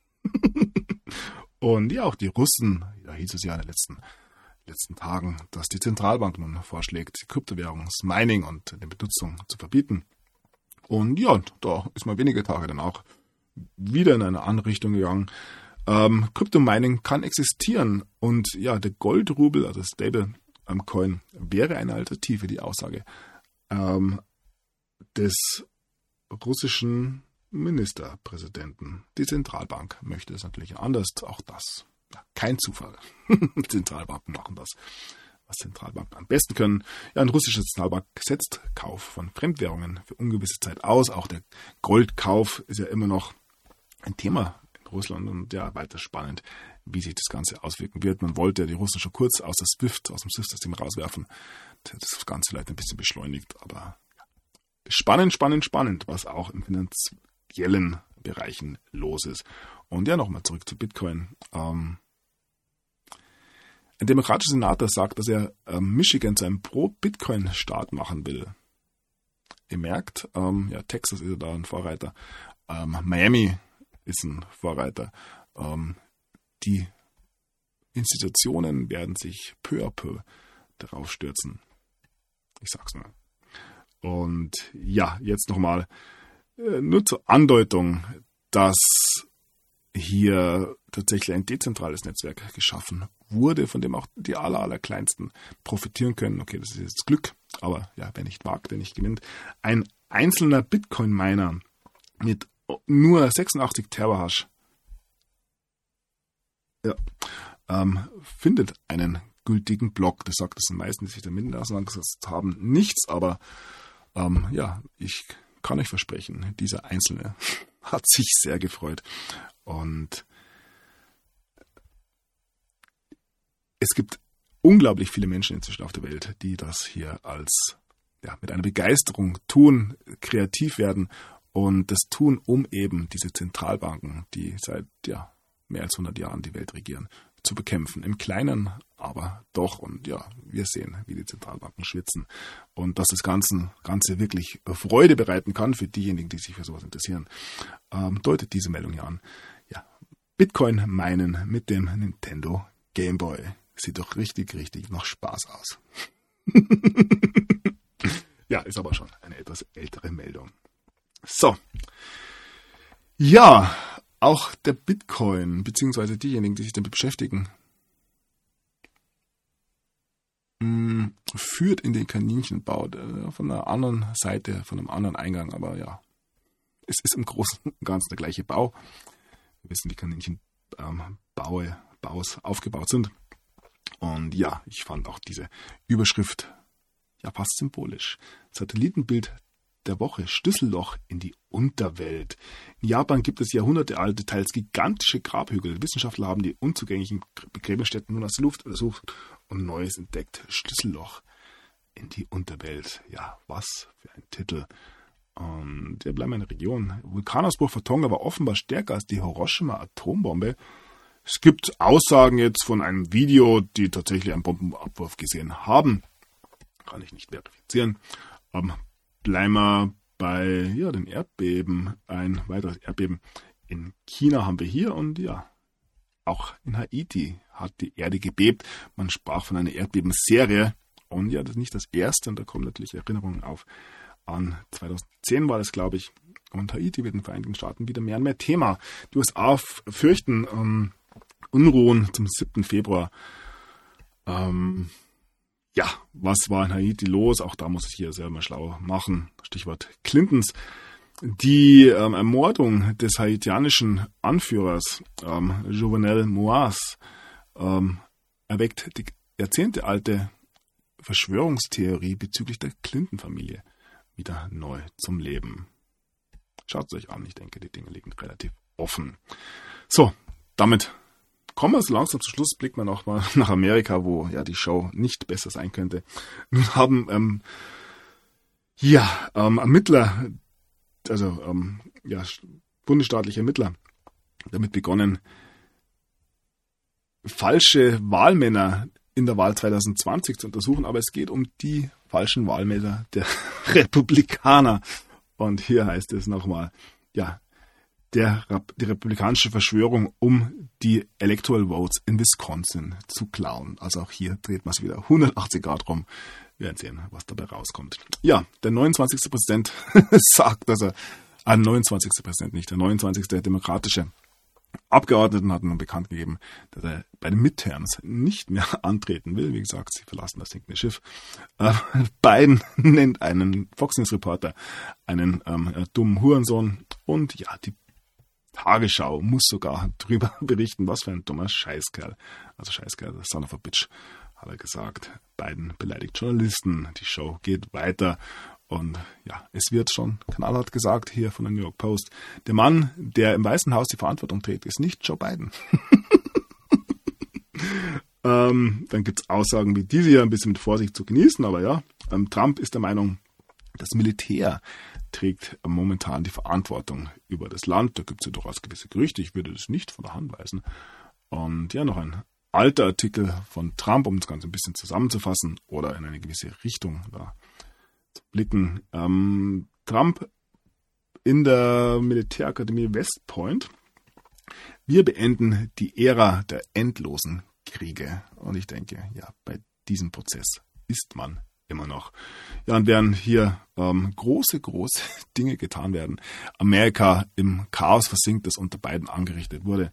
Speaker 1: Und ja, auch die Russen, da hieß es ja in den letzten Tagen, dass die Zentralbank nun vorschlägt, die Kryptowährungsmining und die Benutzung zu verbieten. Und ja, da ist mal wenige Tage dann auch wieder in eine andere Richtung gegangen. Kryptomining kann existieren und ja, der Goldrubel, also Stable-Coin, wäre eine Alternative, die Aussage des russischen Ministerpräsidenten. Die Zentralbank möchte es natürlich anders, auch das. Ja, kein Zufall. Zentralbanken machen das, was Zentralbanken am besten können. Ja, eine russische Zentralbank setzt Kauf von Fremdwährungen für ungewisse Zeit aus. Auch der Goldkauf ist ja immer noch ein Thema in Russland und ja, weiter spannend, wie sich das Ganze auswirken wird. Man wollte ja die Russen schon kurz aus dem SWIFT-System rauswerfen. Das Ganze vielleicht ein bisschen beschleunigt, aber ja. Spannend, was auch im finanziellen Bereichen los ist. Und ja, nochmal zurück zu Bitcoin. Ein demokratischer Senator sagt, dass er Michigan zu einem Pro-Bitcoin-Staat machen will. Ihr merkt, ja, Texas ist ja da ein Vorreiter. Miami ist ein Vorreiter. Die Institutionen werden sich peu à peu darauf stürzen. Ich sag's nur. Und ja, jetzt nochmal nur zur Andeutung, dass hier tatsächlich ein dezentrales Netzwerk geschaffen wurde, von dem auch die allerkleinsten profitieren können. Okay, das ist jetzt Glück, aber ja, wer nicht wagt, der nicht gewinnt. Ein einzelner Bitcoin-Miner mit nur 86 Terahash findet einen gültigen Block. Das sagt es den meisten, die sich damit auseinandergesetzt haben, nichts, aber ja, ich kann euch versprechen, dieser Einzelne hat sich sehr gefreut. Und es gibt unglaublich viele Menschen inzwischen auf der Welt, die das hier als mit einer Begeisterung tun, kreativ werden und das tun, um eben diese Zentralbanken, die seit mehr als 100 Jahren die Welt regieren, zu bekämpfen. Im Kleinen aber doch. Und ja, wir sehen, wie die Zentralbanken schwitzen. Und dass das Ganze wirklich Freude bereiten kann für diejenigen, die sich für sowas interessieren, deutet diese Meldung hier an. Ja, Bitcoin meinen mit dem Nintendo Game Boy. Sieht doch richtig nach Spaß aus. Ja, ist aber schon eine etwas ältere Meldung. So. Ja, auch der Bitcoin, beziehungsweise diejenigen, die sich damit beschäftigen, führt in den Kaninchenbau von einer anderen Seite, von einem anderen Eingang. Aber ja, es ist im Großen und Ganzen der gleiche Bau. Wir wissen, wie Kaninchenbaus aufgebaut sind. Und ja, ich fand auch diese Überschrift ja fast symbolisch. Satellitenbild der Woche: Schlüsselloch in die Unterwelt. In Japan gibt es jahrhundertealte, teils gigantische Grabhügel. Wissenschaftler haben die unzugänglichen Begräbnisstätten nun aus der Luft untersucht und Neues entdeckt. Schlüsselloch in die Unterwelt. Ja, was für ein Titel. Und wir bleiben in der Region. Vulkanausbruch vor Tonga war offenbar stärker als die Hiroshima-Atombombe. Es gibt Aussagen jetzt von einem Video, die tatsächlich einen Bombenabwurf gesehen haben. Kann ich nicht verifizieren. Bleiben wir bei den Erdbeben. Ein weiteres Erdbeben in China haben wir hier. Und ja, auch in Haiti hat die Erde gebebt. Man sprach von einer Erdbebenserie. Und ja, das ist nicht das erste. Und da kommen natürlich Erinnerungen auf. An 2010 war das, glaube ich. Und Haiti wird in den Vereinigten Staaten wieder mehr und mehr Thema. Die USA fürchten Unruhen zum 7. Februar. Ja, was war in Haiti los? Auch da muss ich hier selber mal schlau machen. Stichwort Clintons. Die Ermordung des haitianischen Anführers Jovenel Moïse erweckt die jahrzehntealte Verschwörungstheorie bezüglich der Clinton-Familie wieder neu zum Leben. Schaut es euch an. Ich denke, die Dinge liegen relativ offen. So, damit kommen wir so langsam zum Schluss. Blicken wir noch mal nach Amerika, wo ja die Show nicht besser sein könnte. Nun haben Ermittler, bundesstaatliche Ermittler damit begonnen, falsche Wahlmänner in der Wahl 2020 zu untersuchen, aber es geht um die falschen Wahlmänner der Republikaner. Und hier heißt es nochmal, ja, die republikanische Verschwörung, um die Electoral Votes in Wisconsin zu klauen. Also auch hier dreht man es wieder 180 Grad rum. Wir werden sehen, was dabei rauskommt. Ja, der 29. Präsident sagt, dass er, der 29. demokratische Abgeordneten hat nun bekannt gegeben, dass er bei den Midterms nicht mehr antreten will. Wie gesagt, sie verlassen das sinkende Schiff. Biden nennt einen Fox News Reporter einen dummen Hurensohn. Und ja, die Tagesschau muss sogar darüber berichten, was für ein dummer Scheißkerl. Also Scheißkerl, son of a bitch, hat er gesagt. Biden beleidigt Journalisten. Die Show geht weiter. Und ja, es wird schon knallhart gesagt hier von der New York Post: Der Mann, der im Weißen Haus die Verantwortung trägt, ist nicht Joe Biden. Dann gibt es Aussagen wie diese hier, ein bisschen mit Vorsicht zu genießen, aber ja, Trump ist der Meinung, das Militär trägt momentan die Verantwortung über das Land. Da gibt es ja durchaus gewisse Gerüchte, ich würde das nicht von der Hand weisen. Und ja, noch ein alter Artikel von Trump, um das Ganze ein bisschen zusammenzufassen oder in eine gewisse Richtung da zu blicken. Trump in der Militärakademie West Point: Wir beenden die Ära der endlosen Kriege. Und ich denke, ja, bei diesem Prozess ist man immer noch. Ja, und während hier große Dinge getan werden, Amerika im Chaos versinkt, das unter Biden angerichtet wurde,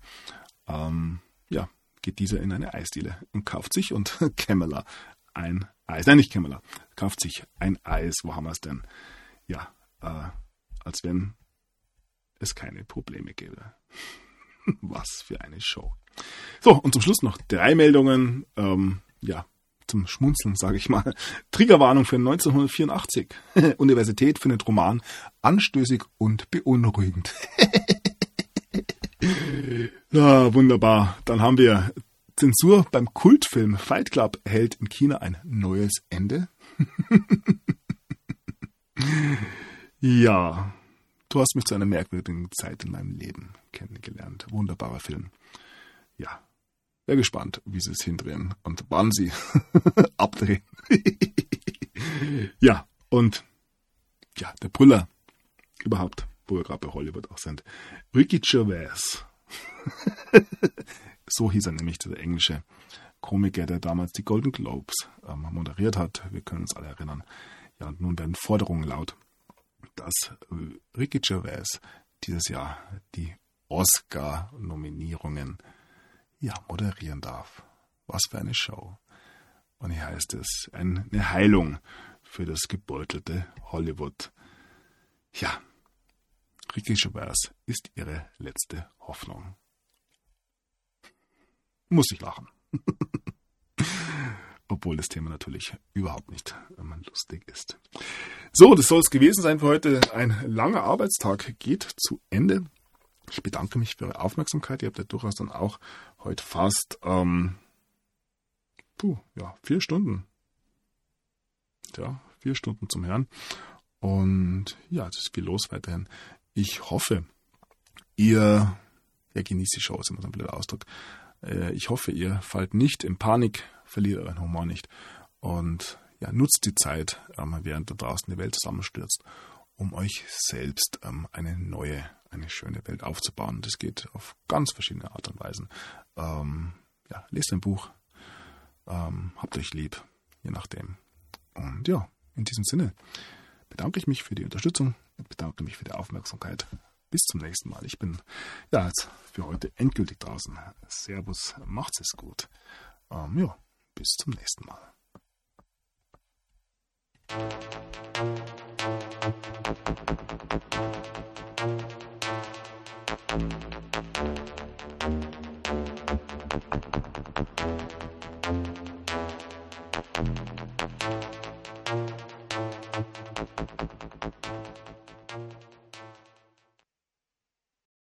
Speaker 1: geht dieser in eine Eisdiele und kauft sich und Kamala ein Eis. Nein, nicht Kamala. Kauft sich ein Eis. Wo haben wir es denn? Ja, als wenn es keine Probleme gäbe. Was für eine Show. So, und zum Schluss noch 3 Meldungen. Zum Schmunzeln, sage ich mal. Triggerwarnung für 1984. Universität findet Roman anstößig und beunruhigend. Ja, wunderbar. Dann haben wir Zensur beim Kultfilm Fight Club erhält in China ein neues Ende. Ja, du hast mich zu einer merkwürdigen Zeit in meinem Leben kennengelernt. Wunderbarer Film. Ja, Wäre gespannt, wie sie es hindrehen und wann sie abdrehen. Ja, und ja, der Brüller überhaupt, wo wir gerade bei Hollywood auch sind. Ricky Gervais. So hieß er nämlich, der englische Komiker, der damals die Golden Globes moderiert hat. Wir können uns alle erinnern. Ja, und nun werden Forderungen laut, dass Ricky Gervais dieses Jahr die Oscar-Nominierungen moderieren darf. Was für eine Show. Und hier heißt es, eine Heilung für das gebeutelte Hollywood. Ja, Ricky Gervais ist ihre letzte Hoffnung. Muss ich lachen. Obwohl das Thema natürlich überhaupt nicht lustig ist. So, das soll es gewesen sein für heute. Ein langer Arbeitstag geht zu Ende. Ich bedanke mich für eure Aufmerksamkeit. Ihr habt ja durchaus dann auch heute fast 4 Stunden. Ja, 4 Stunden zum Hören. Und ja, es ist viel los weiterhin. Ich hoffe, ihr genießt die Show, ist immer so ein blöder Ausdruck. Ich hoffe, ihr fallt nicht in Panik, verliert euren Humor nicht und nutzt die Zeit, während da draußen die Welt zusammenstürzt, um euch selbst eine schöne Welt aufzubauen. Das geht auf ganz verschiedene Art und Weisen. Lest ein Buch, habt euch lieb, je nachdem. Und ja, in diesem Sinne bedanke ich mich für die Unterstützung, bedanke mich für die Aufmerksamkeit. Bis zum nächsten Mal. Ich bin jetzt für heute endgültig draußen. Servus, macht's es gut. Bis zum nächsten Mal.